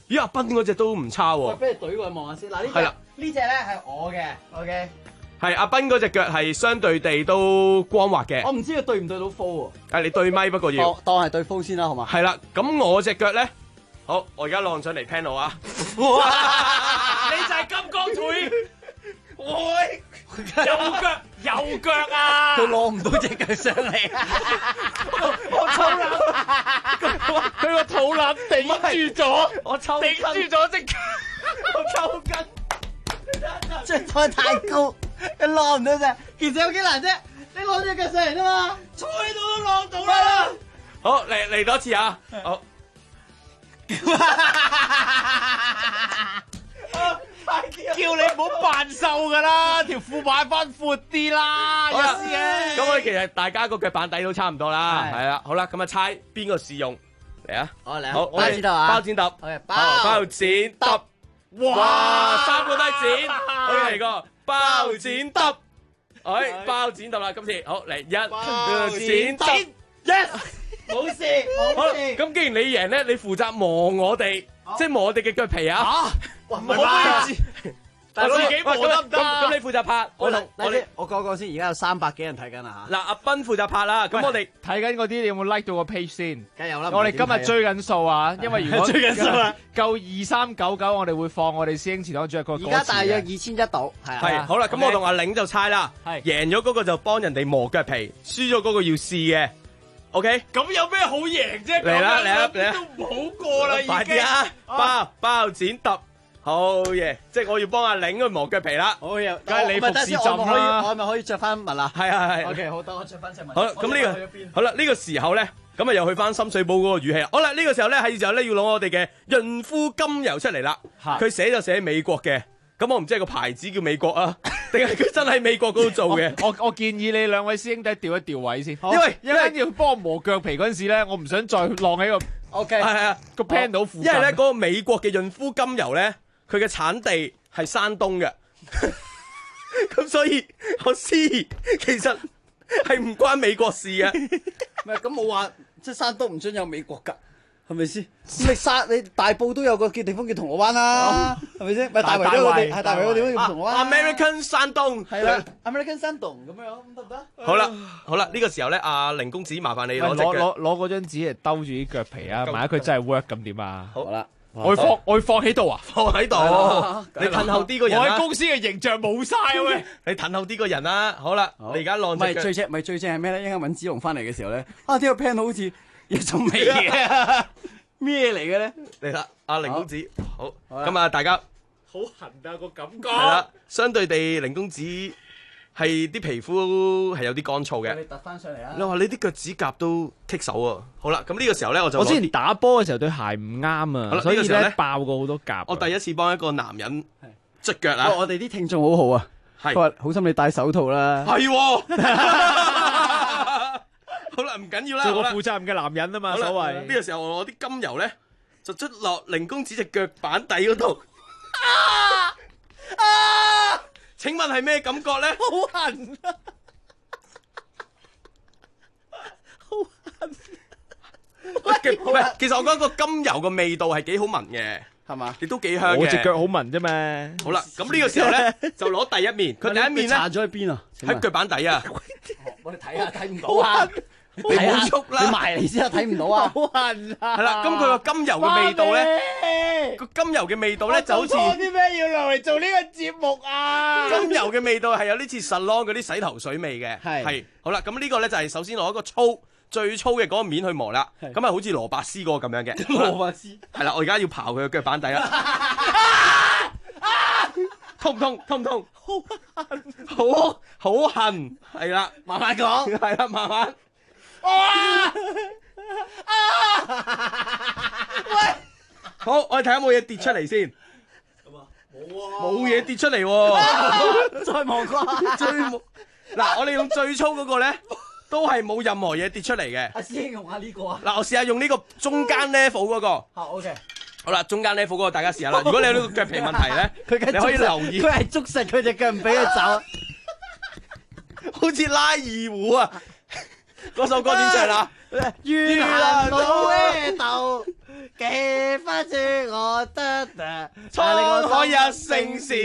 咦，阿斌嗰隻都唔差喎。 俾你懟過去望下先。嗱呢隻呢隻咧係我嘅 ，OK。 係阿斌嗰隻腳係相對地都光滑嘅。 我唔知佢對唔對到 full 喎。你對咪不過要。 當係對 full 先啦，好嘛？ 係啦，咁我隻腳咧，好，我而家晾上嚟 panel 啊。 哇！你就係金剛腿，喂，右腳啊！ 佢攞唔到隻腳上嚟啊！ 我抽筋，佢個肚腩頂住咗， 我抽頂住咗隻腳，我抽筋。 張台太高，你攞唔到啫。其實有幾難啫？你攞隻腳上嚟啫嘛，坐喺度都攞到啦。 好，嚟多次啊！好。 叫你唔好扮瘦噶啦，條褲擺翻闊啲啦，有事嘅。 咁我哋其實大家個腳板底都差唔多啦，係啦，好啦，咁啊猜邊個試用嚟啊？ 嚟啊！ 好， 包剪揼啊！ 包剪揼，包剪揼，哇，3個都係剪，好嚟個包剪揼，包剪揼啦，今次好嚟1剪揼 ，yes， 冇事， 好，咁既然你贏咧，你負責磨我哋，即係磨我哋嘅腳皮啊！ 哇，唔係嘛？但係自己磨得唔得？ 咁你負責拍，我講講先，而家有300幾人睇緊啦嚇。 嗱，阿斌負責拍啦，咁我哋睇緊嗰啲，你有冇 like 到個 page 先？ 梗有啦。 我哋今日追緊數啊，因為如果追緊數啊， 夠2399，我哋會放我哋師兄祠堂主日個歌詞。 而家大約21度， 係好啦，咁我同阿玲就猜啦，贏咗嗰個就幫人哋磨腳皮，輸咗嗰個要試嘅。OK， 咁有咩好贏啫？ 嚟啦， 都唔好過啦，已經。 快啲啊！包剪揼，好嘢！即係我要幫阿玲去磨腳皮啦。 好嘢， 梗係你服侍浸啦。 我係咪可以着翻襪啊？ 係。 OK， 好，等我着翻隻襪。 好啦，咁呢個好啦，呢個時候咧，咁啊又去翻深水埗嗰個語氣啦。好啦，呢個時候咧係時候咧要攞我哋嘅潤膚甘油出嚟啦。佢寫就寫美國嘅，咁我唔知係個牌子叫美國啊，定係佢真係美國嗰度做嘅？ 我建議你兩位師兄弟調一調位先，因為要幫我磨腳皮嗰陣時咧，我唔想再晾喺個 OK 係啊個 panel 附近。 因為咧嗰個美國嘅潤膚甘油咧，佢嘅產地係山東嘅，咁所以我知其實係唔關美國事嘅。 唔係咁冇話，即係山東唔准有美國㗎。係咪先？你大埔都有個地方叫銅鑼灣啦，係咪先？咪大圍都有個地，係大圍個地方叫銅鑼灣。 American 山東係啦，American 山東咁樣得唔得？ 好啦，呢個時候咧，阿凌公子麻煩你攞嗰張紙嚟兜住啲腳皮啊！萬一佢真係 work 咁點啊？ 好啦， 我放喺度啊！ 放喺度，你褪後啲個人。 我喺公司嘅形象冇晒啊喂！ 你褪後啲個人啦。好啦，你而家晾隻腳。 最正係咩咧？一陣間尹子龍翻嚟嘅時候咧，呢個 pen 好似一種味嘅，咩嚟嘅咧？ 嚟啦，阿凌公子，好，咁啊，大家好痕啊個感覺。 係啦，相對地，凌公子係啲皮膚係有啲乾燥嘅。 你突翻上嚟啊！ 你話你啲腳趾甲都棘手啊！好啦，咁呢個時候咧， 我之前打波嘅時候對鞋唔啱啊，所以咧爆過好多甲。 我第一次幫一個男人捽腳啊！ 我哋啲聽眾好好啊，佢話好心你戴手套啦。 係。好啦，唔緊要啦， 做個負責任嘅男人啊嘛，所謂。 呢個時候我攞啲甘油咧，就捽落凌公子隻腳板底嗰度。請問係咩感覺咧？ 好痕啊！好痕。 喂，其實我覺得個甘油個味道係幾好聞嘅， 係嘛？ 亦都幾香嘅。 我隻腳好聞啫嘛。 好啦，咁呢個時候咧就攞第一面，佢第一面咧搽咗喺邊啊？ 喺腳板底啊！ 我哋睇下，睇唔到啊！ 你冇喐啦， 你埋嚟先啊，睇唔到啊！ 好痕啊！ 係啦，咁佢個甘油嘅味道咧，個甘油嘅味道咧就好似啲咩要落嚟做呢個節目啊？ 甘油嘅味道係有啲似 salon 嗰啲洗頭水味嘅，係好啦。咁呢個咧就係首先攞一個最粗嘅嗰個面去磨啦，咁啊好似羅伯斯嗰個咁樣嘅。 羅伯斯係啦，我而家要刨佢嘅腳板底啦。痛唔痛？痛唔痛？好痕，係啦， 慢慢講， 係啦，慢慢。喂，好，我哋睇下有冇嘢跌出嚟先。冇嘢跌出嚟喎。 再望過， 嗱，我哋用最粗嗰個咧，都係冇任何嘢跌出嚟嘅。 阿師兄用下呢個啊。 嗱，我試下用呢個中間 level 嗰個。 好 OK。 好啦，中間 level 嗰個大家試下啦。如果你有呢個腳皮問題咧，你可以留意。 佢係捉實佢隻腳唔俾佢走， 好似拉二胡啊！嗰首歌點唱啦？ 越難到呢度，幾花樹我得滄海一聲笑。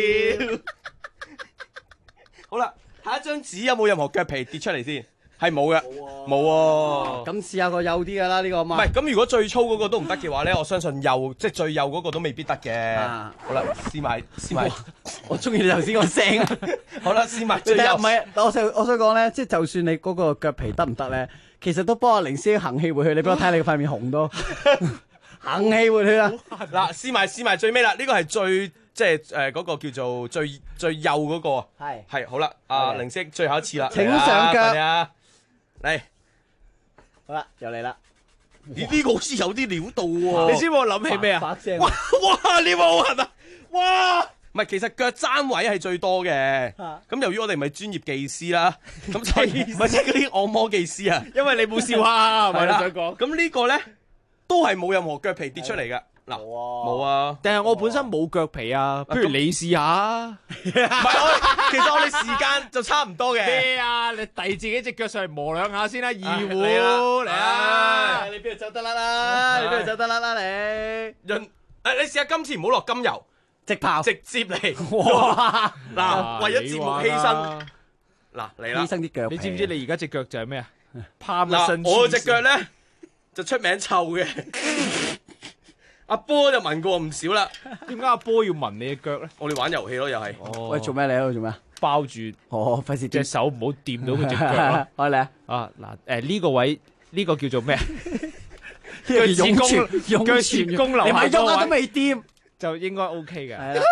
好啦，下一張紙有冇任何腳皮跌出嚟先？係冇嘅，冇喎。 咁試下個幼啲㗎啦，呢個嘛。 唔係，咁如果最粗嗰個都唔得嘅話咧，我相信幼即係最幼嗰個都未必得嘅。好啦，試埋。 我中意你頭先個聲。 好啦，試埋最幼。 唔係，我想講咧，即係就算你嗰個腳皮得唔得咧，其實都幫阿凌師行氣回去。你俾我睇你塊面紅都行氣回去啦。 嗱，試埋最尾啦，呢個係最即係嗰個叫做最幼嗰個。係好啦，阿凌師最後一次啦， 請上腳。 嚟， 好啦，又嚟啦！ 呢個好似有啲料到喎。 你知唔知我諗起咩啊？ 哇！呢個好痕啊！哇！唔係，其實腳踭位係最多嘅。咁由於我哋唔係專業技師啦，咁所以唔係即係嗰啲按摩技師啊。 因為你冇笑下，係咪你想講？ 咁呢個咧都係冇任何腳皮跌出嚟㗎。嗱，冇啊！ 但係我本身冇腳皮啊，不如你試下。 唔係，其實我哋時間就差唔多嘅。 咩啊？你遞自己隻腳上嚟磨兩下先啦，二胡嚟啊！你邊度走得甩啦？你邊度走得甩啦？你你試下今次唔好落甘油， 直炮直接嚟。哇！嗱，為咗節目犧牲，嗱嚟啦， 犧牲啲腳皮。 你知唔知你而家隻腳就係咩啊？攀一身。 我隻腳咧就出名臭嘅。阿波就聞過唔少啦， 點解阿波要聞你嘅腳咧？ 我哋玩遊戲咯，又係。 喂，做咩你喺度做咩？ 包住。 費事隻手唔好掂到佢隻腳咯。 開嚟啊！嗱，呢個位呢個叫做咩？ 腳趾公，腳前趾公留你咪下喐都未掂， 就應該 OK 嘅。 係啦。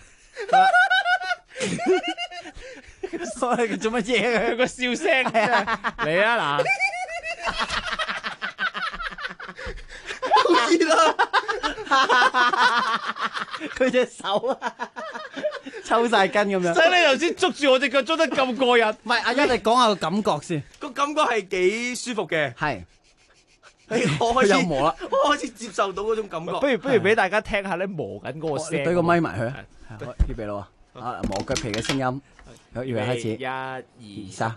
所以做乜嘢嘅？ 佢個笑聲嚟啊嗱！ 好熱啦！佢隻手啊，抽晒筋咁樣。 所以你頭先捉住我隻腳捉得咁過癮。 唔係，阿一你講下個感覺先。 個感覺係幾舒服嘅。 係。 我開始有磨啦， 我開始接受到嗰種感覺。 不如俾大家聽下咧磨緊嗰個聲。 對個咪埋佢。預備咯喎。啊，磨腳皮嘅聲音。好，預備開始。 1、2、 3。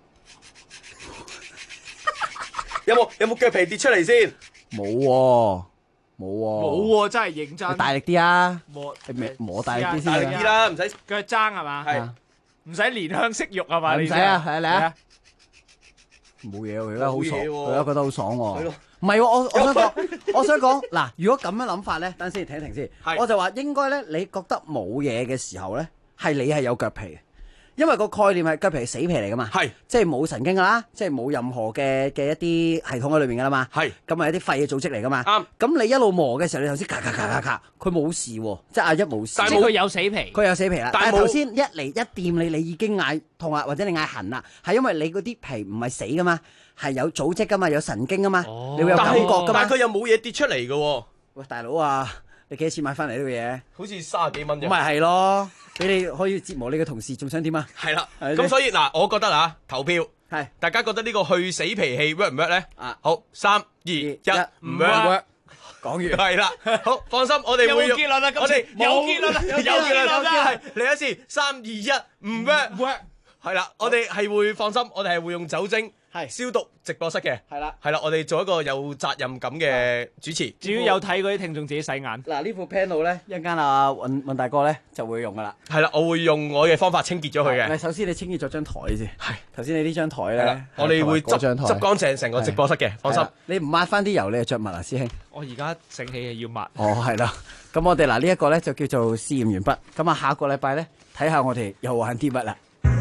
有冇腳皮跌出嚟先？ 冇喎，冇喎，真係認真。 你大力啲啊！ 磨大力啲先。 大力啲啦，唔使腳踭係嘛？ 係。 唔使憐香惜玉係嘛？ 唔使啊，係嚟啊！冇嘢喎，佢而家好爽，佢而家覺得好爽喎。唔係喎，我想講嗱，如果咁樣諗法咧，等先停一停先。我就話應該咧，你覺得冇嘢嘅時候咧，係你係有腳皮。因為個概念係腳皮係死皮嚟噶嘛，即係冇神經噶啦，即係冇任何嘅一啲系統喺裏面噶啦嘛，咁係一啲廢嘅組織嚟噶嘛。咁你一路磨嘅時候，你頭先咔，佢冇事喎，即係阿一冇事。 但係佢有死皮， 佢有死皮啦。但係頭先一嚟一掂你已經嗌痛啦，或者你嗌痕啦，係因為你嗰啲皮唔係死噶嘛，係有組織噶嘛，有神經噶嘛，你會有感覺噶嘛。 但係佢又冇嘢跌出嚟嘅喎。 喂，大佬啊！你幾多錢買翻嚟呢個嘢？ 好似30幾蚊啫。 咪係咯，俾你可以折磨你嘅同事，仲想點啊？ 係啦，咁所以嗱，我覺得啊，投票係大家覺得呢個去死皮氣 work 唔 work 咧？好，3、2、1，唔 work。講完係啦，好放心，我哋會有結論啦， 我哋有結論啦，有結論啦， 係嚟一次，3、2、1，唔 work。係啦，我哋係會放心，我哋係會用酒精消毒直播室嘅。係啦，我哋做一個有責任感嘅主持。 至於有睇嗰啲聽眾自己洗眼。 嗱，呢副 panel 咧，一陣間阿運大哥咧就會用噶啦。 係啦，我會用我嘅方法清潔咗佢嘅。 首先你清潔咗張台先。係。頭先你呢張台咧， 我哋會執乾淨成個直播室嘅，放心。 你唔抹翻啲油，你就着襪啊，師兄。 我而家醒起係要抹。 哦，係啦。咁我哋嗱呢一個咧就叫做試驗完畢。咁啊，下個禮拜咧睇下我哋又玩啲乜啦。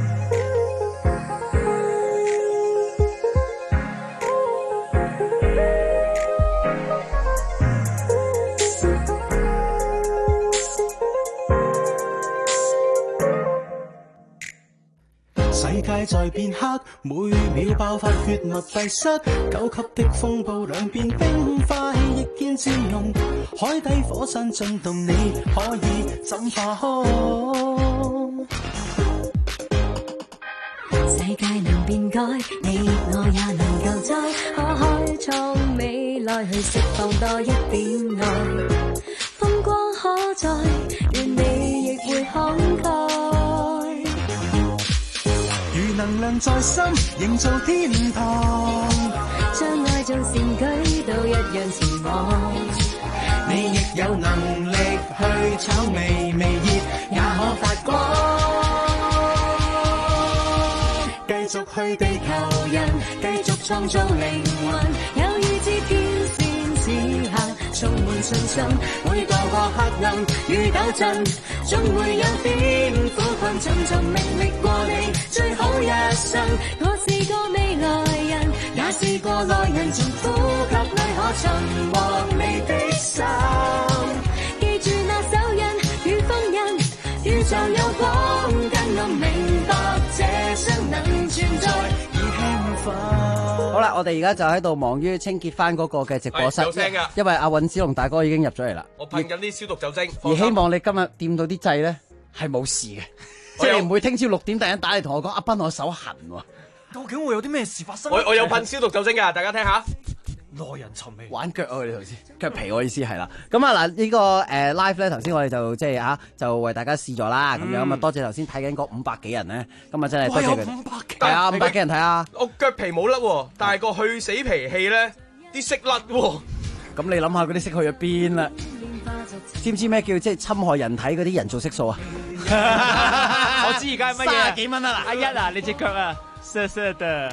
世界在變黑，每秒爆發血脈閉塞，9級的風暴兩邊冰塊亦見漸溶，海底火山進動，你可以怎化開？ 世界能變改，你我也能救災，可開創未來去釋放多一點愛，風光可在，願你亦會慷慨。 能量在心，營造天堂， 將愛做善舉，都一樣前往。 你亦有能力去炒微微熱，也可發光。繼續去地球人，繼續創造靈魂，有意志天線此刻充滿信心，會渡過黑暗與鬥爭，總會有點苦困尋尋覓覓過你最好一生。我是個未來人，也是個內人，從呼吸裏可尋獲你的心。記住那手印與封印，宇宙有光跟我明白這生能存在而興奮。 好啦，我哋而家就喺度忙於清潔翻嗰個嘅直播室， 有聲㗎， 因為阿尹子龍大哥已經入咗嚟啦。 我噴緊啲消毒酒精， 而希望你今日掂到啲掣咧係冇事嘅，即係你唔會聽朝6點突然間打嚟同我講阿斌我手痕喎。 究竟會有啲咩事發生？ 我有噴消毒酒精㗎，大家聽下。 耐人尋味， 玩腳啊！你頭先腳皮，我意思係啦。咁啊嗱，呢個live 咧，頭先我哋就即係就為大家試咗啦。咁樣咁啊，多謝頭先睇緊嗰500幾人咧。咁啊，真係多謝佢。500幾係啊，500幾人睇啊。 我腳皮冇甩喎，但係個去死脾氣咧啲色甩喎。 咁你諗下嗰啲色去咗邊啦？知唔知咩叫即係侵害人體嗰啲人造色素啊？ 我知而家係乜嘢 ？30幾蚊啊！ 阿一啊，你隻腳啊！色色的，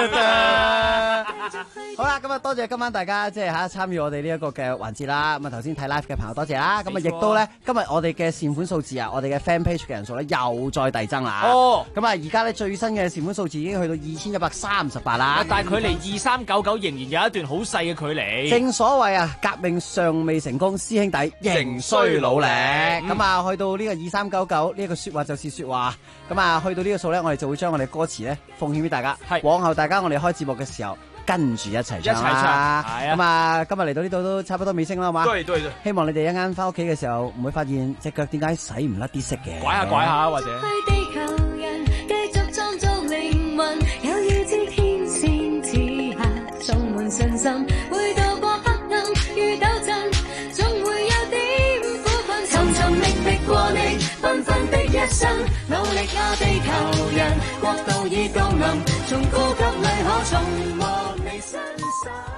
好啦，咁啊多謝今晚大家即係參與我哋呢一個嘅環節啦。咁啊頭先睇 live 嘅朋友多謝啦。咁啊亦都咧今日我哋嘅善款數字啊，我哋嘅 fan page 嘅人數咧又再遞增啦。 哦， 咁啊而家咧最新嘅善款數字已經去到2138啦。 但係距離2399仍然有一段好細嘅距離。 正所謂啊，革命尚未成功，師兄弟仍需努力。咁啊去到呢個2399呢一個說話就是說話。咁啊去到呢個數咧，我哋就會將我哋歌詞咧奉獻俾大家。往後大家我哋開節目嘅時候跟住一齊唱啦。咁啊今日嚟到呢度都差不多尾聲啦，好嘛？ 對。 希望你哋一間翻屋企嘅時候唔會發現隻腳點解洗唔甩啲色嘅。 拐下或者。 地球人繼續創造靈魂，有意志天線此刻充滿信心，會渡過黑暗與鬥爭，總會有點苦困尋尋覓覓過你繽紛的一生。努力啊地球人，國度已降臨，從呼吸裏可重獲你身心。